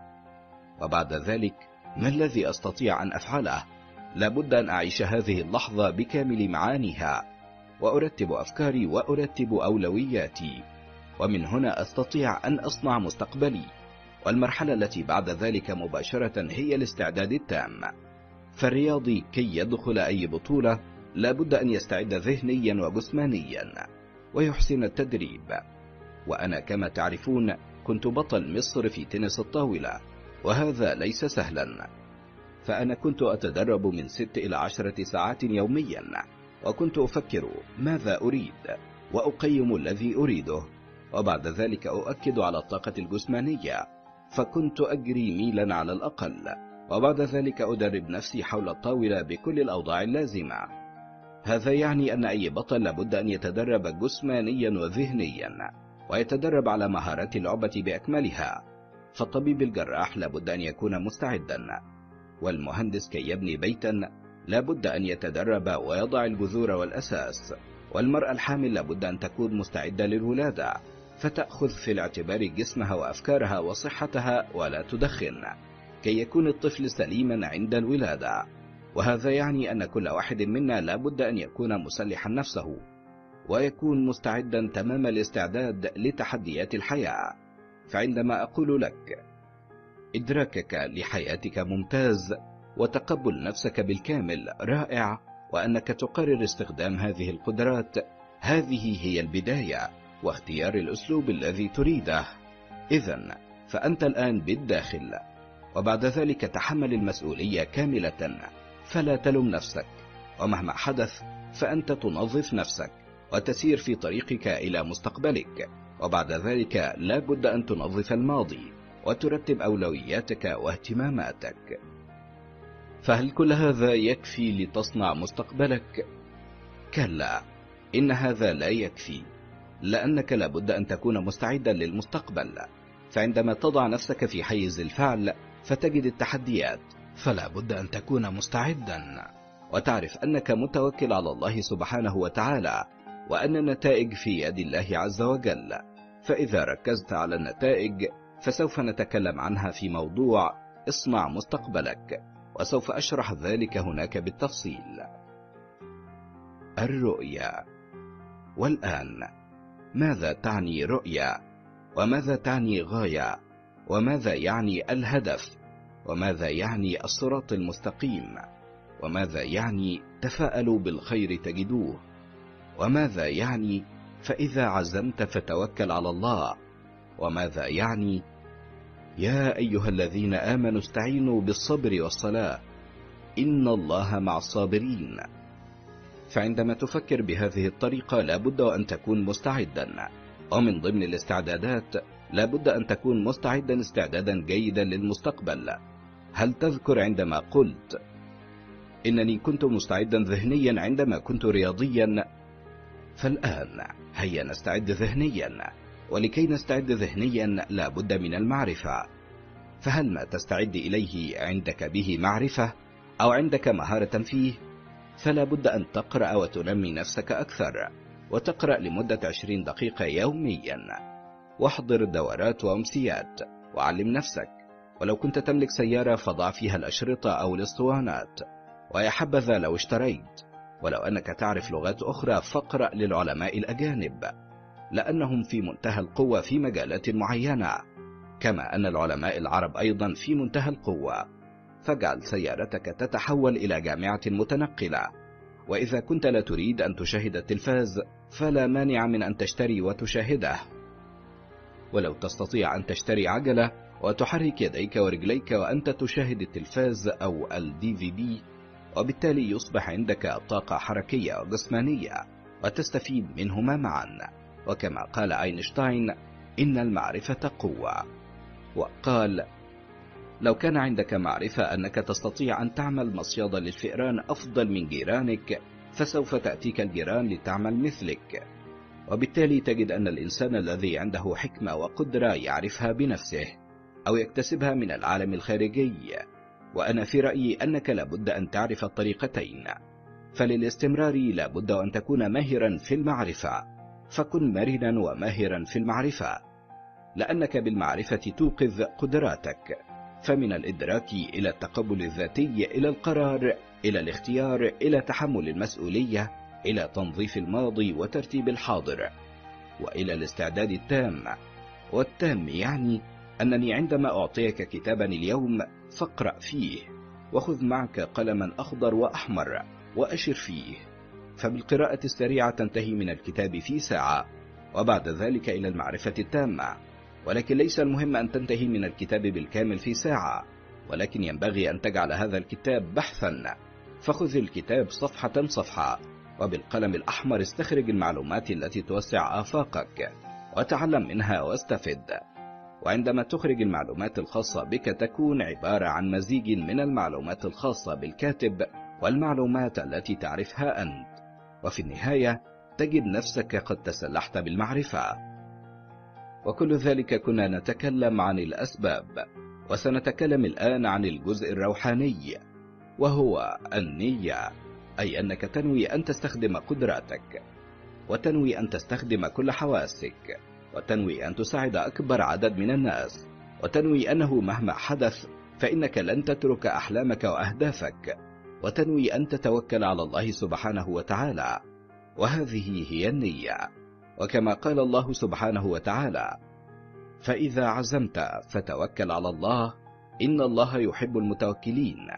وبعد ذلك ما الذي أستطيع أن أفعله؟ لابد أن أعيش هذه اللحظة بكامل معانيها، وأرتب أفكاري وأرتب أولوياتي، ومن هنا أستطيع أن أصنع مستقبلي. والمرحلة التي بعد ذلك مباشرة هي الاستعداد التام. فالرياضي كي يدخل أي بطولة لابد أن يستعد ذهنيا وجسمانيا ويحسن التدريب. وأنا كما تعرفون كنت بطل مصر في تنس الطاولة، وهذا ليس سهلا، فأنا كنت أتدرب من ست إلى عشرة ساعات يوميا، وكنت أفكر ماذا أريد وأقيم الذي أريده، وبعد ذلك أؤكد على الطاقة الجسمانية، فكنت أجري ميلا على الأقل، وبعد ذلك أدرب نفسي حول الطاولة بكل الأوضاع اللازمة. هذا يعني أن أي بطل لابد أن يتدرب جسمانيا وذهنيا، ويتدرب على مهارات اللعبة بأكملها. فالطبيب الجراح لابد أن يكون مستعدا، والمهندس كي يبني بيتا لابد أن يتدرب ويضع الجذور والأساس، والمرأة الحامل لابد أن تكون مستعدة للولادة، فتأخذ في الاعتبار جسمها وأفكارها وصحتها ولا تدخن، كي يكون الطفل سليما عند الولادة. وهذا يعني أن كل واحد منا لابد أن يكون مسلحا نفسه، ويكون مستعدا تمام الاستعداد لتحديات الحياة. فعندما أقول لك إدراكك لحياتك ممتاز، وتقبل نفسك بالكامل رائع، وأنك تقرر استخدام هذه القدرات، هذه هي البداية واختيار الأسلوب الذي تريده. إذن فأنت الآن بالداخل، وبعد ذلك تحمل المسؤولية كاملة، فلا تلم نفسك، ومهما حدث فأنت تنظف نفسك وتسير في طريقك إلى مستقبلك. وبعد ذلك لا بد أن تنظف الماضي وترتب أولوياتك واهتماماتك. فهل كل هذا يكفي لتصنع مستقبلك؟ كلا، إن هذا لا يكفي، لأنك لابد أن تكون مستعدا للمستقبل. فعندما تضع نفسك في حيز الفعل فتجد التحديات، فلا بد أن تكون مستعدا وتعرف أنك متوكل على الله سبحانه وتعالى، وأن النتائج في يد الله عز وجل. فإذا ركزت على النتائج فسوف نتكلم عنها في موضوع اصنع مستقبلك، وسوف أشرح ذلك هناك بالتفصيل. الرؤية. والآن ماذا تعني رؤية؟ وماذا تعني غاية؟ وماذا يعني الهدف؟ وماذا يعني الصراط المستقيم؟ وماذا يعني تفاءلوا بالخير تجدوه؟ وماذا يعني فإذا عزمت فتوكل على الله؟ وماذا يعني يا أيها الذين آمنوا استعينوا بالصبر والصلاة إن الله مع الصابرين؟ فعندما تفكر بهذه الطريقة لابد أن تكون مستعدا، ومن ضمن الاستعدادات لابد أن تكون مستعدا استعدادا جيدا للمستقبل. هل تذكر عندما قلت إنني كنت مستعدا ذهنيا عندما كنت رياضيا؟ فالآن هيا نستعد ذهنيا، ولكي نستعد ذهنيا لابد من المعرفة. فهل ما تستعد إليه عندك به معرفة أو عندك مهارة فيه؟ فلا بد أن تقرأ وتنمي نفسك أكثر، وتقرأ لمدة عشرين دقيقة يوميا، واحضر دورات وأمسيات، وعلم نفسك. ولو كنت تملك سيارة فضع فيها الأشرطة أو الاسطوانات، ويا حبذا لو اشتريت. ولو أنك تعرف لغات أخرى فاقرأ للعلماء الأجانب، لأنهم في منتهى القوة في مجالات معينة، كما أن العلماء العرب أيضا في منتهى القوة. فاجعل سيارتك تتحول إلى جامعة متنقلة. وإذا كنت لا تريد أن تشاهد التلفاز فلا مانع من أن تشتري وتشاهده. ولو تستطيع أن تشتري عجلة وتحرك يديك ورجليك وأنت تشاهد التلفاز أو الدي في دي، وبالتالي يصبح عندك طاقة حركية وجسمانية وتستفيد منهما معا. وكما قال أينشتاين إن المعرفة قوة. وقال لو كان عندك معرفة أنك تستطيع أن تعمل مصيدة للفئران أفضل من جيرانك فسوف تأتيك الجيران لتعمل مثلك. وبالتالي تجد أن الإنسان الذي عنده حكمة وقدرة يعرفها بنفسه أو يكتسبها من العالم الخارجي، وأنا في رأيي أنك لابد أن تعرف الطريقتين. فللاستمرار لابد أن تكون ماهرا في المعرفة، فكن مرنا وماهرا في المعرفة، لأنك بالمعرفة توقظ قدراتك. فمن الإدراك إلى التقبل الذاتي، إلى القرار، إلى الاختيار، إلى تحمل المسؤولية، إلى تنظيف الماضي وترتيب الحاضر، وإلى الاستعداد التام. والتام يعني أنني عندما أعطيك كتابا اليوم فاقرأ فيه، وخذ معك قلما أخضر وأحمر وأشر فيه، فبالقراءة السريعة تنتهي من الكتاب في ساعة، وبعد ذلك إلى المعرفة التامة. ولكن ليس المهم أن تنتهي من الكتاب بالكامل في ساعة، ولكن ينبغي أن تجعل هذا الكتاب بحثا. فخذ الكتاب صفحة صفحة، وبالقلم الأحمر استخرج المعلومات التي توسع آفاقك، وتعلم منها واستفد. وعندما تخرج المعلومات الخاصة بك تكون عبارة عن مزيج من المعلومات الخاصة بالكاتب والمعلومات التي تعرفها أنت، وفي النهاية تجد نفسك قد تسلحت بالمعرفة. وكل ذلك كنا نتكلم عن الأسباب، وسنتكلم الآن عن الجزء الروحاني، وهو النية، أي أنك تنوي أن تستخدم قدراتك، وتنوي أن تستخدم كل حواسك، وتنوي أن تساعد أكبر عدد من الناس، وتنوي أنه مهما حدث فإنك لن تترك أحلامك وأهدافك، وتنوي أن تتوكل على الله سبحانه وتعالى. وهذه هي النية. وكما قال الله سبحانه وتعالى: فإذا عزمت فتوكل على الله إن الله يحب المتوكلين.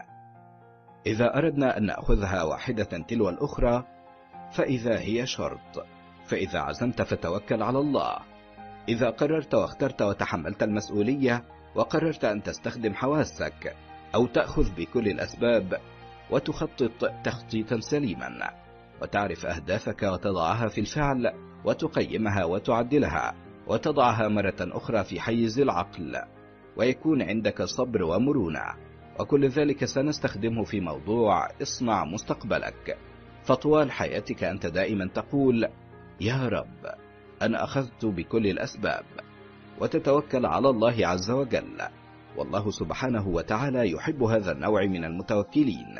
إذا أردنا أن نأخذها واحدة تلو الأخرى فإذا هي شرط. فإذا عزمت فتوكل على الله، إذا قررت واخترت وتحملت المسؤولية، وقررت أن تستخدم حواسك أو تأخذ بكل الأسباب وتخطط تخطيطا سليما، وتعرف أهدافك وتضعها في الفعل، وتقيمها وتعدلها، وتضعها مرة أخرى في حيز العقل، ويكون عندك صبر ومرونة. وكل ذلك سنستخدمه في موضوع اصنع مستقبلك. فطوال حياتك أنت دائما تقول: يا رب أنا أخذت بكل الأسباب، وتتوكل على الله عز وجل، والله سبحانه وتعالى يحب هذا النوع من المتوكلين.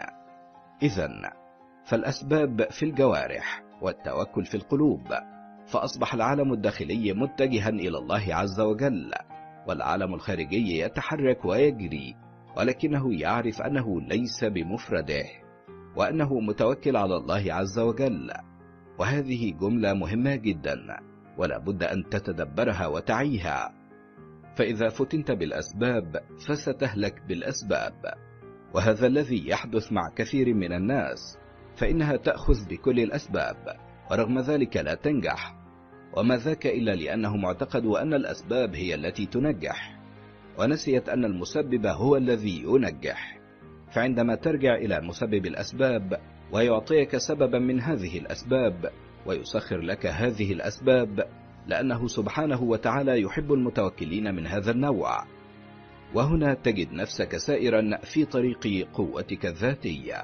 إذن فالأسباب في الجوارح والتوكل في القلوب، فأصبح العالم الداخلي متجها إلى الله عز وجل، والعالم الخارجي يتحرك ويجري، ولكنه يعرف أنه ليس بمفرده، وأنه متوكل على الله عز وجل. وهذه جملة مهمة جدا، ولا بد أن تتدبرها وتعيها. فإذا فتنت بالأسباب فستهلك بالأسباب، وهذا الذي يحدث مع كثير من الناس، فإنها تأخذ بكل الأسباب ورغم ذلك لا تنجح، وما ذاك إلا لأنهم اعتقدوا أن الأسباب هي التي تنجح، ونسيت أن المسبب هو الذي ينجح. فعندما ترجع إلى مسبب الأسباب ويعطيك سببا من هذه الأسباب ويسخر لك هذه الأسباب، لأنه سبحانه وتعالى يحب المتوكلين من هذا النوع، وهنا تجد نفسك سائرا في طريق قوتك الذاتية.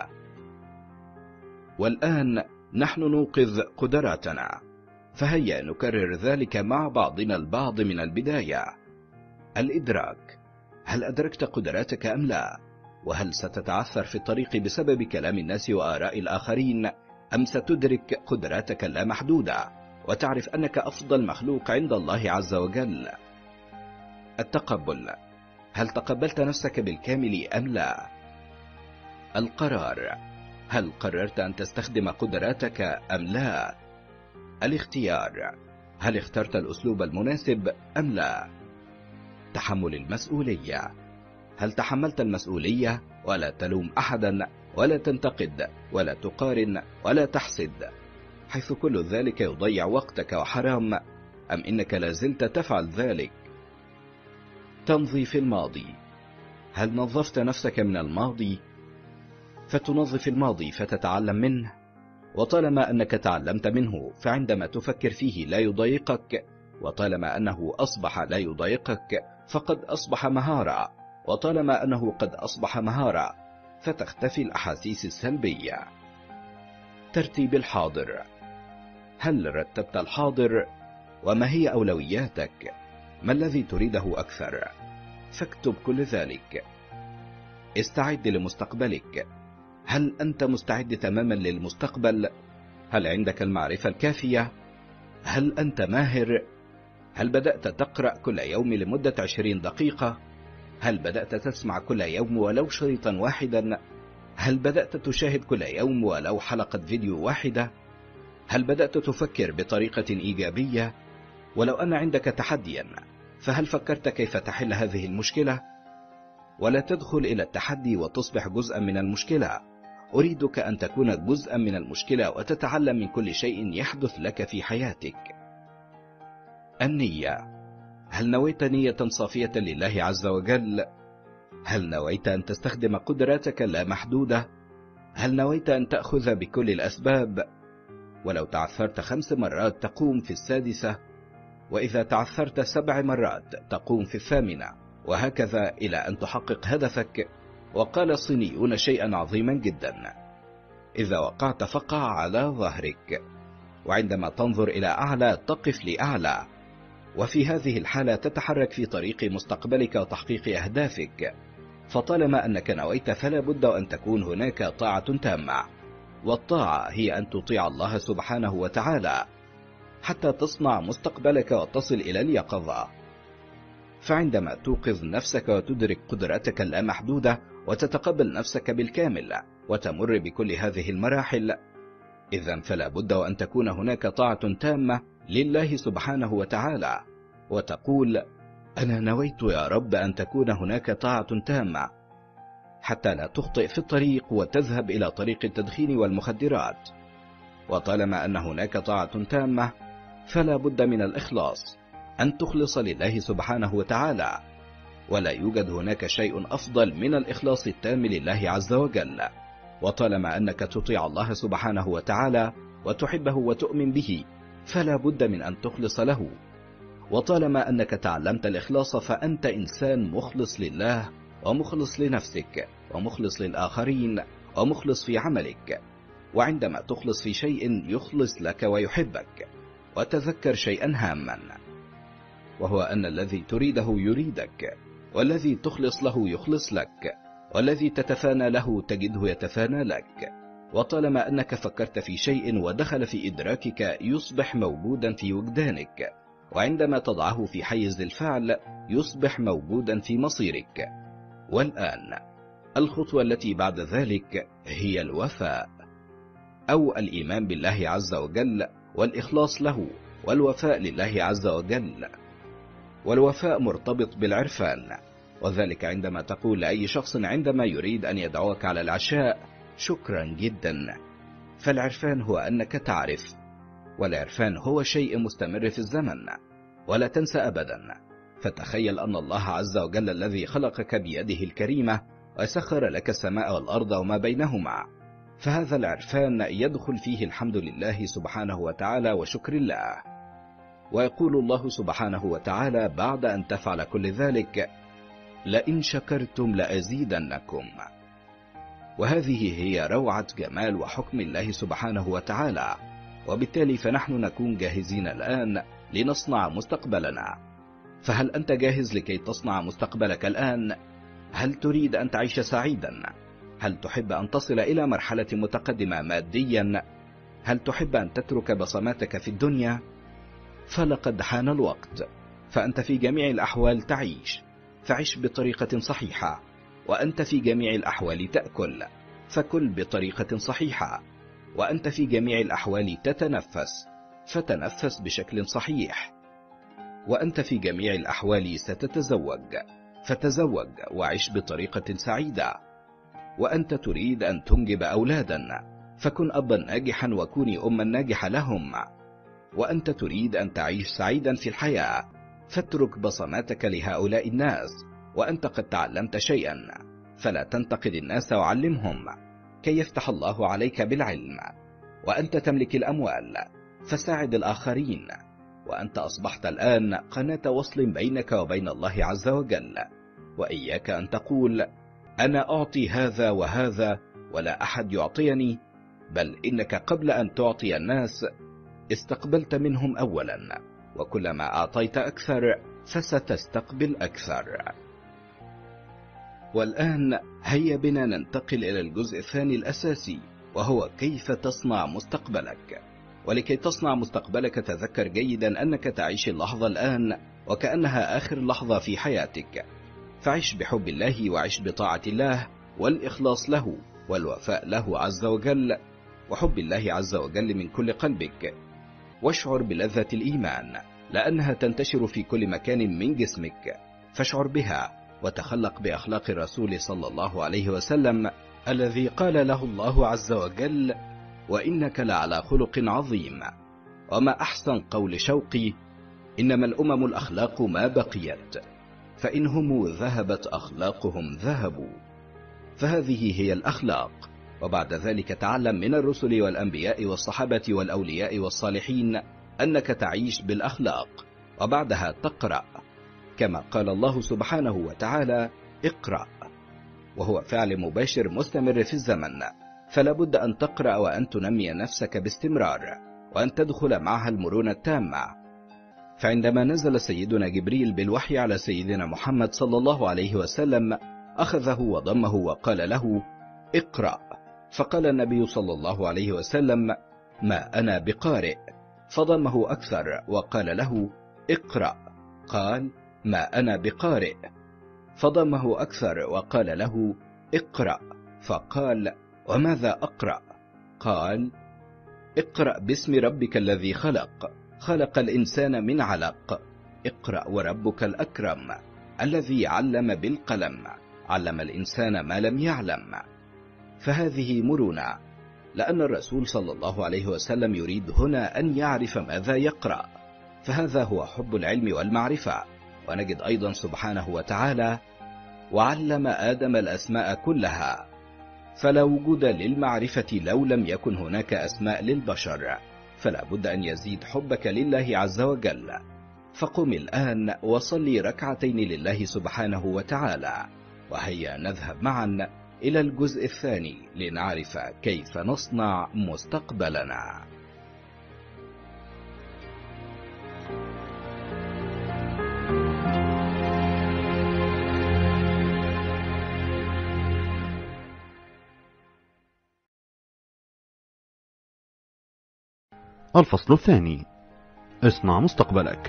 والآن نحن نوقظ قدراتنا، فهيا نكرر ذلك مع بعضنا البعض من البداية. الإدراك: هل أدركت قدراتك أم لا؟ وهل ستتعثر في الطريق بسبب كلام الناس وآراء الآخرين، أم ستدرك قدراتك اللامحدودة وتعرف أنك أفضل مخلوق عند الله عز وجل؟ التقبل: هل تقبلت نفسك بالكامل أم لا؟ القرار: هل قررت أن تستخدم قدراتك أم لا؟ الاختيار: هل اخترت الأسلوب المناسب أم لا؟ تحمل المسؤولية: هل تحملت المسؤولية ولا تلوم أحدا ولا تنتقد ولا تقارن ولا تحسد، حيث كل ذلك يضيع وقتك وحرام، أم إنك لازلت تفعل ذلك؟ تنظيف الماضي: هل نظفت نفسك من الماضي؟ فتنظف الماضي فتتعلم منه، وطالما أنك تعلمت منه فعندما تفكر فيه لا يضايقك، وطالما أنه أصبح لا يضايقك فقد أصبح مهارة، وطالما أنه قد أصبح مهارة فتختفي الأحاسيس السلبية. ترتيب الحاضر: هل رتبت الحاضر؟ وما هي أولوياتك؟ ما الذي تريده أكثر؟ فاكتب كل ذلك. استعد لمستقبلك. هل أنت مستعد تماما للمستقبل؟ هل عندك المعرفة الكافية؟ هل أنت ماهر؟ هل بدأت تقرأ كل يوم لمدة عشرين دقيقة؟ هل بدأت تسمع كل يوم ولو شريطا واحدا؟ هل بدأت تشاهد كل يوم ولو حلقة فيديو واحدة؟ هل بدأت تفكر بطريقة إيجابية؟ ولو أن عندك تحديا، فهل فكرت كيف تحل هذه المشكلة؟ ولا تدخل إلى التحدي وتصبح جزءا من المشكلة. أريدك أن تكون جزءا من المشكلة وتتعلم من كل شيء يحدث لك في حياتك. النية. هل نويت نية صافية لله عز وجل؟ هل نويت أن تستخدم قدراتك اللامحدودة؟ هل نويت أن تأخذ بكل الأسباب؟ ولو تعثرت خمس مرات تقوم في السادسة، وإذا تعثرت سبع مرات تقوم في الثامنة، وهكذا إلى أن تحقق هدفك. وقال الصينيون شيئا عظيما جدا: إذا وقعت فقع على ظهرك، وعندما تنظر إلى أعلى تقف لأعلى. وفي هذه الحالة تتحرك في طريق مستقبلك وتحقيق أهدافك. فطالما أنك نويت فلا بد أن تكون هناك طاعة تامة، والطاعة هي أن تطيع الله سبحانه وتعالى حتى تصنع مستقبلك وتصل إلى اليقظة. فعندما توقظ نفسك وتدرك قدراتك اللامحدودة وتتقبل نفسك بالكامل وتمر بكل هذه المراحل، إذن فلا بد أن تكون هناك طاعة تامة لله سبحانه وتعالى، وتقول: أنا نويت يا رب أن تكون هناك طاعة تامة، حتى لا تخطئ في الطريق وتذهب إلى طريق التدخين والمخدرات. وطالما أن هناك طاعة تامة فلا بد من الإخلاص، أن تخلص لله سبحانه وتعالى، ولا يوجد هناك شيء أفضل من الإخلاص التام لله عز وجل. وطالما أنك تطيع الله سبحانه وتعالى وتحبه وتؤمن به فلا بد من أن تخلص له. وطالما أنك تعلمت الإخلاص فأنت إنسان مخلص لله ومخلص لنفسك ومخلص للآخرين ومخلص في عملك. وعندما تخلص في شيء يخلص لك ويحبك. وتذكر شيئا هاما، وهو أن الذي تريده يريدك، والذي تخلص له يخلص لك، والذي تتفانى له تجده يتفانى لك. وطالما أنك فكرت في شيء ودخل في إدراكك يصبح موجودا في وجدانك، وعندما تضعه في حيز الفعل يصبح موجودا في مصيرك. والآن الخطوة التي بعد ذلك هي الوفاء، أو الإيمان بالله عز وجل والإخلاص له والوفاء لله عز وجل. والوفاء مرتبط بالعرفان، وذلك عندما تقول لأي شخص عندما يريد أن يدعوك على العشاء: شكرا جدا. فالعرفان هو أنك تعرف، والعرفان هو شيء مستمر في الزمن. ولا تنسى أبدا، فتخيل أن الله عز وجل الذي خلقك بيده الكريمة وسخر لك السماء والأرض وما بينهما، فهذا العرفان يدخل فيه الحمد لله سبحانه وتعالى وشكر الله. ويقول الله سبحانه وتعالى بعد أن تفعل كل ذلك: لئن شكرتم لأزيدنكم. وهذه هي روعة جمال وحكم الله سبحانه وتعالى. وبالتالي فنحن نكون جاهزين الآن لنصنع مستقبلنا. فهل أنت جاهز لكي تصنع مستقبلك الآن؟ هل تريد أن تعيش سعيدا؟ هل تحب أن تصل إلى مرحلة متقدمة ماديا؟ هل تحب أن تترك بصماتك في الدنيا؟ فلقد حان الوقت. فأنت في جميع الأحوال تعيش، فعش بطريقة صحيحة. وأنت في جميع الأحوال تأكل، فكل بطريقة صحيحة. وأنت في جميع الأحوال تتنفس، فتنفس بشكل صحيح. وأنت في جميع الأحوال ستتزوج، فتزوج وعش بطريقة سعيدة. وأنت تريد أن تنجب أولادا، فكن أبا ناجحا وكوني أما ناجحة لهم. وأنت تريد أن تعيش سعيدا في الحياة، فاترك بصماتك لهؤلاء الناس. وأنت قد تعلمت شيئا، فلا تنتقد الناس وعلمهم كي يفتح الله عليك بالعلم. وأنت تملك الأموال، فساعد الآخرين. وأنت أصبحت الآن قناة وصل بينك وبين الله عز وجل. وإياك أن تقول: أنا أعطي هذا وهذا ولا أحد يعطيني، بل إنك قبل أن تعطي الناس استقبلت منهم أولا، وكلما أعطيت أكثر فستستقبل أكثر. والآن هيا بنا ننتقل إلى الجزء الثاني الأساسي، وهو كيف تصنع مستقبلك. ولكي تصنع مستقبلك تذكر جيدا أنك تعيش اللحظة الآن وكأنها آخر لحظة في حياتك، فعش بحب الله وعش بطاعة الله والإخلاص له والوفاء له عز وجل، وحب الله عز وجل من كل قلبك، واشعر بلذة الإيمان لأنها تنتشر في كل مكان من جسمك، فاشعر بها وتخلق بأخلاق الرسول صلى الله عليه وسلم الذي قال له الله عز وجل: وإنك لعلى خلق عظيم. وما أحسن قول شوقي: إنما الأمم الأخلاق ما بقيت، فإنهم ذهبت أخلاقهم ذهبوا. فهذه هي الأخلاق. وبعد ذلك تعلم من الرسل والأنبياء والصحابة والأولياء والصالحين أنك تعيش بالأخلاق، وبعدها تقرأ كما قال الله سبحانه وتعالى: اقرأ، وهو فعل مباشر مستمر في الزمن، فلا بد أن تقرأ وأن تنمي نفسك باستمرار، وأن تدخل معها المرونة التامة. فعندما نزل سيدنا جبريل بالوحي على سيدنا محمد صلى الله عليه وسلم أخذه وضمه وقال له: اقرأ، فقال النبي صلى الله عليه وسلم: ما أنا بقارئ، فضمه أكثر وقال له: اقرأ، قال: ما أنا بقارئ، فضمه أكثر وقال له: اقرأ، فقال: وماذا أقرأ؟ قال: اقرأ باسم ربك الذي خلق، خلق الإنسان من علق، اقرأ وربك الأكرم الذي علم بالقلم، علم الإنسان ما لم يعلم. فهذه مرونة، لأن الرسول صلى الله عليه وسلم يريد هنا أن يعرف ماذا يقرأ، فهذا هو حب العلم والمعرفة. ونجد أيضا سبحانه وتعالى: وعلم آدم الأسماء كلها، فلا وجود للمعرفة لو لم يكن هناك أسماء للبشر، فلا بد أن يزيد حبك لله عز وجل. فقم الآن وصلي ركعتين لله سبحانه وتعالى، وهيا نذهب معا إلى الجزء الثاني لنعرف كيف نصنع مستقبلنا. الفصل الثاني: اصنع مستقبلك.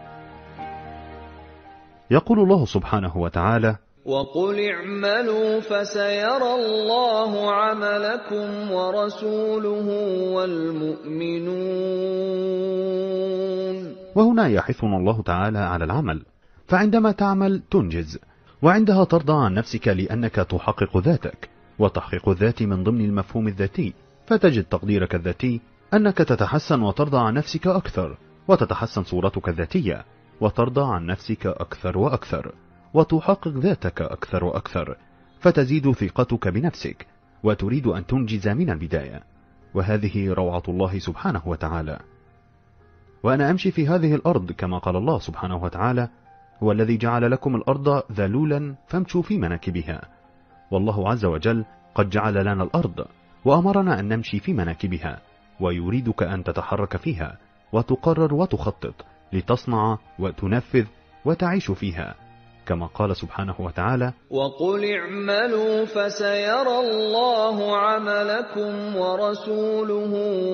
يقول الله سبحانه وتعالى: وقل اعملوا فسيرى الله عملكم ورسوله والمؤمنون. وهنا يحثنا الله تعالى على العمل، فعندما تعمل تنجز، وعندها ترضى عن نفسك لأنك تحقق ذاتك، وتحقيق الذات من ضمن المفهوم الذاتي، فتجد تقديرك الذاتي أنك تتحسن وترضى عن نفسك أكثر، وتتحسن صورتك الذاتية وترضى عن نفسك أكثر وأكثر، وتحقق ذاتك أكثر وأكثر، فتزيد ثقتك بنفسك، وتريد أن تنجز من البداية. وهذه روعة الله سبحانه وتعالى. وأنا أمشي في هذه الأرض كما قال الله سبحانه وتعالى: هو الذي جعل لكم الأرض ذلولا فامشوا في مناكبها. والله عز وجل قد جعل لنا الأرض وأمرنا أن نمشي في مناكبها، ويريدك أن تتحرك فيها وتقرر وتخطط لتصنع وتنفذ وتعيش فيها، كما قال سبحانه وتعالى: وقل اعملوا فسيرى الله عملكم ورسوله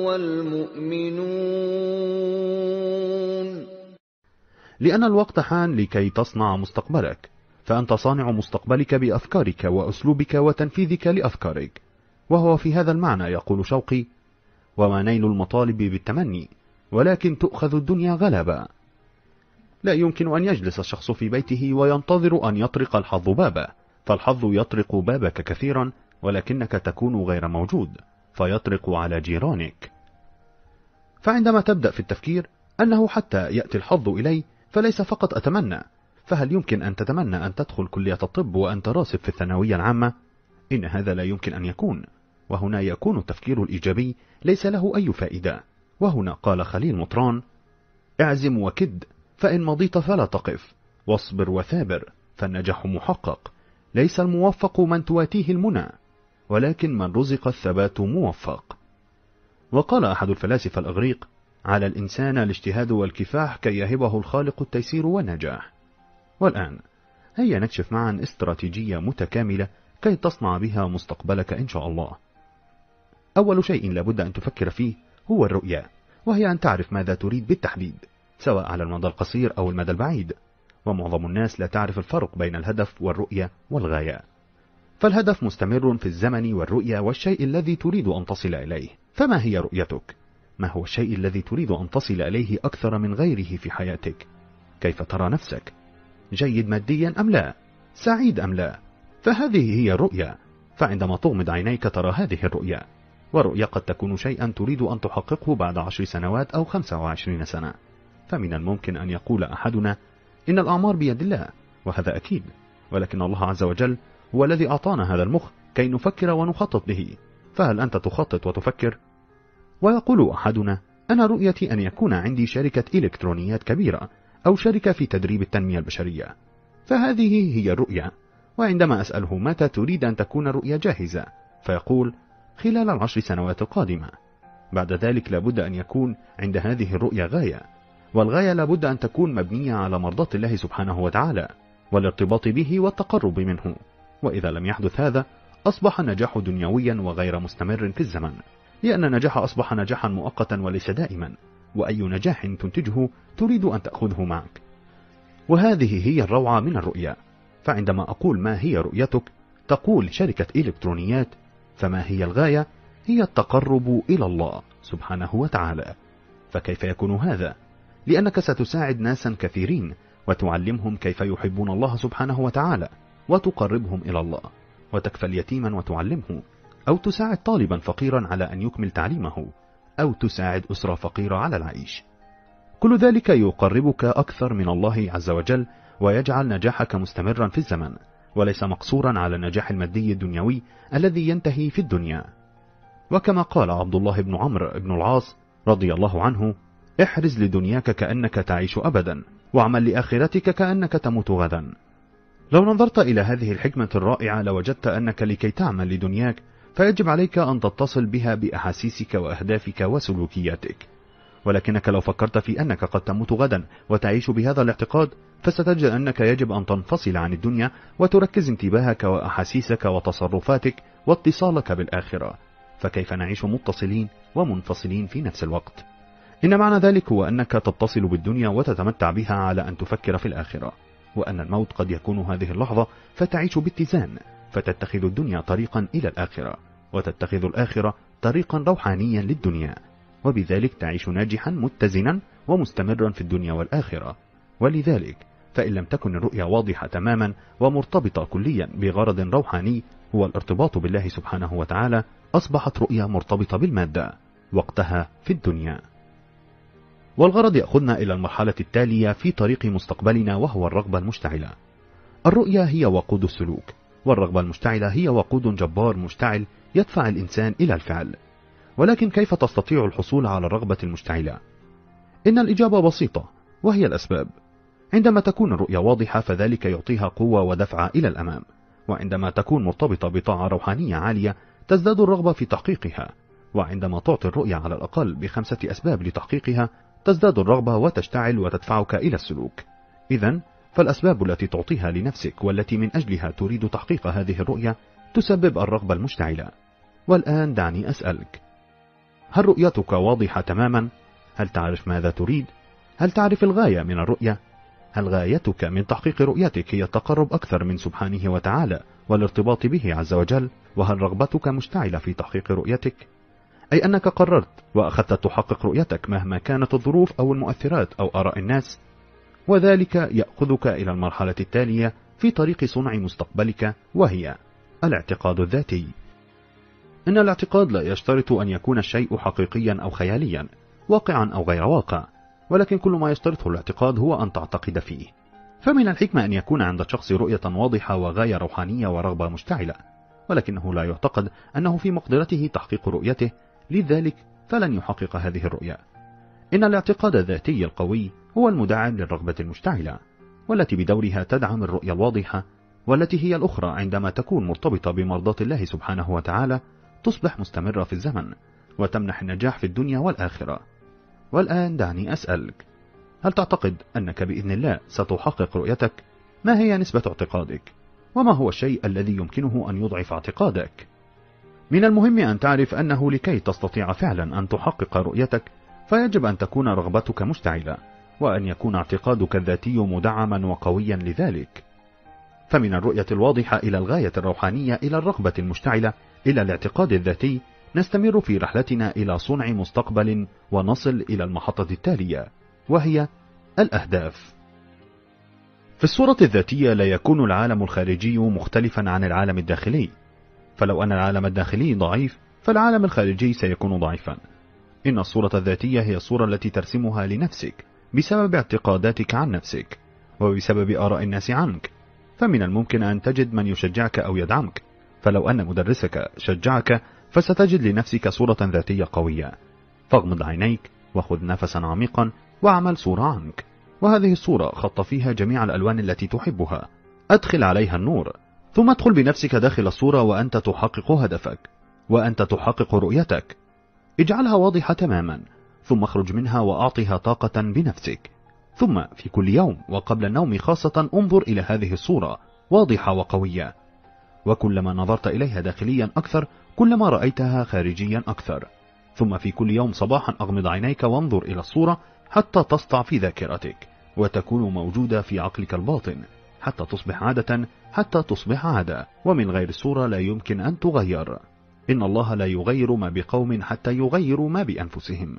والمؤمنون. لأن الوقت حان لكي تصنع مستقبلك، فأنت صانع مستقبلك بأفكارك وأسلوبك وتنفيذك لأفكارك. وهو في هذا المعنى يقول شوقي: وما نيل المطالب بالتمني، ولكن تؤخذ الدنيا غلبا. لا يمكن أن يجلس الشخص في بيته وينتظر أن يطرق الحظ بابه، فالحظ يطرق بابك كثيرا ولكنك تكون غير موجود، فيطرق على جيرانك. فعندما تبدأ في التفكير أنه حتى يأتي الحظ إلي، فليس فقط أتمنى، فهل يمكن أن تتمنى أن تدخل كلية الطب وأنت راسب في الثانوية العامة؟ إن هذا لا يمكن أن يكون. وهنا يكون التفكير الإيجابي ليس له أي فائدة. وهنا قال خليل مطران: اعزم وكد، فإن مضيت فلا تقف، واصبر وثابر، فالنجاح محقق. ليس الموفق من تواتيه المنى، ولكن من رزق الثبات موفق. وقال أحد الفلاسفة الأغريق: على الإنسان الاجتهاد والكفاح كي يهبه الخالق التيسير والنجاح. والآن هيا نكشف معا استراتيجية متكاملة كي تصنع بها مستقبلك إن شاء الله. أول شيء لابد أن تفكر فيه هو الرؤية، وهي أن تعرف ماذا تريد بالتحديد، سواء على المدى القصير أو المدى البعيد. ومعظم الناس لا تعرف الفرق بين الهدف والرؤية والغاية. فالهدف مستمر في الزمن، والرؤية والشيء الذي تريد أن تصل إليه. فما هي رؤيتك؟ ما هو الشيء الذي تريد أن تصل إليه أكثر من غيره في حياتك؟ كيف ترى نفسك؟ جيد ماديا أم لا؟ سعيد أم لا؟ فهذه هي الرؤية. فعندما تغمض عينيك ترى هذه الرؤية. والرؤية قد تكون شيئا تريد أن تحققه بعد عشر سنوات أو خمسة وعشرين سنة. فمن الممكن أن يقول أحدنا إن الأعمار بيد الله، وهذا أكيد، ولكن الله عز وجل هو الذي أعطانا هذا المخ كي نفكر ونخطط به. فهل أنت تخطط وتفكر؟ ويقول أحدنا أنا رؤيتي أن يكون عندي شركة إلكترونيات كبيرة أو شركة في تدريب التنمية البشرية. فهذه هي الرؤية. وعندما أسأله متى تريد أن تكون الرؤية جاهزة، فيقول خلال العشر سنوات القادمة. بعد ذلك لابد أن يكون عند هذه الرؤية غاية، والغاية لابد أن تكون مبنية على مرضاة الله سبحانه وتعالى والارتباط به والتقرب منه. وإذا لم يحدث هذا أصبح النجاح دنيويا وغير مستمر في الزمن، لأن النجاح أصبح نجاحا مؤقتا وليس دائما، وأي نجاح تنتجه تريد أن تأخذه معك. وهذه هي الروعة من الرؤية. فعندما أقول ما هي رؤيتك تقول شركة إلكترونيات، فما هي الغاية؟ هي التقرب إلى الله سبحانه وتعالى. فكيف يكون هذا؟ لأنك ستساعد ناسا كثيرين وتعلمهم كيف يحبون الله سبحانه وتعالى، وتقربهم إلى الله، وتكفل يتيما وتعلمه، أو تساعد طالبا فقيرا على أن يكمل تعليمه، أو تساعد أسرة فقيرة على العيش. كل ذلك يقربك أكثر من الله عز وجل، ويجعل نجاحك مستمرا في الزمن، وليس مقصورا على النجاح المادي الدنيوي الذي ينتهي في الدنيا. وكما قال عبد الله بن عمرو بن العاص رضي الله عنه احرز لدنياك كأنك تعيش أبدا، واعمل لآخرتك كأنك تموت غدا. لو نظرت إلى هذه الحكمة الرائعة لوجدت أنك لكي تعمل لدنياك فيجب عليك أن تتصل بها بأحاسيسك وأهدافك وسلوكياتك. ولكنك لو فكرت في أنك قد تموت غدا وتعيش بهذا الاعتقاد، فستجد أنك يجب أن تنفصل عن الدنيا وتركز انتباهك وأحاسيسك وتصرفاتك واتصالك بالآخرة. فكيف نعيش متصلين ومنفصلين في نفس الوقت؟ إن معنى ذلك هو أنك تتصل بالدنيا وتتمتع بها على أن تفكر في الآخرة، وأن الموت قد يكون هذه اللحظة، فتعيش باتزان، فتتخذ الدنيا طريقا إلى الآخرة، وتتخذ الآخرة طريقا روحانيا للدنيا، وبذلك تعيش ناجحا متزنا ومستمرا في الدنيا والآخرة. ولذلك فإن لم تكن الرؤيا واضحة تماما ومرتبطة كليا بغرض روحاني هو الارتباط بالله سبحانه وتعالى، أصبحت رؤيا مرتبطة بالمادة، وقتها في الدنيا. والغرض يأخذنا إلى المرحلة التالية في طريق مستقبلنا، وهو الرغبة المشتعلة. الرؤيا هي وقود السلوك، والرغبة المشتعلة هي وقود جبار مشتعل يدفع الإنسان إلى الفعل. ولكن كيف تستطيع الحصول على الرغبة المشتعلة؟ إن الإجابة بسيطة، وهي الأسباب. عندما تكون الرؤيا واضحة فذلك يعطيها قوة ودفع إلى الأمام، وعندما تكون مرتبطة بطاعة روحانية عالية تزداد الرغبة في تحقيقها، وعندما تعطي الرؤيا على الأقل بخمسة أسباب لتحقيقها تزداد الرغبة وتشتعل وتدفعك إلى السلوك. إذن فالأسباب التي تعطيها لنفسك والتي من أجلها تريد تحقيق هذه الرؤيا تسبب الرغبة المشتعلة. والآن دعني أسألك، هل رؤيتك واضحة تماما؟ هل تعرف ماذا تريد؟ هل تعرف الغاية من الرؤية؟ هل غايتك من تحقيق رؤيتك هي التقرب أكثر من سبحانه وتعالى والارتباط به عز وجل؟ وهل رغبتك مشتعلة في تحقيق رؤيتك؟ أي أنك قررت وأخذت تحقق رؤيتك مهما كانت الظروف أو المؤثرات أو آراء الناس. وذلك يأخذك إلى المرحلة التالية في طريق صنع مستقبلك، وهي الاعتقاد الذاتي. إن الاعتقاد لا يشترط أن يكون الشيء حقيقيا أو خياليا، واقعا أو غير واقع، ولكن كل ما يشترطه الاعتقاد هو أن تعتقد فيه. فمن الحكمة أن يكون عند الشخص رؤية واضحة وغاية روحانية ورغبة مشتعلة، ولكنه لا يعتقد أنه في مقدرته تحقيق رؤيته، لذلك فلن يحقق هذه الرؤية. إن الاعتقاد الذاتي القوي هو المدعم للرغبة المشتعلة، والتي بدورها تدعم الرؤية الواضحة، والتي هي الأخرى عندما تكون مرتبطة بمرضاة الله سبحانه وتعالى تصبح مستمرة في الزمن وتمنح النجاح في الدنيا والآخرة. والآن دعني أسألك، هل تعتقد أنك بإذن الله ستحقق رؤيتك؟ ما هي نسبة اعتقادك؟ وما هو الشيء الذي يمكنه أن يضعف اعتقادك؟ من المهم أن تعرف أنه لكي تستطيع فعلا أن تحقق رؤيتك فيجب أن تكون رغبتك مشتعلة، وأن يكون اعتقادك الذاتي مدعما وقويا لذلك. فمن الرؤية الواضحة إلى الغاية الروحانية إلى الرغبة المشتعلة إلى الاعتقاد الذاتي نستمر في رحلتنا إلى صنع مستقبل ونصل إلى المحطة التالية، وهي الأهداف. في الصورة الذاتية لا يكون العالم الخارجي مختلفا عن العالم الداخلي، فلو أن العالم الداخلي ضعيف فالعالم الخارجي سيكون ضعيفا. إن الصورة الذاتية هي الصورة التي ترسمها لنفسك بسبب اعتقاداتك عن نفسك وبسبب آراء الناس عنك. فمن الممكن أن تجد من يشجعك أو يدعمك، فلو أن مدرسك شجعك فستجد لنفسك صورة ذاتية قوية. فاغمض عينيك وخذ نفسا عميقا واعمل صورة عنك، وهذه الصورة خط فيها جميع الألوان التي تحبها، أدخل عليها النور، ثم ادخل بنفسك داخل الصورة وأنت تحقق هدفك وأنت تحقق رؤيتك. اجعلها واضحة تماما، ثم اخرج منها وأعطها طاقة بنفسك. ثم في كل يوم وقبل النوم خاصة انظر إلى هذه الصورة واضحة وقوية، وكلما نظرت إليها داخليا أكثر كلما رأيتها خارجيا أكثر. ثم في كل يوم صباحا أغمض عينيك وانظر إلى الصورة حتى تسطع في ذاكرتك وتكون موجودة في عقلك الباطن حتى تصبح عادة، حتى تصبح عادة، ومن غير الصورة لا يمكن أن تغير. إن الله لا يغير ما بقوم حتى يغيروا ما بأنفسهم.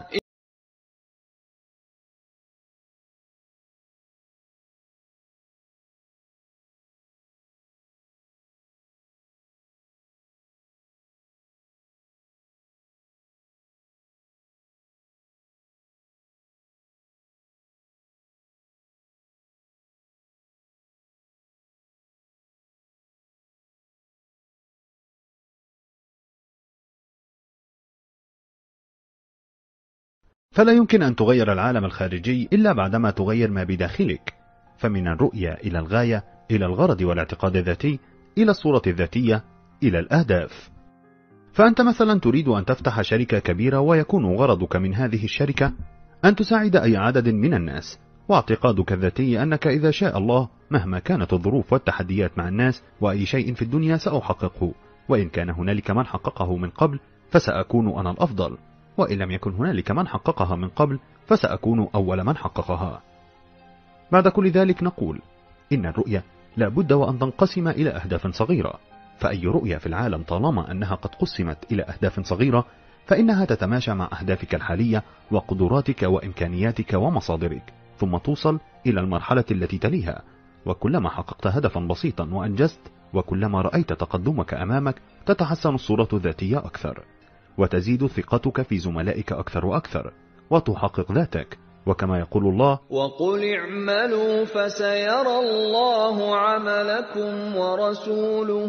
فلا يمكن أن تغير العالم الخارجي إلا بعدما تغير ما بداخلك. فمن الرؤية إلى الغاية إلى الغرض والاعتقاد الذاتي إلى الصورة الذاتية إلى الأهداف. فأنت مثلا تريد أن تفتح شركة كبيرة ويكون غرضك من هذه الشركة أن تساعد أي عدد من الناس، واعتقادك الذاتي أنك إذا شاء الله مهما كانت الظروف والتحديات مع الناس وأي شيء في الدنيا سأحققه، وإن كان هنالك من حققه من قبل فسأكون أنا الأفضل، وإن لم يكن هنالك من حققها من قبل فسأكون أول من حققها. بعد كل ذلك نقول إن الرؤية لا بد وأن تنقسم إلى أهداف صغيرة، فأي رؤية في العالم طالما أنها قد قسمت إلى أهداف صغيرة فإنها تتماشى مع أهدافك الحالية وقدراتك وإمكانياتك ومصادرك، ثم توصل إلى المرحلة التي تليها. وكلما حققت هدفا بسيطا وأنجزت وكلما رأيت تقدمك أمامك تتحسن الصورة الذاتية أكثر، وتزيد ثقتك في زملائك أكثر وأكثر، وتحقق ذاتك. وكما يقول الله: وقل اعملوا فسيرى الله عملكم ورسوله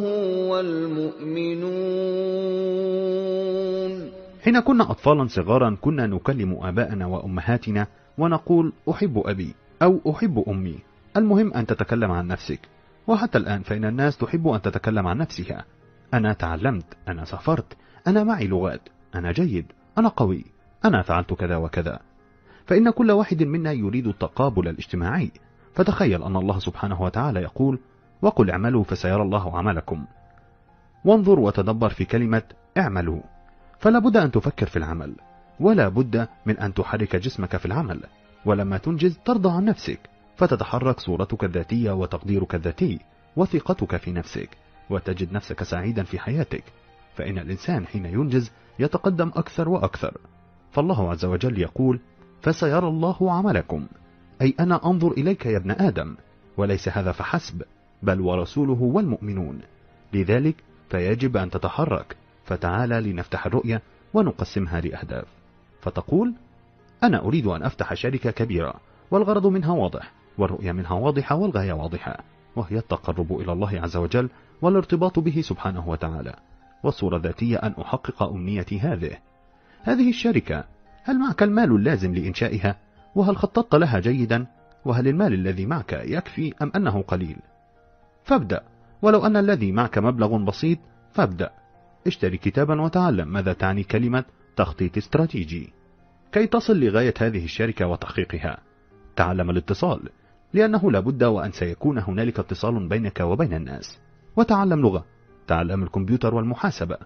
والمؤمنون. حين كنا أطفالا صغارا كنا نكلم آباءنا وأمهاتنا ونقول أحب أبي أو أحب أمي. المهم أن تتكلم عن نفسك، وحتى الآن فإن الناس تحب أن تتكلم عن نفسها. أنا تعلمت، أنا سافرت، أنا معي لغات، أنا جيد، أنا قوي، أنا فعلت كذا وكذا. فإن كل واحد منا يريد التقابل الاجتماعي. فتخيل أن الله سبحانه وتعالى يقول: وقل اعملوا فسيرى الله عملكم. وانظر وتدبر في كلمة اعملوا، فلا بد أن تفكر في العمل، ولا بد من أن تحرك جسمك في العمل، ولما تنجز ترضى عن نفسك، فتتحرك صورتك الذاتية وتقديرك الذاتي وثقتك في نفسك، وتجد نفسك سعيدا في حياتك. فإن الإنسان حين ينجز يتقدم أكثر وأكثر. فالله عز وجل يقول: فسيرى الله عملكم، أي أنا أنظر إليك يا ابن آدم، وليس هذا فحسب، بل ورسوله والمؤمنون. لذلك فيجب أن تتحرك. فتعالى لنفتح الرؤية ونقسمها لأهداف. فتقول: أنا أريد أن أفتح شركة كبيرة، والغرض منها واضح، والرؤية منها واضحة، والغاية واضحة، وهي التقرب إلى الله عز وجل والارتباط به سبحانه وتعالى. والصورة الذاتية أن أحقق أمنيتي هذه هذه الشركة. هل معك المال اللازم لإنشائها؟ وهل خططت لها جيدا؟ وهل المال الذي معك يكفي أم أنه قليل؟ فابدأ، ولو أن الذي معك مبلغ بسيط فابدأ. اشتري كتابا وتعلم ماذا تعني كلمة تخطيط استراتيجي كي تصل لغاية هذه الشركة وتحقيقها. تعلم الاتصال، لأنه لابد وأن سيكون هنالك اتصال بينك وبين الناس. وتعلم لغة، تعلم الكمبيوتر والمحاسبة.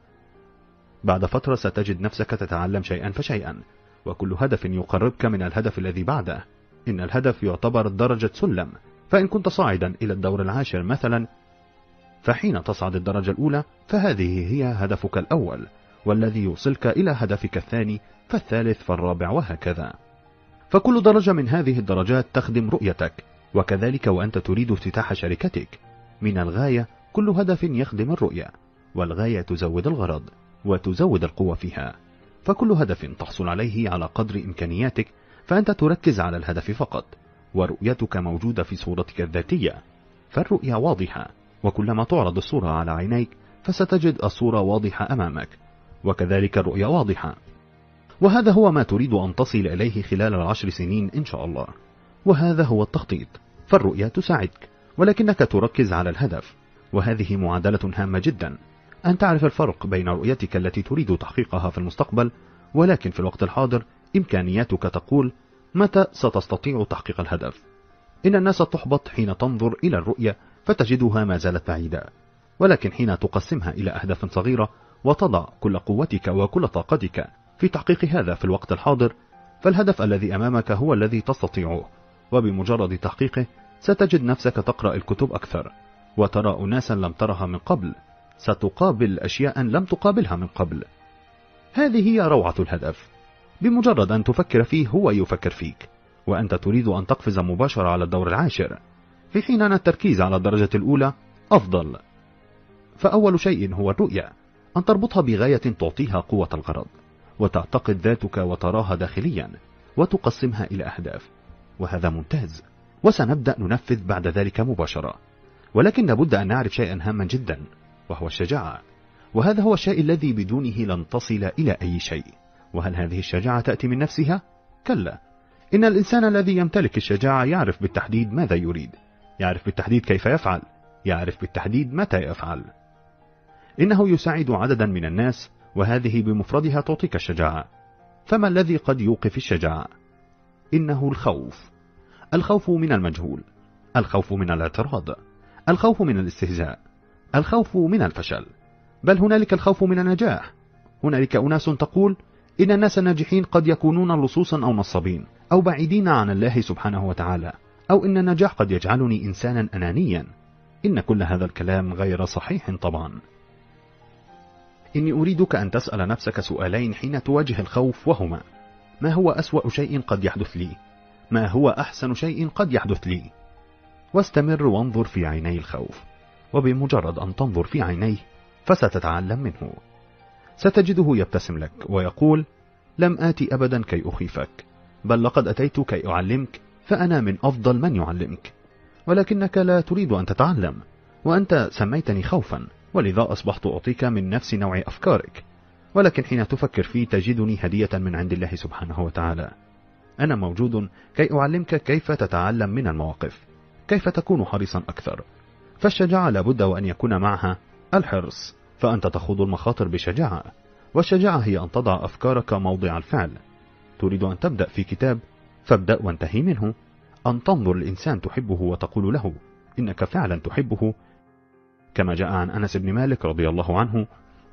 بعد فترة ستجد نفسك تتعلم شيئا فشيئا، وكل هدف يقربك من الهدف الذي بعده. إن الهدف يعتبر درجة سلم، فإن كنت صاعدا إلى الدور العاشر مثلا، فحين تصعد الدرجة الأولى فهذه هي هدفك الأول، والذي يوصلك إلى هدفك الثاني، فالثالث، فالرابع، وهكذا. فكل درجة من هذه الدرجات تخدم رؤيتك، وكذلك وأنت تريد افتتاح شركتك. من الغاية كل هدف يخدم الرؤية، والغاية تزود الغرض وتزود القوة فيها. فكل هدف تحصل عليه على قدر إمكانياتك، فأنت تركز على الهدف فقط، ورؤيتك موجودة في صورتك الذاتية. فالرؤية واضحة، وكلما تعرض الصورة على عينيك فستجد الصورة واضحة أمامك، وكذلك الرؤية واضحة. وهذا هو ما تريد أن تصل إليه خلال العشر سنين إن شاء الله، وهذا هو التخطيط. فالرؤية تساعدك، ولكنك تركز على الهدف. وهذه معادلة هامة جدا، أن تعرف الفرق بين رؤيتك التي تريد تحقيقها في المستقبل، ولكن في الوقت الحاضر إمكانياتك تقول متى ستستطيع تحقيق الهدف. إن الناس تحبط حين تنظر إلى الرؤية فتجدها ما زالت بعيدة، ولكن حين تقسمها إلى أهداف صغيرة وتضع كل قوتك وكل طاقتك في تحقيق هذا في الوقت الحاضر، فالهدف الذي أمامك هو الذي تستطيعه. وبمجرد تحقيقه ستجد نفسك تقرأ الكتب أكثر، وترى أناسا لم ترها من قبل، ستقابل أشياء لم تقابلها من قبل. هذه هي روعة الهدف. بمجرد أن تفكر فيه هو يفكر فيك، وأنت تريد أن تقفز مباشرة على الدور العاشر، في حين أن التركيز على الدرجة الأولى أفضل. فأول شيء هو الرؤية، أن تربطها بغاية تعطيها قوة الغرض، وتعتقد ذاتك وتراها داخليا، وتقسمها إلى أهداف، وهذا ممتاز. وسنبدأ ننفذ بعد ذلك مباشرة. ولكن لابد أن نعرف شيئا هاما جدا، وهو الشجاعة. وهذا هو الشيء الذي بدونه لن تصل إلى أي شيء. وهل هذه الشجاعة تأتي من نفسها؟ كلا. إن الإنسان الذي يمتلك الشجاعة يعرف بالتحديد ماذا يريد، يعرف بالتحديد كيف يفعل، يعرف بالتحديد متى يفعل. إنه يساعد عددا من الناس، وهذه بمفردها تعطيك الشجاعة. فما الذي قد يوقف الشجاعة؟ إنه الخوف. الخوف من المجهول، الخوف من الاعتراض، الخوف من الاستهزاء، الخوف من الفشل، بل هنالك الخوف من النجاح. هنالك أناس تقول إن الناس الناجحين قد يكونون لصوصا أو نصابين أو بعيدين عن الله سبحانه وتعالى، أو إن النجاح قد يجعلني إنسانا أنانيا. إن كل هذا الكلام غير صحيح طبعا. إني أريدك أن تسأل نفسك سؤالين حين تواجه الخوف، وهما: ما هو أسوأ شيء قد يحدث لي؟ ما هو أحسن شيء قد يحدث لي؟ واستمر وانظر في عيني الخوف، وبمجرد أن تنظر في عينيه فستتعلم منه. ستجده يبتسم لك ويقول: لم آتي أبدا كي أخيفك، بل لقد أتيت كي أعلمك، فأنا من أفضل من يعلمك. ولكنك لا تريد أن تتعلم، وأنت سميتني خوفا، ولذا أصبحت أعطيك من نفس نوع أفكارك. ولكن حين تفكر فيه تجدني هدية من عند الله سبحانه وتعالى. أنا موجود كي أعلمك كيف تتعلم من المواقف، كيف تكون حريصا أكثر. فالشجاعة لابد وأن يكون معها الحرص، فأنت تخوض المخاطر بشجاعة. والشجاعة هي أن تضع أفكارك موضع الفعل. تريد أن تبدأ في كتاب، فابدأ وانتهي منه. أن تنظر الإنسان تحبه وتقول له إنك فعلا تحبه، كما جاء عن أنس بن مالك رضي الله عنه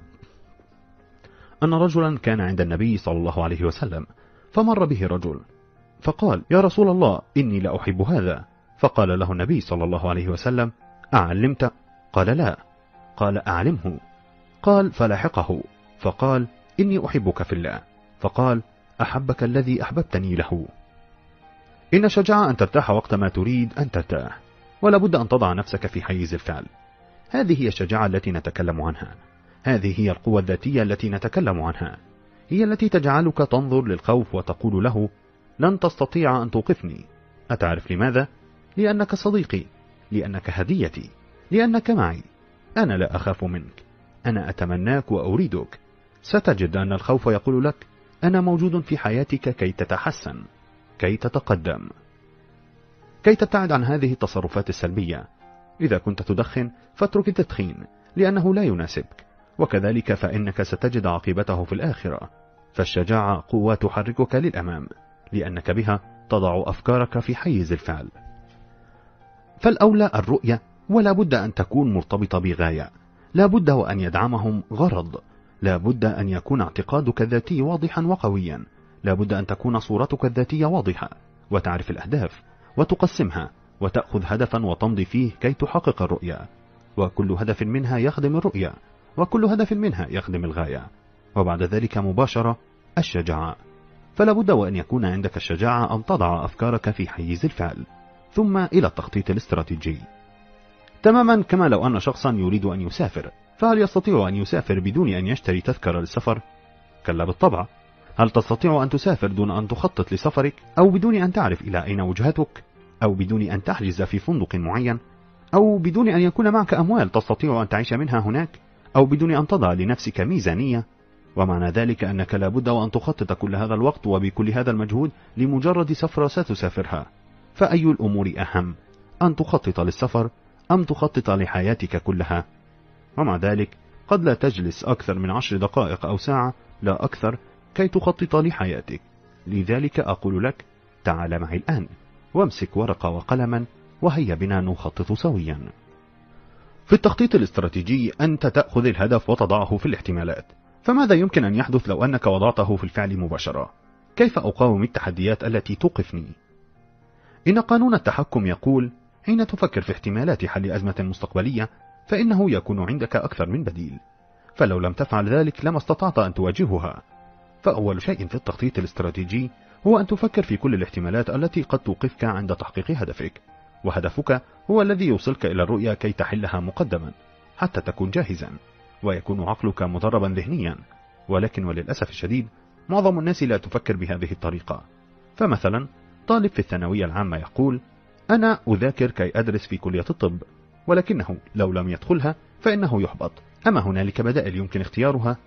أن رجلا كان عند النبي صلى الله عليه وسلم، فمر به رجل فقال: يا رسول الله، إني لا أحب هذا. فقال له النبي صلى الله عليه وسلم: أعلمت؟ قال: لا. قال: أعلمه. قال: فلاحقه، فقال: إني أحبك في الله. فقال: أحبك الذي أحببتني له. إن الشجاعة أن ترتاح وقت ما تريد أن ترتاح، ولا بد أن تضع نفسك في حيز الفعل. هذه هي الشجاعة التي نتكلم عنها. هذه هي القوة الذاتية التي نتكلم عنها. هي التي تجعلك تنظر للخوف وتقول له: لن تستطيع أن توقفني. أتعرف لماذا؟ لأنك صديقي، لأنك هديتي، لأنك معي. أنا لا أخاف منك، أنا أتمناك وأريدك. ستجد أن الخوف يقول لك: أنا موجود في حياتك كي تتحسن، كي تتقدم، كي تبتعد عن هذه التصرفات السلبية. إذا كنت تدخن فاترك التدخين لأنه لا يناسبك، وكذلك فإنك ستجد عاقبته في الآخرة. فالشجاعة قوة تحركك للأمام، لأنك بها تضع أفكارك في حيز الفعل. فالأولى الرؤية، ولا بد أن تكون مرتبطة بغاية، لا بد وأن يدعمهم غرض، لا بد أن يكون اعتقادك الذاتي واضحا وقويا، لا بد أن تكون صورتك الذاتية واضحة، وتعرف الأهداف وتقسمها وتأخذ هدفا وتمضي فيه كي تحقق الرؤية، وكل هدف منها يخدم الرؤية، وكل هدف منها يخدم الغاية. وبعد ذلك مباشرة الشجاعة، فلا بد وأن يكون عندك الشجاعة أن تضع أفكارك في حيز الفعل، ثم إلى التخطيط الاستراتيجي. تماما كما لو أن شخصا يريد أن يسافر، فهل يستطيع أن يسافر بدون أن يشتري تذكرة للسفر؟ كلا بالطبع. هل تستطيع أن تسافر دون أن تخطط لسفرك، أو بدون أن تعرف إلى أين وجهتك، أو بدون أن تحجز في فندق معين، أو بدون أن يكون معك أموال تستطيع أن تعيش منها هناك، أو بدون أن تضع لنفسك ميزانية؟ ومعنى ذلك أنك لابد وأن تخطط كل هذا الوقت وبكل هذا المجهود لمجرد سفرة ستسافرها. فأي الأمور أهم، أن تخطط للسفر أم تخطط لحياتك كلها؟ ومع ذلك قد لا تجلس أكثر من عشر دقائق أو ساعة، لا أكثر، كي تخطط لحياتك. لذلك أقول لك: تعال معي الآن وامسك ورقة وقلما، وهيا بنا نخطط سويا. في التخطيط الاستراتيجي أنت تأخذ الهدف وتضعه في الاحتمالات. فماذا يمكن أن يحدث لو أنك وضعته في الفعل مباشرة؟ كيف أقاوم التحديات التي توقفني؟ إن قانون التحكم يقول: حين تفكر في احتمالات حل أزمة مستقبلية فإنه يكون عندك أكثر من بديل، فلو لم تفعل ذلك لما استطعت أن تواجهها. فأول شيء في التخطيط الاستراتيجي هو أن تفكر في كل الاحتمالات التي قد توقفك عند تحقيق هدفك، وهدفك هو الذي يوصلك إلى الرؤية كي تحلها مقدما حتى تكون جاهزا، ويكون عقلك مدربا ذهنيا. ولكن وللأسف الشديد معظم الناس لا تفكر بهذه الطريقة. فمثلا طالب في الثانوية العامة يقول: أنا أذاكر كي أدرس في كلية الطب، ولكنه لو لم يدخلها فإنه يحبط. أما هنالك بدائل يمكن اختيارها؟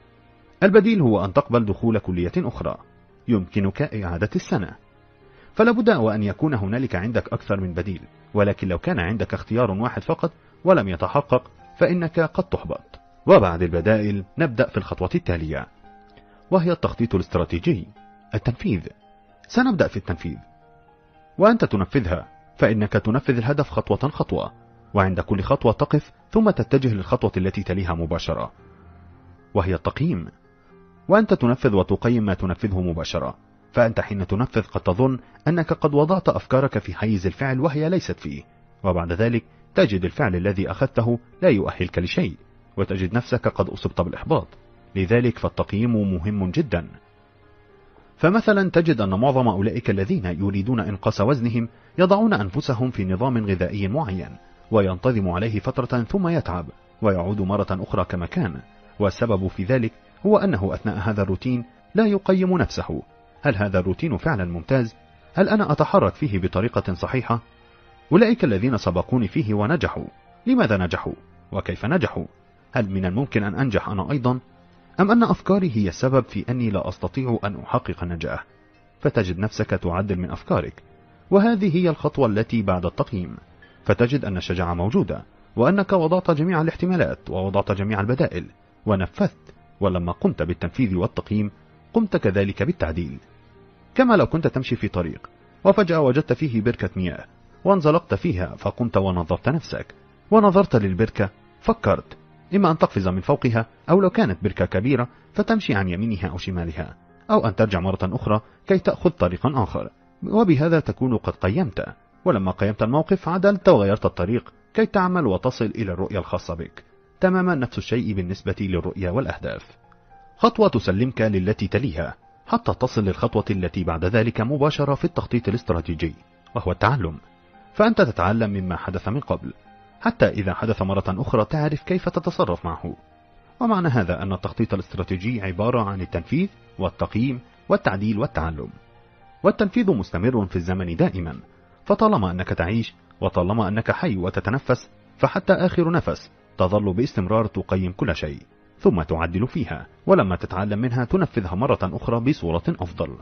البديل هو أن تقبل دخول كلية أخرى، يمكنك إعادة السنة. فلا بد وأن يكون هنالك عندك أكثر من بديل، ولكن لو كان عندك اختيار واحد فقط ولم يتحقق فإنك قد تحبط. وبعد البدائل نبدأ في الخطوة التالية، وهي التخطيط الاستراتيجي. التنفيذ. سنبدأ في التنفيذ، وأنت تنفذها، فإنك تنفذ الهدف خطوة خطوة، وعند كل خطوة تقف ثم تتجه للخطوة التي تليها مباشرة، وهي التقييم. وأنت تنفذ وتقيم ما تنفذه مباشرة، فأنت حين تنفذ قد تظن أنك قد وضعت أفكارك في حيز الفعل وهي ليست فيه، وبعد ذلك تجد الفعل الذي أخذته لا يؤهلك لشيء، وتجد نفسك قد أصبت بالإحباط. لذلك فالتقييم مهم جدا. فمثلا تجد أن معظم أولئك الذين يريدون إنقاص وزنهم يضعون أنفسهم في نظام غذائي معين وينتظم عليه فترة ثم يتعب ويعود مرة أخرى كما كان، والسبب في ذلك هو أنه أثناء هذا الروتين لا يقيم نفسه. هل هذا الروتين فعلا ممتاز؟ هل أنا أتحرك فيه بطريقة صحيحة؟ أولئك الذين سبقوني فيه ونجحوا، لماذا نجحوا؟ وكيف نجحوا؟ هل من الممكن أن أنجح أنا أيضا؟ أم أن أفكاري هي السبب في أني لا أستطيع أن أحقق النجاح؟ فتجد نفسك تعدل من أفكارك، وهذه هي الخطوة التي بعد التقييم. فتجد أن الشجاعة موجودة، وأنك وضعت جميع الاحتمالات ووضعت جميع البدائل ونفذت، ولما قمت بالتنفيذ والتقييم قمت كذلك بالتعديل. كما لو كنت تمشي في طريق وفجأة وجدت فيه بركة مياه وانزلقت فيها، فقمت ونظفت نفسك ونظرت للبركة، فكرت إما أن تقفز من فوقها، أو لو كانت بركة كبيرة فتمشي عن يمينها أو شمالها، أو أن ترجع مرة أخرى كي تأخذ طريقا آخر، وبهذا تكون قد قيمت. ولما قيمت الموقف عدلت وغيرت الطريق كي تعمل وتصل إلى الرؤية الخاصة بك. تماما نفس الشيء بالنسبة للرؤية والأهداف. خطوة تسلمك للتي تليها حتى تصل للخطوة التي بعد ذلك مباشرة في التخطيط الاستراتيجي، وهو التعلم. فأنت تتعلم مما حدث من قبل، حتى إذا حدث مرة أخرى تعرف كيف تتصرف معه. ومعنى هذا أن التخطيط الاستراتيجي عبارة عن التنفيذ والتقييم والتعديل والتعلم، والتنفيذ مستمر في الزمن دائما. فطالما أنك تعيش وطالما أنك حي وتتنفس، فحتى آخر نفس تظل باستمرار تقيم كل شيء ثم تعدل فيها، ولما تتعلم منها تنفذها مرة أخرى بصورة أفضل.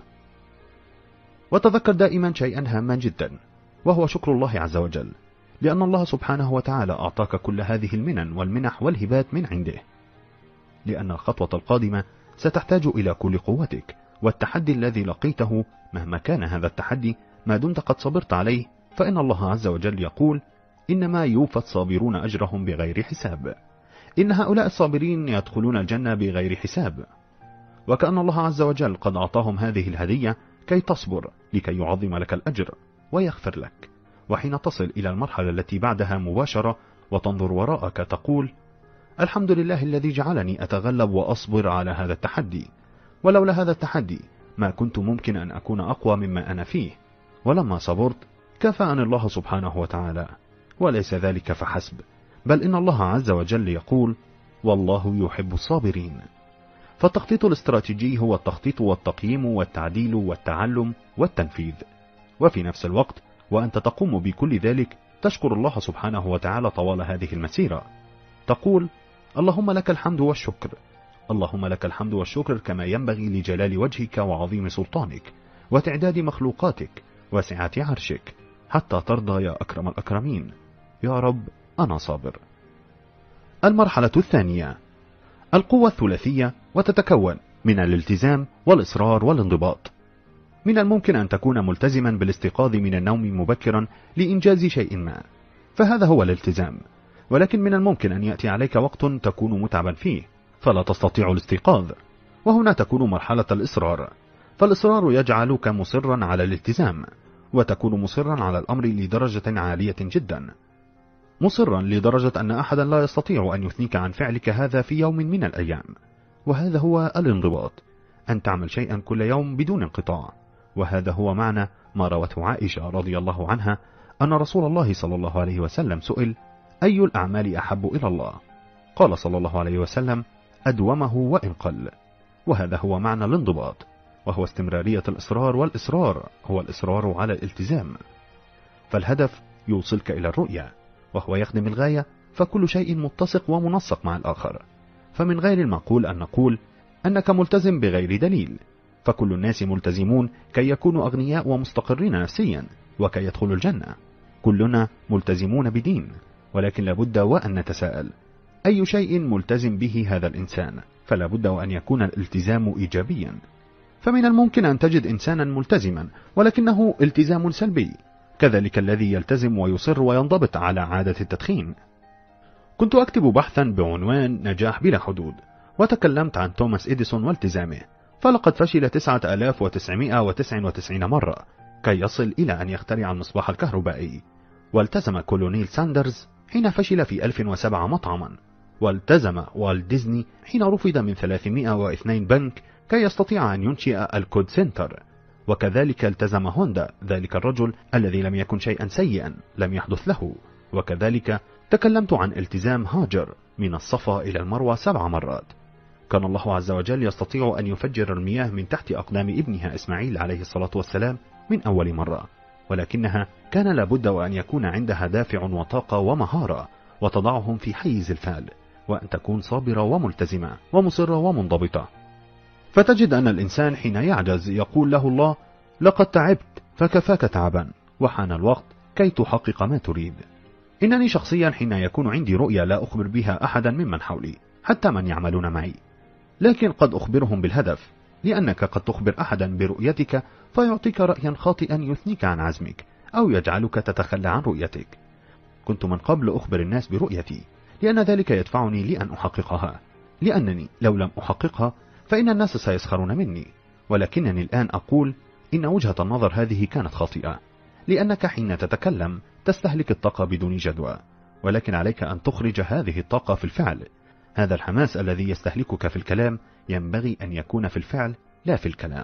وتذكر دائما شيئا هاما جدا، وهو شكر الله عز وجل، لأن الله سبحانه وتعالى أعطاك كل هذه المنن والمنح والهبات من عنده، لأن الخطوة القادمة ستحتاج إلى كل قوتك، والتحدي الذي لقيته مهما كان هذا التحدي ما دمت قد صبرت عليه فإن الله عز وجل يقول: إنما يوفى الصابرون أجرهم بغير حساب. إن هؤلاء الصابرين يدخلون الجنة بغير حساب، وكأن الله عز وجل قد أعطاهم هذه الهدية كي تصبر، لكي يعظم لك الأجر ويغفر لك. وحين تصل إلى المرحلة التي بعدها مباشرة وتنظر وراءك تقول: الحمد لله الذي جعلني أتغلب وأصبر على هذا التحدي، ولولا هذا التحدي ما كنت ممكن أن أكون أقوى مما أنا فيه، ولما صبرت كفأني الله سبحانه وتعالى. وليس ذلك فحسب، بل إن الله عز وجل يقول: والله يحب الصابرين. فالتخطيط الاستراتيجي هو التخطيط والتقييم والتعديل والتعلم والتنفيذ، وفي نفس الوقت وأنت تقوم بكل ذلك تشكر الله سبحانه وتعالى طوال هذه المسيرة. تقول: اللهم لك الحمد والشكر، اللهم لك الحمد والشكر كما ينبغي لجلال وجهك وعظيم سلطانك وتعداد مخلوقاتك وسعة عرشك، حتى ترضى يا أكرم الأكرمين. يا رب أنا صابر. المرحلة الثانية القوة الثلاثية، وتتكون من الالتزام والإصرار والانضباط. من الممكن أن تكون ملتزما بالاستيقاظ من النوم مبكرا لإنجاز شيء ما، فهذا هو الالتزام، ولكن من الممكن أن يأتي عليك وقت تكون متعبا فيه فلا تستطيع الاستيقاظ، وهنا تكون مرحلة الإصرار. فالإصرار يجعلك مصرا على الالتزام، وتكون مصرا على الأمر لدرجة عالية جدا، مصرا لدرجة أن أحدا لا يستطيع أن يثنيك عن فعلك هذا في يوم من الأيام. وهذا هو الانضباط، أن تعمل شيئا كل يوم بدون انقطاع. وهذا هو معنى ما روته عائشة رضي الله عنها أن رسول الله صلى الله عليه وسلم سئل: أي الأعمال أحب إلى الله؟ قال صلى الله عليه وسلم: أدومه وإن قل. وهذا هو معنى الانضباط، وهو استمرارية الإصرار، والإصرار هو الإصرار على الالتزام. فالهدف يوصلك إلى الرؤية، وهو يخدم الغاية، فكل شيء متسق ومنسق مع الآخر. فمن غير المعقول أن نقول أنك ملتزم بغير دليل، فكل الناس ملتزمون كي يكونوا أغنياء ومستقرين نفسيا وكي يدخلوا الجنة. كلنا ملتزمون بدين، ولكن لابد وأن نتساءل: أي شيء ملتزم به هذا الإنسان؟ فلا بد وأن يكون الالتزام إيجابيا. فمن الممكن أن تجد إنسانا ملتزما ولكنه التزام سلبي، كذلك الذي يلتزم ويصر وينضبط على عادة التدخين. كنت أكتب بحثا بعنوان نجاح بلا حدود، وتكلمت عن توماس إديسون والتزامه، فلقد فشل تسعة آلاف وتسعمائة وتسعة وتسعين مرة كي يصل إلى أن يخترع المصباح الكهربائي. والتزم كولونيل ساندرز حين فشل في ألف وسبعة مطعما، والتزم والت ديزني حين رفض من ثلاثمائة واثنين بنك كي يستطيع أن ينشئ الكود سنتر. وكذلك التزم هوندا، ذلك الرجل الذي لم يكن شيئا سيئا لم يحدث له. وكذلك تكلمت عن التزام هاجر من الصفا إلى المروة سبع مرات. كان الله عز وجل يستطيع أن يفجر المياه من تحت أقدام ابنها إسماعيل عليه الصلاة والسلام من أول مرة، ولكنها كان لابد وأن يكون عندها دافع وطاقة ومهارة وتضعهم في حيز الفعل، وأن تكون صابرة وملتزمة ومصرة ومنضبطة. فتجد أن الإنسان حين يعجز يقول له الله: لقد تعبت فكفاك تعبا، وحان الوقت كي تحقق ما تريد. إنني شخصيا حين يكون عندي رؤية لا أخبر بها أحدا ممن حولي، حتى من يعملون معي، لكن قد أخبرهم بالهدف، لأنك قد تخبر أحدا برؤيتك فيعطيك رأيا خاطئا يثنيك عن عزمك أو يجعلك تتخلى عن رؤيتك. كنت من قبل أخبر الناس برؤيتي، لأن ذلك يدفعني لأن أحققها، لأنني لو لم أحققها فإن الناس سيسخرون مني. ولكنني الآن أقول إن وجهة النظر هذه كانت خاطئة، لأنك حين تتكلم تستهلك الطاقة بدون جدوى، ولكن عليك أن تخرج هذه الطاقة في الفعل. هذا الحماس الذي يستهلكك في الكلام ينبغي أن يكون في الفعل لا في الكلام.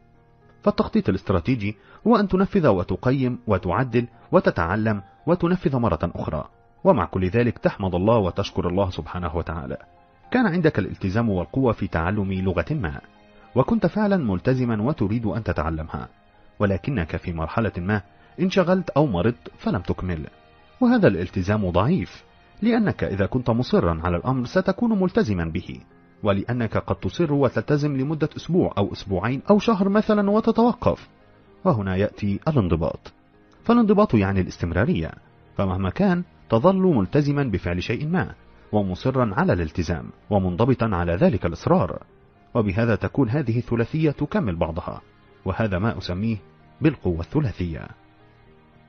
فالتخطيط الاستراتيجي هو أن تنفذ وتقيم وتعدل وتتعلم وتنفذ مرة أخرى، ومع كل ذلك تحمد الله وتشكر الله سبحانه وتعالى. كان عندك الالتزام والقوة في تعلم لغة ما، وكنت فعلا ملتزما وتريد أن تتعلمها، ولكنك في مرحلة ما انشغلت أو مرضت فلم تكمل، وهذا الالتزام ضعيف، لأنك إذا كنت مصرا على الأمر ستكون ملتزما به، ولأنك قد تصر وتلتزم لمدة أسبوع أو أسبوعين أو شهر مثلا وتتوقف. وهنا يأتي الانضباط. فالانضباط يعني الاستمرارية، فمهما كان تظل ملتزما بفعل شيء ما، ومصرا على الالتزام، ومنضبطا على ذلك الإصرار، وبهذا تكون هذه الثلاثية تكمل بعضها، وهذا ما أسميه بالقوة الثلاثية.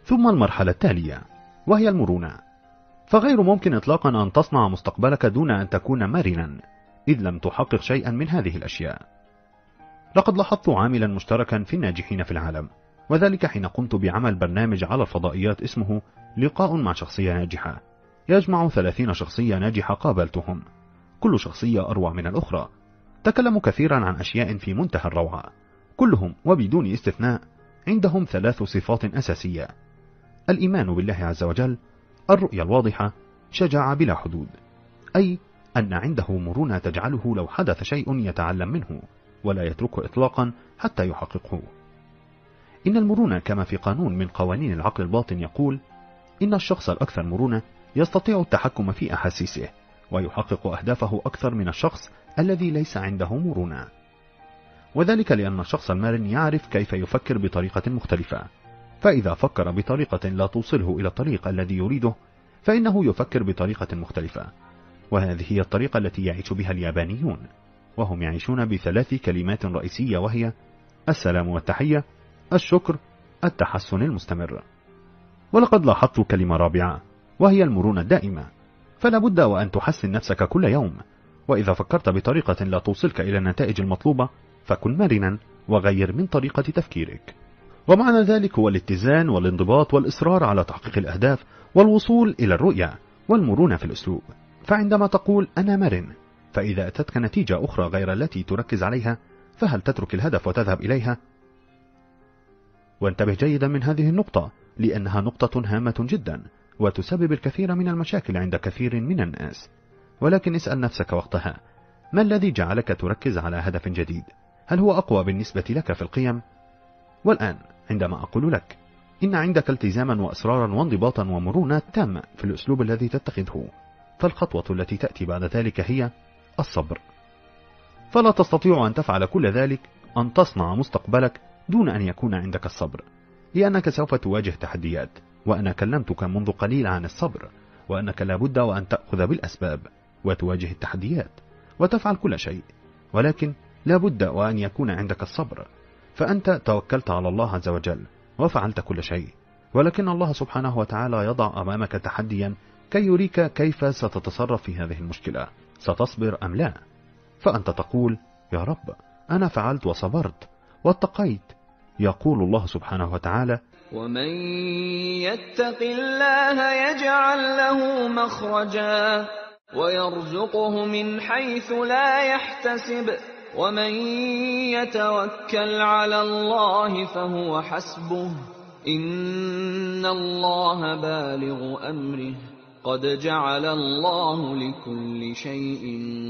ثم المرحلة التالية وهي المرونة، فغير ممكن إطلاقا أن تصنع مستقبلك دون أن تكون مرنا، إذ لم تحقق شيئا من هذه الأشياء. لقد لاحظت عاملا مشتركا في الناجحين في العالم، وذلك حين قمت بعمل برنامج على الفضائيات اسمه لقاء مع شخصية ناجحة، يجمع ثلاثين شخصية ناجحة قابلتهم، كل شخصية أروع من الأخرى، تكلموا كثيرا عن أشياء في منتهى الروعة، كلهم وبدون استثناء عندهم ثلاث صفات أساسية: الإيمان بالله عز وجل، الرؤية الواضحة، شجاعة بلا حدود، أي أن عنده مرونة تجعله لو حدث شيء يتعلم منه ولا يتركه إطلاقا حتى يحققه. إن المرونة كما في قانون من قوانين العقل الباطن يقول إن الشخص الأكثر مرونة يستطيع التحكم في أحاسيسه ويحقق أهدافه أكثر من الشخص الذي ليس عنده مرونة، وذلك لأن الشخص المرن يعرف كيف يفكر بطريقة مختلفة، فإذا فكر بطريقة لا توصله إلى الطريق الذي يريده فإنه يفكر بطريقة مختلفة، وهذه هي الطريقة التي يعيش بها اليابانيون، وهم يعيشون بثلاث كلمات رئيسية وهي السلام والتحية، الشكر، التحسن المستمر. ولقد لاحظت كلمة رابعة وهي المرونة الدائمة، فلا بد وأن تحسن نفسك كل يوم، وإذا فكرت بطريقة لا توصلك إلى النتائج المطلوبة فكن مرنا وغير من طريقة تفكيرك. ومعنى ذلك هو الاتزان والانضباط والإصرار على تحقيق الأهداف والوصول إلى الرؤية والمرونة في الأسلوب. فعندما تقول أنا مرن، فإذا أتتك نتيجة أخرى غير التي تركز عليها فهل تترك الهدف وتذهب إليها؟ وانتبه جيدا من هذه النقطة لأنها نقطة هامة جدا وتسبب الكثير من المشاكل عند كثير من الناس. ولكن اسأل نفسك وقتها، ما الذي جعلك تركز على هدف جديد؟ هل هو أقوى بالنسبة لك في القيم؟ والآن عندما أقول لك إن عندك التزاما وإصرارا وانضباطا ومرونة تامة في الأسلوب الذي تتخذه، فالخطوة التي تأتي بعد ذلك هي الصبر. فلا تستطيع أن تفعل كل ذلك، أن تصنع مستقبلك دون أن يكون عندك الصبر، لأنك سوف تواجه تحديات، وأنا كلمتك منذ قليل عن الصبر، وأنك لابد وأن تأخذ بالأسباب وتواجه التحديات وتفعل كل شيء، ولكن لابد وأن يكون عندك الصبر. فأنت توكلت على الله عز وجل وفعلت كل شيء، ولكن الله سبحانه وتعالى يضع أمامك تحديا كي يريك كيف ستتصرف في هذه المشكلة، ستصبر أم لا؟ فأنت تقول يا رب أنا فعلت وصبرت واتقيت. يقول الله سبحانه وتعالى: ومن يتق الله يجعل له مخرجا ويرزقه من حيث لا يحتسب ومن يتوكل على الله فهو حسبه إن الله بالغ أمره قد جعل الله لكل شيء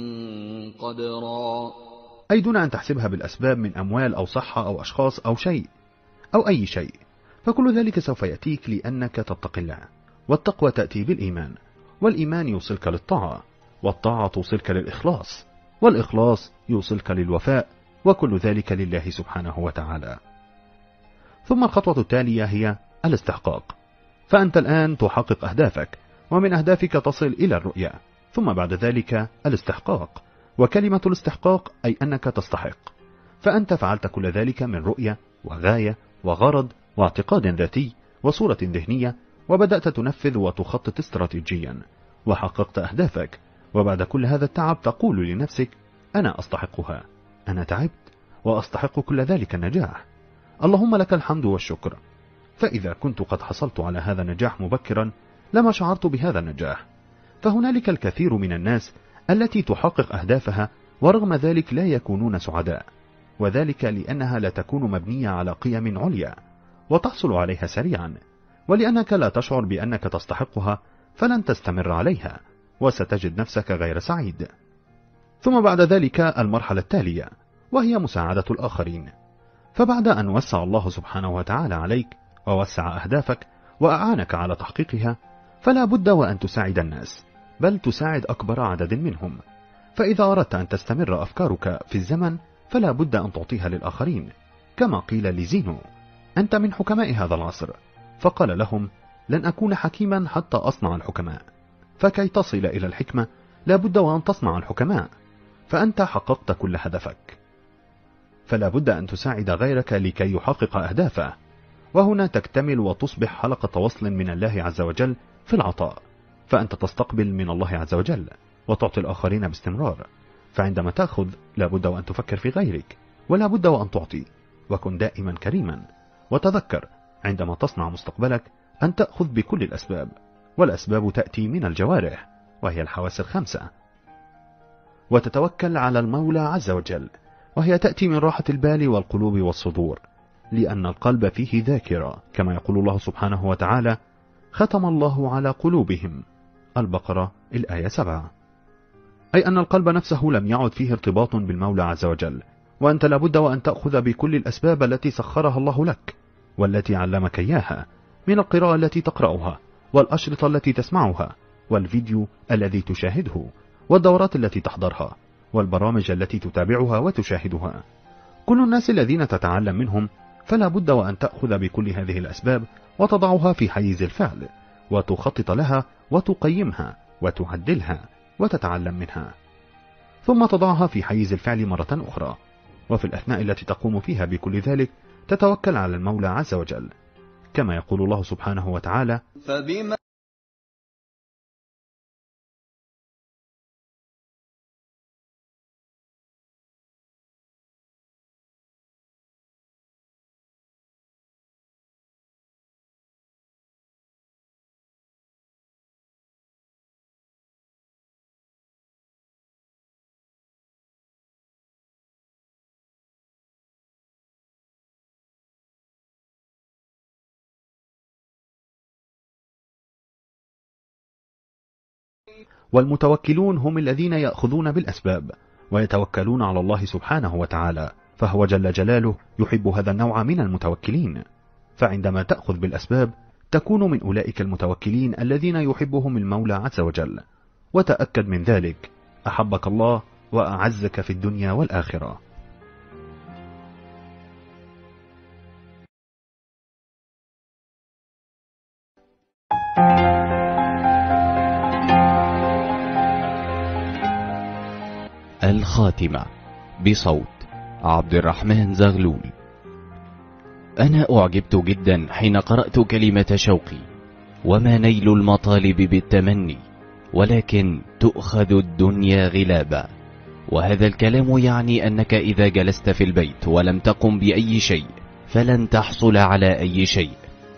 قدرا. أي دون أن تحسبها بالأسباب من أموال أو صحة أو أشخاص أو شيء أو أي شيء، فكل ذلك سوف يأتيك لأنك تتقي الله، والتقوى تأتي بالإيمان، والإيمان يوصلك للطاعة، والطاعة توصلك للإخلاص، والإخلاص يوصلك للوفاء، وكل ذلك لله سبحانه وتعالى. ثم الخطوة التالية هي الاستحقاق، فأنت الآن تحقق أهدافك، ومن أهدافك تصل إلى الرؤية، ثم بعد ذلك الاستحقاق، وكلمة الاستحقاق أي أنك تستحق، فأنت فعلت كل ذلك من رؤية وغاية وغرض واعتقاد ذاتي وصورة ذهنية، وبدأت تنفذ وتخطط استراتيجيا وحققت أهدافك، وبعد كل هذا التعب تقول لنفسك أنا أستحقها، أنا تعبت وأستحق كل ذلك النجاح، اللهم لك الحمد والشكر. فإذا كنت قد حصلت على هذا النجاح مبكرا لما شعرت بهذا النجاح. فهنالك الكثير من الناس التي تحقق أهدافها ورغم ذلك لا يكونون سعداء، وذلك لأنها لا تكون مبنية على قيم عليا وتحصل عليها سريعا، ولأنك لا تشعر بأنك تستحقها فلن تستمر عليها وستجد نفسك غير سعيد. ثم بعد ذلك المرحلة التالية وهي مساعدة الآخرين، فبعد أن وسع الله سبحانه وتعالى عليك ووسع أهدافك وأعانك على تحقيقها فلا بد وأن تساعد الناس، بل تساعد أكبر عدد منهم. فإذا أردت أن تستمر أفكارك في الزمن فلا بد أن تعطيها للآخرين، كما قيل لزينو أنت من حكماء هذا العصر، فقال لهم لن أكون حكيما حتى أصنع الحكماء، فكي تصل إلى الحكمة لا بد وأن تصنع الحكماء، فأنت حققت كل هدفك، فلا بد أن تساعد غيرك لكي يحقق أهدافه، وهنا تكتمل وتصبح حلقة وصل من الله عز وجل في العطاء، فأنت تستقبل من الله عز وجل وتعطي الآخرين باستمرار. فعندما تأخذ لابد وأن تفكر في غيرك، ولا بد وأن تعطي، وكن دائما كريما. وتذكر عندما تصنع مستقبلك أن تأخذ بكل الأسباب، والأسباب تأتي من الجوارح وهي الحواس الخمسة، وتتوكل على المولى عز وجل، وهي تأتي من راحة البال والقلوب والصدور، لأن القلب فيه ذاكرة، كما يقول الله سبحانه وتعالى: ختم الله على قلوبهم. البقرة الآية سبعة. أي أن القلب نفسه لم يعد فيه ارتباط بالمولى عز وجل، وأنت لابد وأن تأخذ بكل الأسباب التي سخرها الله لك والتي علمك إياها، من القراءة التي تقرأها، والأشرطة التي تسمعها، والفيديو الذي تشاهده، والدورات التي تحضرها، والبرامج التي تتابعها وتشاهدها. كل الناس الذين تتعلم منهم فلا بد وأن تأخذ بكل هذه الأسباب وتضعها في حيز الفعل، وتخطط لها وتقيمها وتعدلها وتتعلم منها، ثم تضعها في حيز الفعل مرة أخرى. وفي الأثناء التي تقوم فيها بكل ذلك تتوكل على المولى عز وجل، كما يقول الله سبحانه وتعالى: فبما والمتوكلون هم الذين يأخذون بالأسباب ويتوكلون على الله سبحانه وتعالى، فهو جل جلاله يحب هذا النوع من المتوكلين. فعندما تأخذ بالأسباب تكون من أولئك المتوكلين الذين يحبهم المولى عز وجل. وتأكد من ذلك، أحبك الله وأعزك في الدنيا والآخرة. الخاتمة بصوت عبد الرحمن زغلول. أنا أعجبت جدا حين قرأت كلمة شوقي: وما نيل المطالب بالتمني ولكن تؤخذ الدنيا غلابا. وهذا الكلام يعني أنك إذا جلست في البيت ولم تقم بأي شيء فلن تحصل على أي شيء.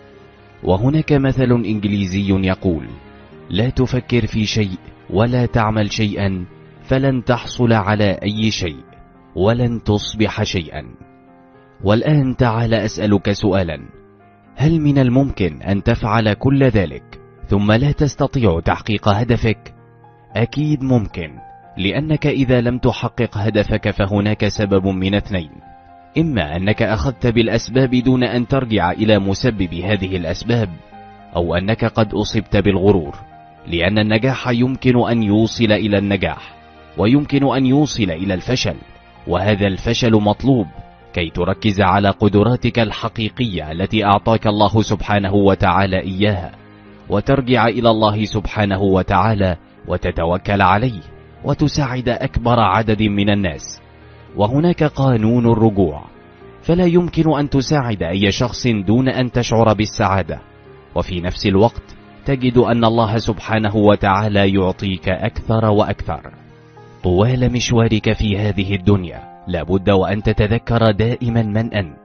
وهناك مثل إنجليزي يقول: لا تفكر في شيء ولا تعمل شيئا فلن تحصل على أي شيء ولن تصبح شيئا. والآن تعال أسألك سؤالا: هل من الممكن أن تفعل كل ذلك ثم لا تستطيع تحقيق هدفك؟ أكيد ممكن، لأنك إذا لم تحقق هدفك فهناك سبب من اثنين: إما أنك أخذت بالأسباب دون أن ترجع إلى مسبب هذه الأسباب، أو أنك قد أصبت بالغرور، لأن النجاح يمكن أن يوصل إلى النجاح ويمكن أن يوصل إلى الفشل، وهذا الفشل مطلوب كي تركز على قدراتك الحقيقية التي أعطاك الله سبحانه وتعالى إياها، وترجع إلى الله سبحانه وتعالى وتتوكل عليه وتساعد أكبر عدد من الناس. وهناك قانون الرجوع، فلا يمكن أن تساعد أي شخص دون أن تشعر بالسعادة، وفي نفس الوقت تجد أن الله سبحانه وتعالى يعطيك أكثر وأكثر. طوال مشوارك في هذه الدنيا لابد وأن تتذكر دائما من أنت،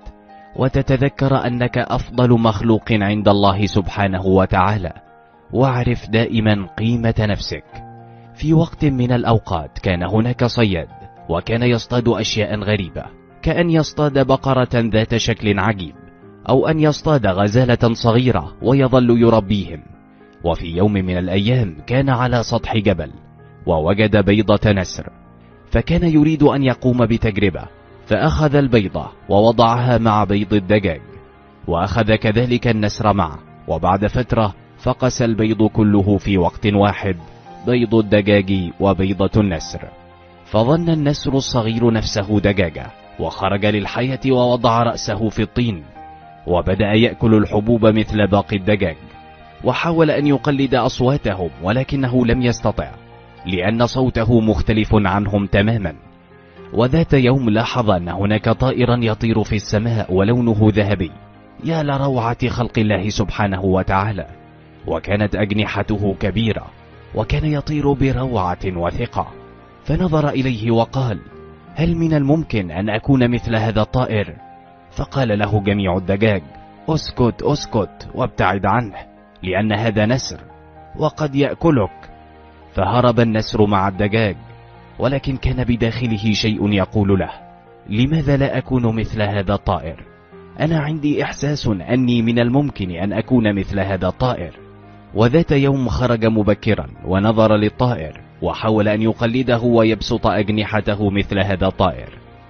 وتتذكر أنك أفضل مخلوق عند الله سبحانه وتعالى، واعرف دائما قيمة نفسك. في وقت من الأوقات كان هناك صياد، وكان يصطاد أشياء غريبة، كأن يصطاد بقرة ذات شكل عجيب، أو أن يصطاد غزالة صغيرة ويظل يربيهم. وفي يوم من الأيام كان على سطح جبل ووجد بيضة نسر، فكان يريد أن يقوم بتجربة، فأخذ البيضة ووضعها مع بيض الدجاج، وأخذ كذلك النسر معه، وبعد فترة فقس البيض كله في وقت واحد، بيض الدجاج وبيضة النسر. فظن النسر الصغير نفسه دجاجة، وخرج للحياة ووضع رأسه في الطين، وبدأ يأكل الحبوب مثل باقي الدجاج، وحاول أن يقلد أصواتهم ولكنه لم يستطع، لأن صوته مختلف عنهم تماما. وذات يوم لاحظ أن هناك طائرا يطير في السماء ولونه ذهبي، يا لروعة خلق الله سبحانه وتعالى! وكانت أجنحته كبيرة، وكان يطير بروعة وثقة. فنظر إليه وقال: هل من الممكن أن أكون مثل هذا الطائر؟ فقال له جميع الدجاج: اسكت اسكت وابتعد عنه، لأن هذا نسر وقد يأكلك. فهرب النسر مع الدجاج، ولكن كان بداخله شيء يقول له: لماذا لا أكون مثل هذا الطائر؟ أنا عندي إحساس أني من الممكن أن أكون مثل هذا الطائر. وذات يوم خرج مبكرا ونظر للطائر، وحاول أن يقلده ويبسط أجنحته مثل هذا الطائر،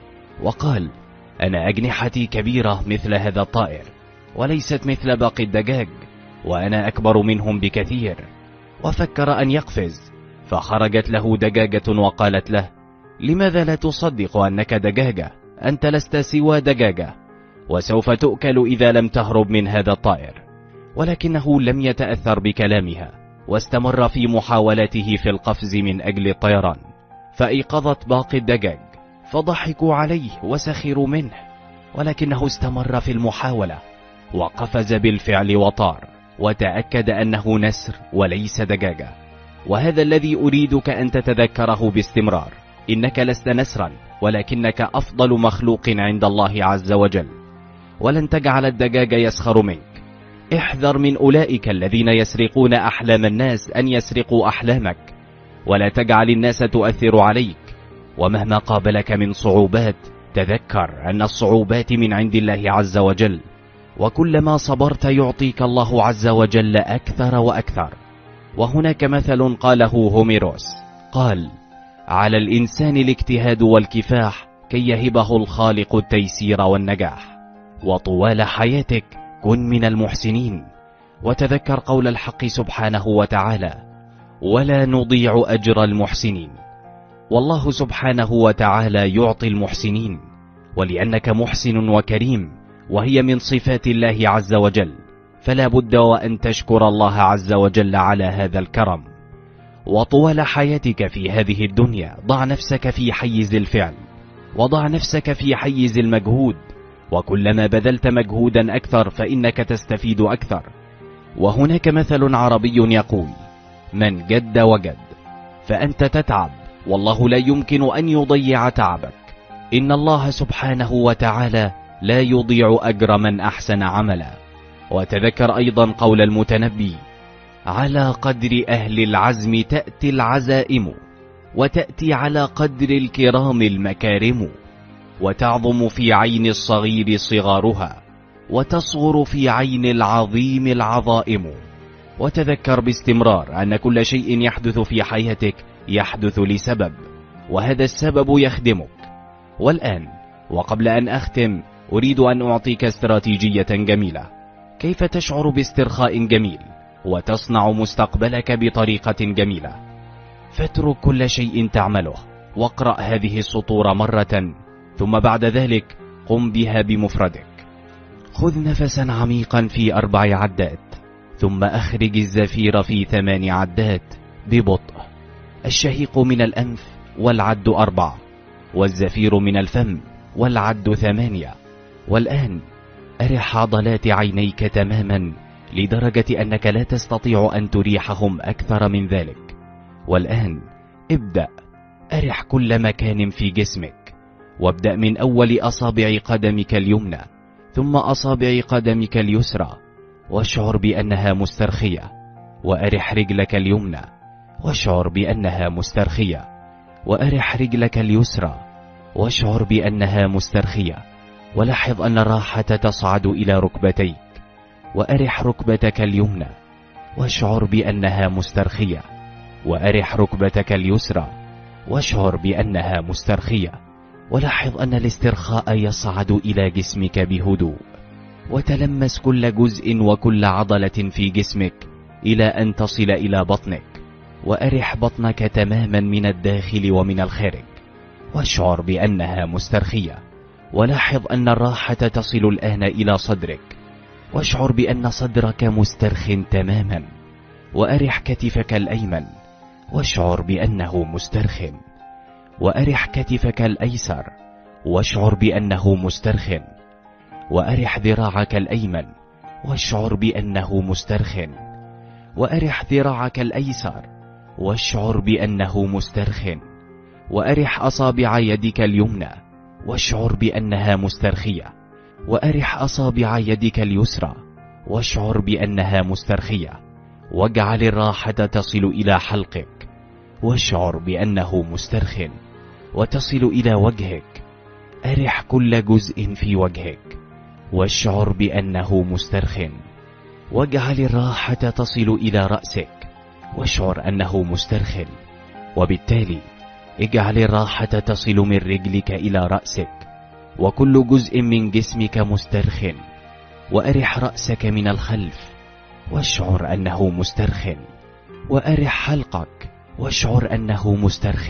وقال: أنا أجنحتي كبيرة مثل هذا الطائر، وليست مثل باقي الدجاج، وأنا أكبر منهم بكثير. وفكر أن يقفز، فخرجت له دجاجة وقالت له: لماذا لا تصدق أنك دجاجة؟ أنت لست سوى دجاجة، وسوف تؤكل إذا لم تهرب من هذا الطائر. ولكنه لم يتأثر بكلامها، واستمر في محاولته في القفز من أجل الطيران. فأيقظت باقي الدجاج، فضحكوا عليه وسخروا منه، ولكنه استمر في المحاولة، وقفز بالفعل وطار، وتأكد أنه نسر وليس دجاجة. وهذا الذي أريدك أن تتذكره باستمرار: إنك لست نسرا، ولكنك أفضل مخلوق عند الله عز وجل، ولن تجعل الدجاج يسخر منك. احذر من أولئك الذين يسرقون أحلام الناس أن يسرقوا أحلامك، ولا تجعل الناس تؤثر عليك. ومهما قابلك من صعوبات، تذكر أن الصعوبات من عند الله عز وجل، وكلما صبرت يعطيك الله عز وجل أكثر وأكثر. وهناك مثل قاله هوميروس، قال: على الإنسان الاجتهاد والكفاح كي يهبه الخالق التيسير والنجاح. وطوال حياتك كن من المحسنين، وتذكر قول الحق سبحانه وتعالى: ولا نضيع أجر المحسنين. والله سبحانه وتعالى يعطي المحسنين، ولأنك محسن وكريم، وهي من صفات الله عز وجل، فلا بد وأن تشكر الله عز وجل على هذا الكرم. وطوال حياتك في هذه الدنيا ضع نفسك في حيز الفعل، وضع نفسك في حيز المجهود، وكلما بذلت مجهودا أكثر فإنك تستفيد أكثر. وهناك مثل عربي يقول: من جد وجد. فأنت تتعب، والله لا يمكن أن يضيع تعبك. إن الله سبحانه وتعالى لا يضيع أجر من أحسن عملا. وتذكر أيضا قول المتنبي: على قدر أهل العزم تأتي العزائم، وتأتي على قدر الكرام المكارم، وتعظم في عين الصغير صغارها، وتصغر في عين العظيم العظائم. وتذكر باستمرار أن كل شيء يحدث في حياتك يحدث لسبب، وهذا السبب يخدمك. والآن وقبل أن أختم، أريد أن أعطيك استراتيجية جميلة كيف تشعر باسترخاء جميل وتصنع مستقبلك بطريقة جميلة. فاترك كل شيء تعمله واقرأ هذه السطور مرة، ثم بعد ذلك قم بها بمفردك. خذ نفسا عميقا في أربع عدات، ثم أخرج الزفير في ثمان عدات ببطء. الشهيق من الأنف والعد أربع، والزفير من الفم والعد ثمانية. والآن أرح عضلات عينيك تماما لدرجة أنك لا تستطيع أن تريحهم أكثر من ذلك. والآن ابدأ أرح كل مكان في جسمك، وابدأ من أول أصابع قدمك اليمنى ثم أصابع قدمك اليسرى، واشعر بأنها مسترخية. وأرح رجلك اليمنى واشعر بأنها مسترخية، وأرح رجلك اليسرى واشعر بأنها مسترخية. ولاحظ أن الراحة تصعد إلى ركبتيك، وأرح ركبتك اليمنى واشعر بأنها مسترخية، وأرح ركبتك اليسرى واشعر بأنها مسترخية. ولاحظ أن الاسترخاء يصعد إلى جسمك بهدوء، وتلمس كل جزء وكل عضلة في جسمك إلى أن تصل إلى بطنك، وأرح بطنك تماما من الداخل ومن الخارج واشعر بأنها مسترخية. ولاحظ أن الراحة تصل الآن إلى صدرك، واشعر بأن صدرك مسترخٍ تماما. وأرح كتفك الأيمن واشعر بأنه مسترخٍ، وأرح كتفك الأيسر واشعر بأنه مسترخٍ. وأرح ذراعك الأيمن واشعر بأنه مسترخٍ، وأرح ذراعك الأيسر واشعر بأنه مسترخٍ، وأرح أصابع يدك اليمنى واشعر بأنها مسترخية، وأرح أصابع يدك اليسرى واشعر بأنها مسترخية، واجعل الراحة تصل إلى حلقك واشعر بأنه مسترخٍ، وتصل إلى وجهك. أرح كل جزء في وجهك واشعر بأنه مسترخٍ، واجعل الراحة تصل إلى رأسك واشعر أنه مسترخٍ، وبالتالي اجعل الراحة تصل من رجلك إلى رأسك وكل جزء من جسمك مسترخٍ. وأرح رأسك من الخلف واشعر أنه مسترخٍ، وأرح حلقك واشعر أنه مسترخٍ،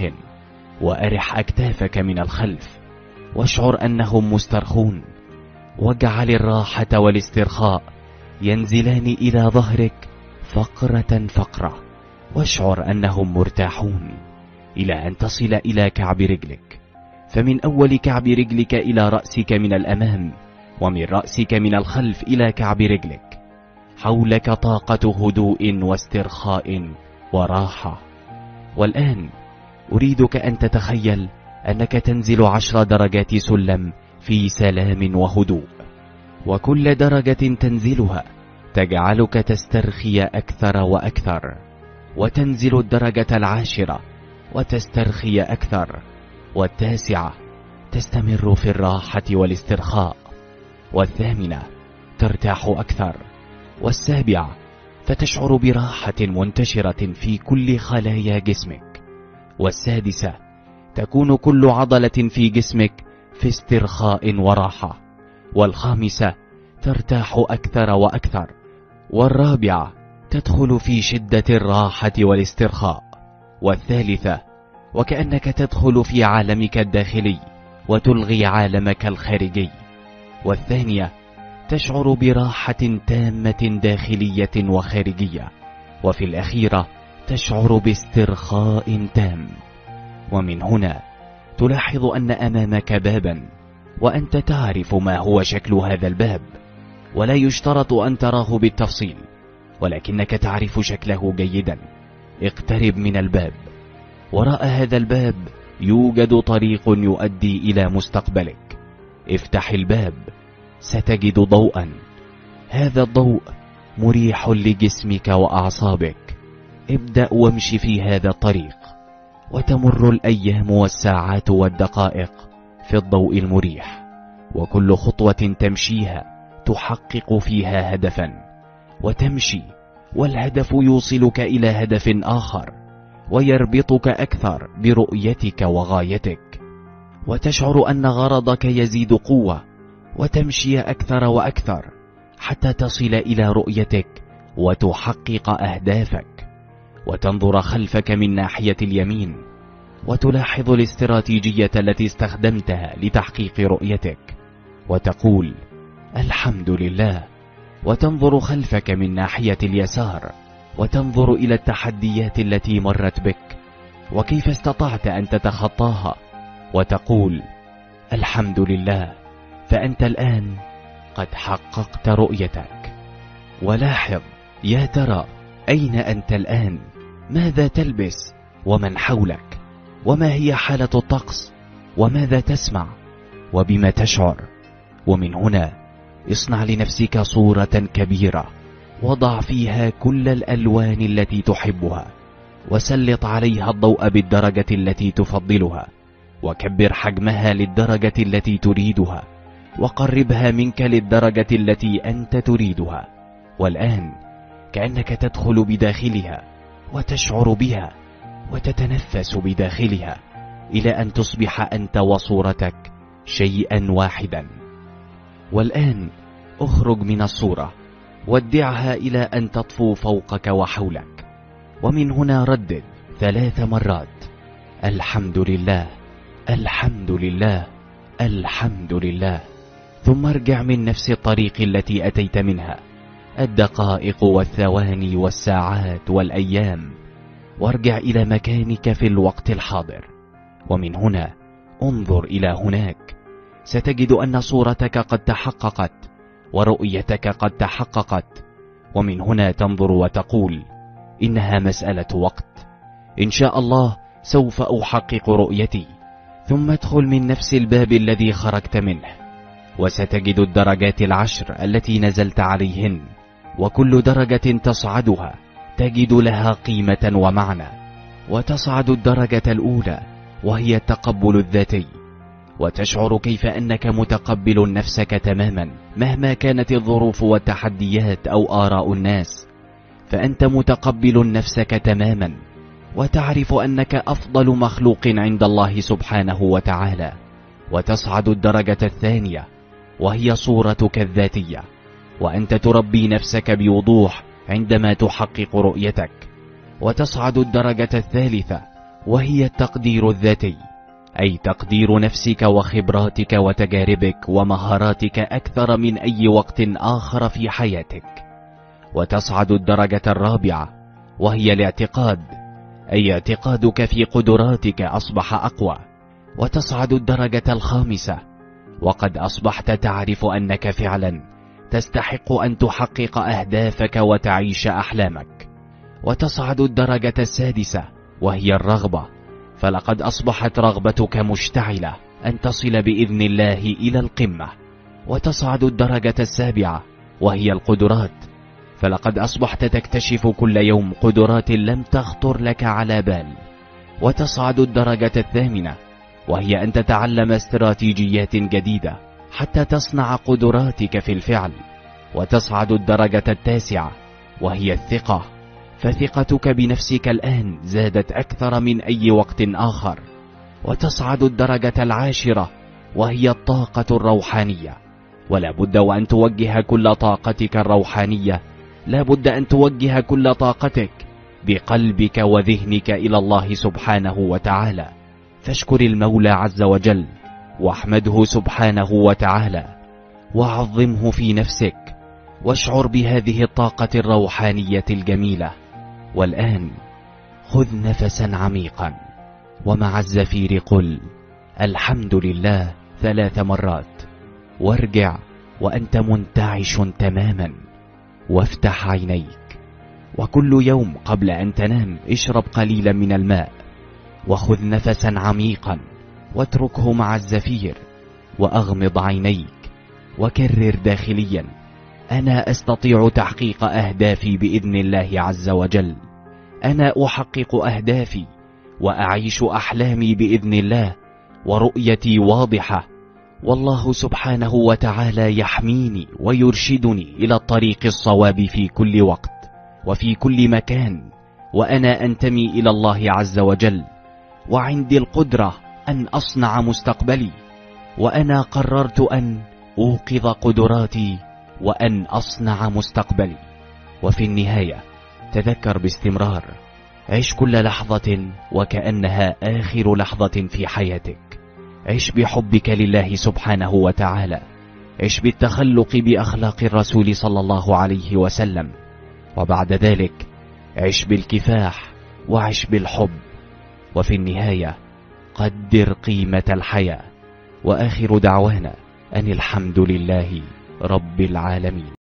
وأرح أكتافك من الخلف واشعر أنهم مسترخون، واجعل الراحة والاسترخاء ينزلان إلى ظهرك فقرة فقرة واشعر أنهم مرتاحون إلى أن تصل إلى كعب رجلك. فمن أول كعب رجلك إلى رأسك من الأمام، ومن رأسك من الخلف إلى كعب رجلك، حولك طاقة هدوء واسترخاء وراحة. والآن أريدك أن تتخيل أنك تنزل عشر درجات سلم في سلام وهدوء، وكل درجة تنزلها تجعلك تسترخي أكثر وأكثر، وتنزل الدرجة العاشرة وتسترخي أكثر، والتاسعة تستمر في الراحة والاسترخاء، والثامنة ترتاح أكثر، والسابعة فتشعر براحة منتشرة في كل خلايا جسمك، والسادسة تكون كل عضلة في جسمك في استرخاء وراحة، والخامسة ترتاح أكثر وأكثر، والرابعة تدخل في شدة الراحة والاسترخاء، والثالثة وكأنك تدخل في عالمك الداخلي وتلغي عالمك الخارجي، والثانية تشعر براحة تامة داخلية وخارجية، وفي الأخيرة تشعر باسترخاء تام. ومن هنا تلاحظ أن أمامك بابا، وأنت تعرف ما هو شكل هذا الباب، ولا يشترط أن تراه بالتفصيل، ولكنك تعرف شكله جيدا. اقترب من الباب. وراء هذا الباب يوجد طريق يؤدي إلى مستقبلك. افتح الباب، ستجد ضوءا. هذا الضوء مريح لجسمك وأعصابك. ابدأ وامشي في هذا الطريق، وتمر الأيام والساعات والدقائق في الضوء المريح، وكل خطوة تمشيها تحقق فيها هدفا، وتمشي والهدف يوصلك إلى هدف آخر ويربطك أكثر برؤيتك وغايتك، وتشعر أن غرضك يزيد قوة، وتمشي أكثر وأكثر حتى تصل إلى رؤيتك وتحقق أهدافك. وتنظر خلفك من ناحية اليمين وتلاحظ الاستراتيجية التي استخدمتها لتحقيق رؤيتك، وتقول الحمد لله. وتنظر خلفك من ناحية اليسار وتنظر إلى التحديات التي مرت بك وكيف استطعت أن تتخطاها، وتقول الحمد لله، فأنت الآن قد حققت رؤيتك. ولاحظ يا ترى أين أنت الآن؟ ماذا تلبس؟ ومن حولك؟ وما هي حالة الطقس؟ وماذا تسمع؟ وبما تشعر؟ ومن هنا اصنع لنفسك صورة كبيرة، وضع فيها كل الألوان التي تحبها، وسلط عليها الضوء بالدرجة التي تفضلها، وكبر حجمها للدرجة التي تريدها، وقربها منك للدرجة التي أنت تريدها. والآن كأنك تدخل بداخلها وتشعر بها وتتنفس بداخلها إلى أن تصبح أنت وصورتك شيئا واحدا. والآن اخرج من الصورة ودعها إلى أن تطفو فوقك وحولك، ومن هنا ردد ثلاث مرات الحمد لله، الحمد لله، الحمد لله، ثم ارجع من نفس الطريق التي أتيت منها، الدقائق والثواني والساعات والأيام، وارجع إلى مكانك في الوقت الحاضر. ومن هنا انظر إلى هناك، ستجد أن صورتك قد تحققت ورؤيتك قد تحققت، ومن هنا تنظر وتقول إنها مسألة وقت، إن شاء الله سوف أحقق رؤيتي. ثم ادخل من نفس الباب الذي خرجت منه، وستجد الدرجات العشر التي نزلت عليهن، وكل درجة تصعدها تجد لها قيمة ومعنى. وتصعد الدرجة الأولى وهي التقبل الذاتي، وتشعر كيف أنك متقبل نفسك تماما مهما كانت الظروف والتحديات أو آراء الناس، فأنت متقبل نفسك تماما، وتعرف أنك أفضل مخلوق عند الله سبحانه وتعالى. وتصعد الدرجة الثانية وهي صورتك الذاتية، وأنت تربي نفسك بوضوح عندما تحقق رؤيتك. وتصعد الدرجة الثالثة وهي التقدير الذاتي، أي تقدير نفسك وخبراتك وتجاربك ومهاراتك أكثر من أي وقت آخر في حياتك. وتصعد الدرجة الرابعة وهي الاعتقاد، أي اعتقادك في قدراتك أصبح أقوى. وتصعد الدرجة الخامسة وقد أصبحت تعرف أنك فعلا تستحق أن تحقق أهدافك وتعيش أحلامك. وتصعد الدرجة السادسة وهي الرغبة، فلقد أصبحت رغبتك مشتعلة أن تصل بإذن الله إلى القمة. وتصعد الدرجة السابعة وهي القدرات، فلقد أصبحت تكتشف كل يوم قدرات لم تخطر لك على بال. وتصعد الدرجة الثامنة وهي أن تتعلم استراتيجيات جديدة حتى تصنع قدراتك في الفعل. وتصعد الدرجة التاسعة وهي الثقة، فثقتك بنفسك الآن زادت أكثر من أي وقت آخر. وتصعد الدرجة العاشرة وهي الطاقة الروحانية، ولا بد وأن توجه كل طاقتك الروحانية، لا بد أن توجه كل طاقتك بقلبك وذهنك إلى الله سبحانه وتعالى. فاشكر المولى عز وجل واحمده سبحانه وتعالى وعظمه في نفسك، واشعر بهذه الطاقة الروحانية الجميلة. والآن خذ نفسا عميقا، ومع الزفير قل الحمد لله ثلاث مرات، وارجع وأنت منتعش تماما، وافتح عينيك. وكل يوم قبل أن تنام اشرب قليلا من الماء، وخذ نفسا عميقا واتركه مع الزفير، وأغمض عينيك وكرر داخليا أنا أستطيع تحقيق أهدافي بإذن الله عز وجل، أنا أحقق أهدافي وأعيش أحلامي بإذن الله، ورؤيتي واضحة، والله سبحانه وتعالى يحميني ويرشدني إلى الطريق الصواب في كل وقت وفي كل مكان، وأنا أنتمي إلى الله عز وجل، وعندي القدرة أن أصنع مستقبلي، وأنا قررت أن أوقظ قدراتي وأن أصنع مستقبلي. وفي النهاية تذكر باستمرار، عش كل لحظة وكأنها آخر لحظة في حياتك، عش بحبك لله سبحانه وتعالى، عش بالتخلق بأخلاق الرسول صلى الله عليه وسلم، وبعد ذلك عش بالكفاح وعش بالحب. وفي النهاية قدر قيمة الحياة، وآخر دعوانا أن الحمد لله رب العالمين.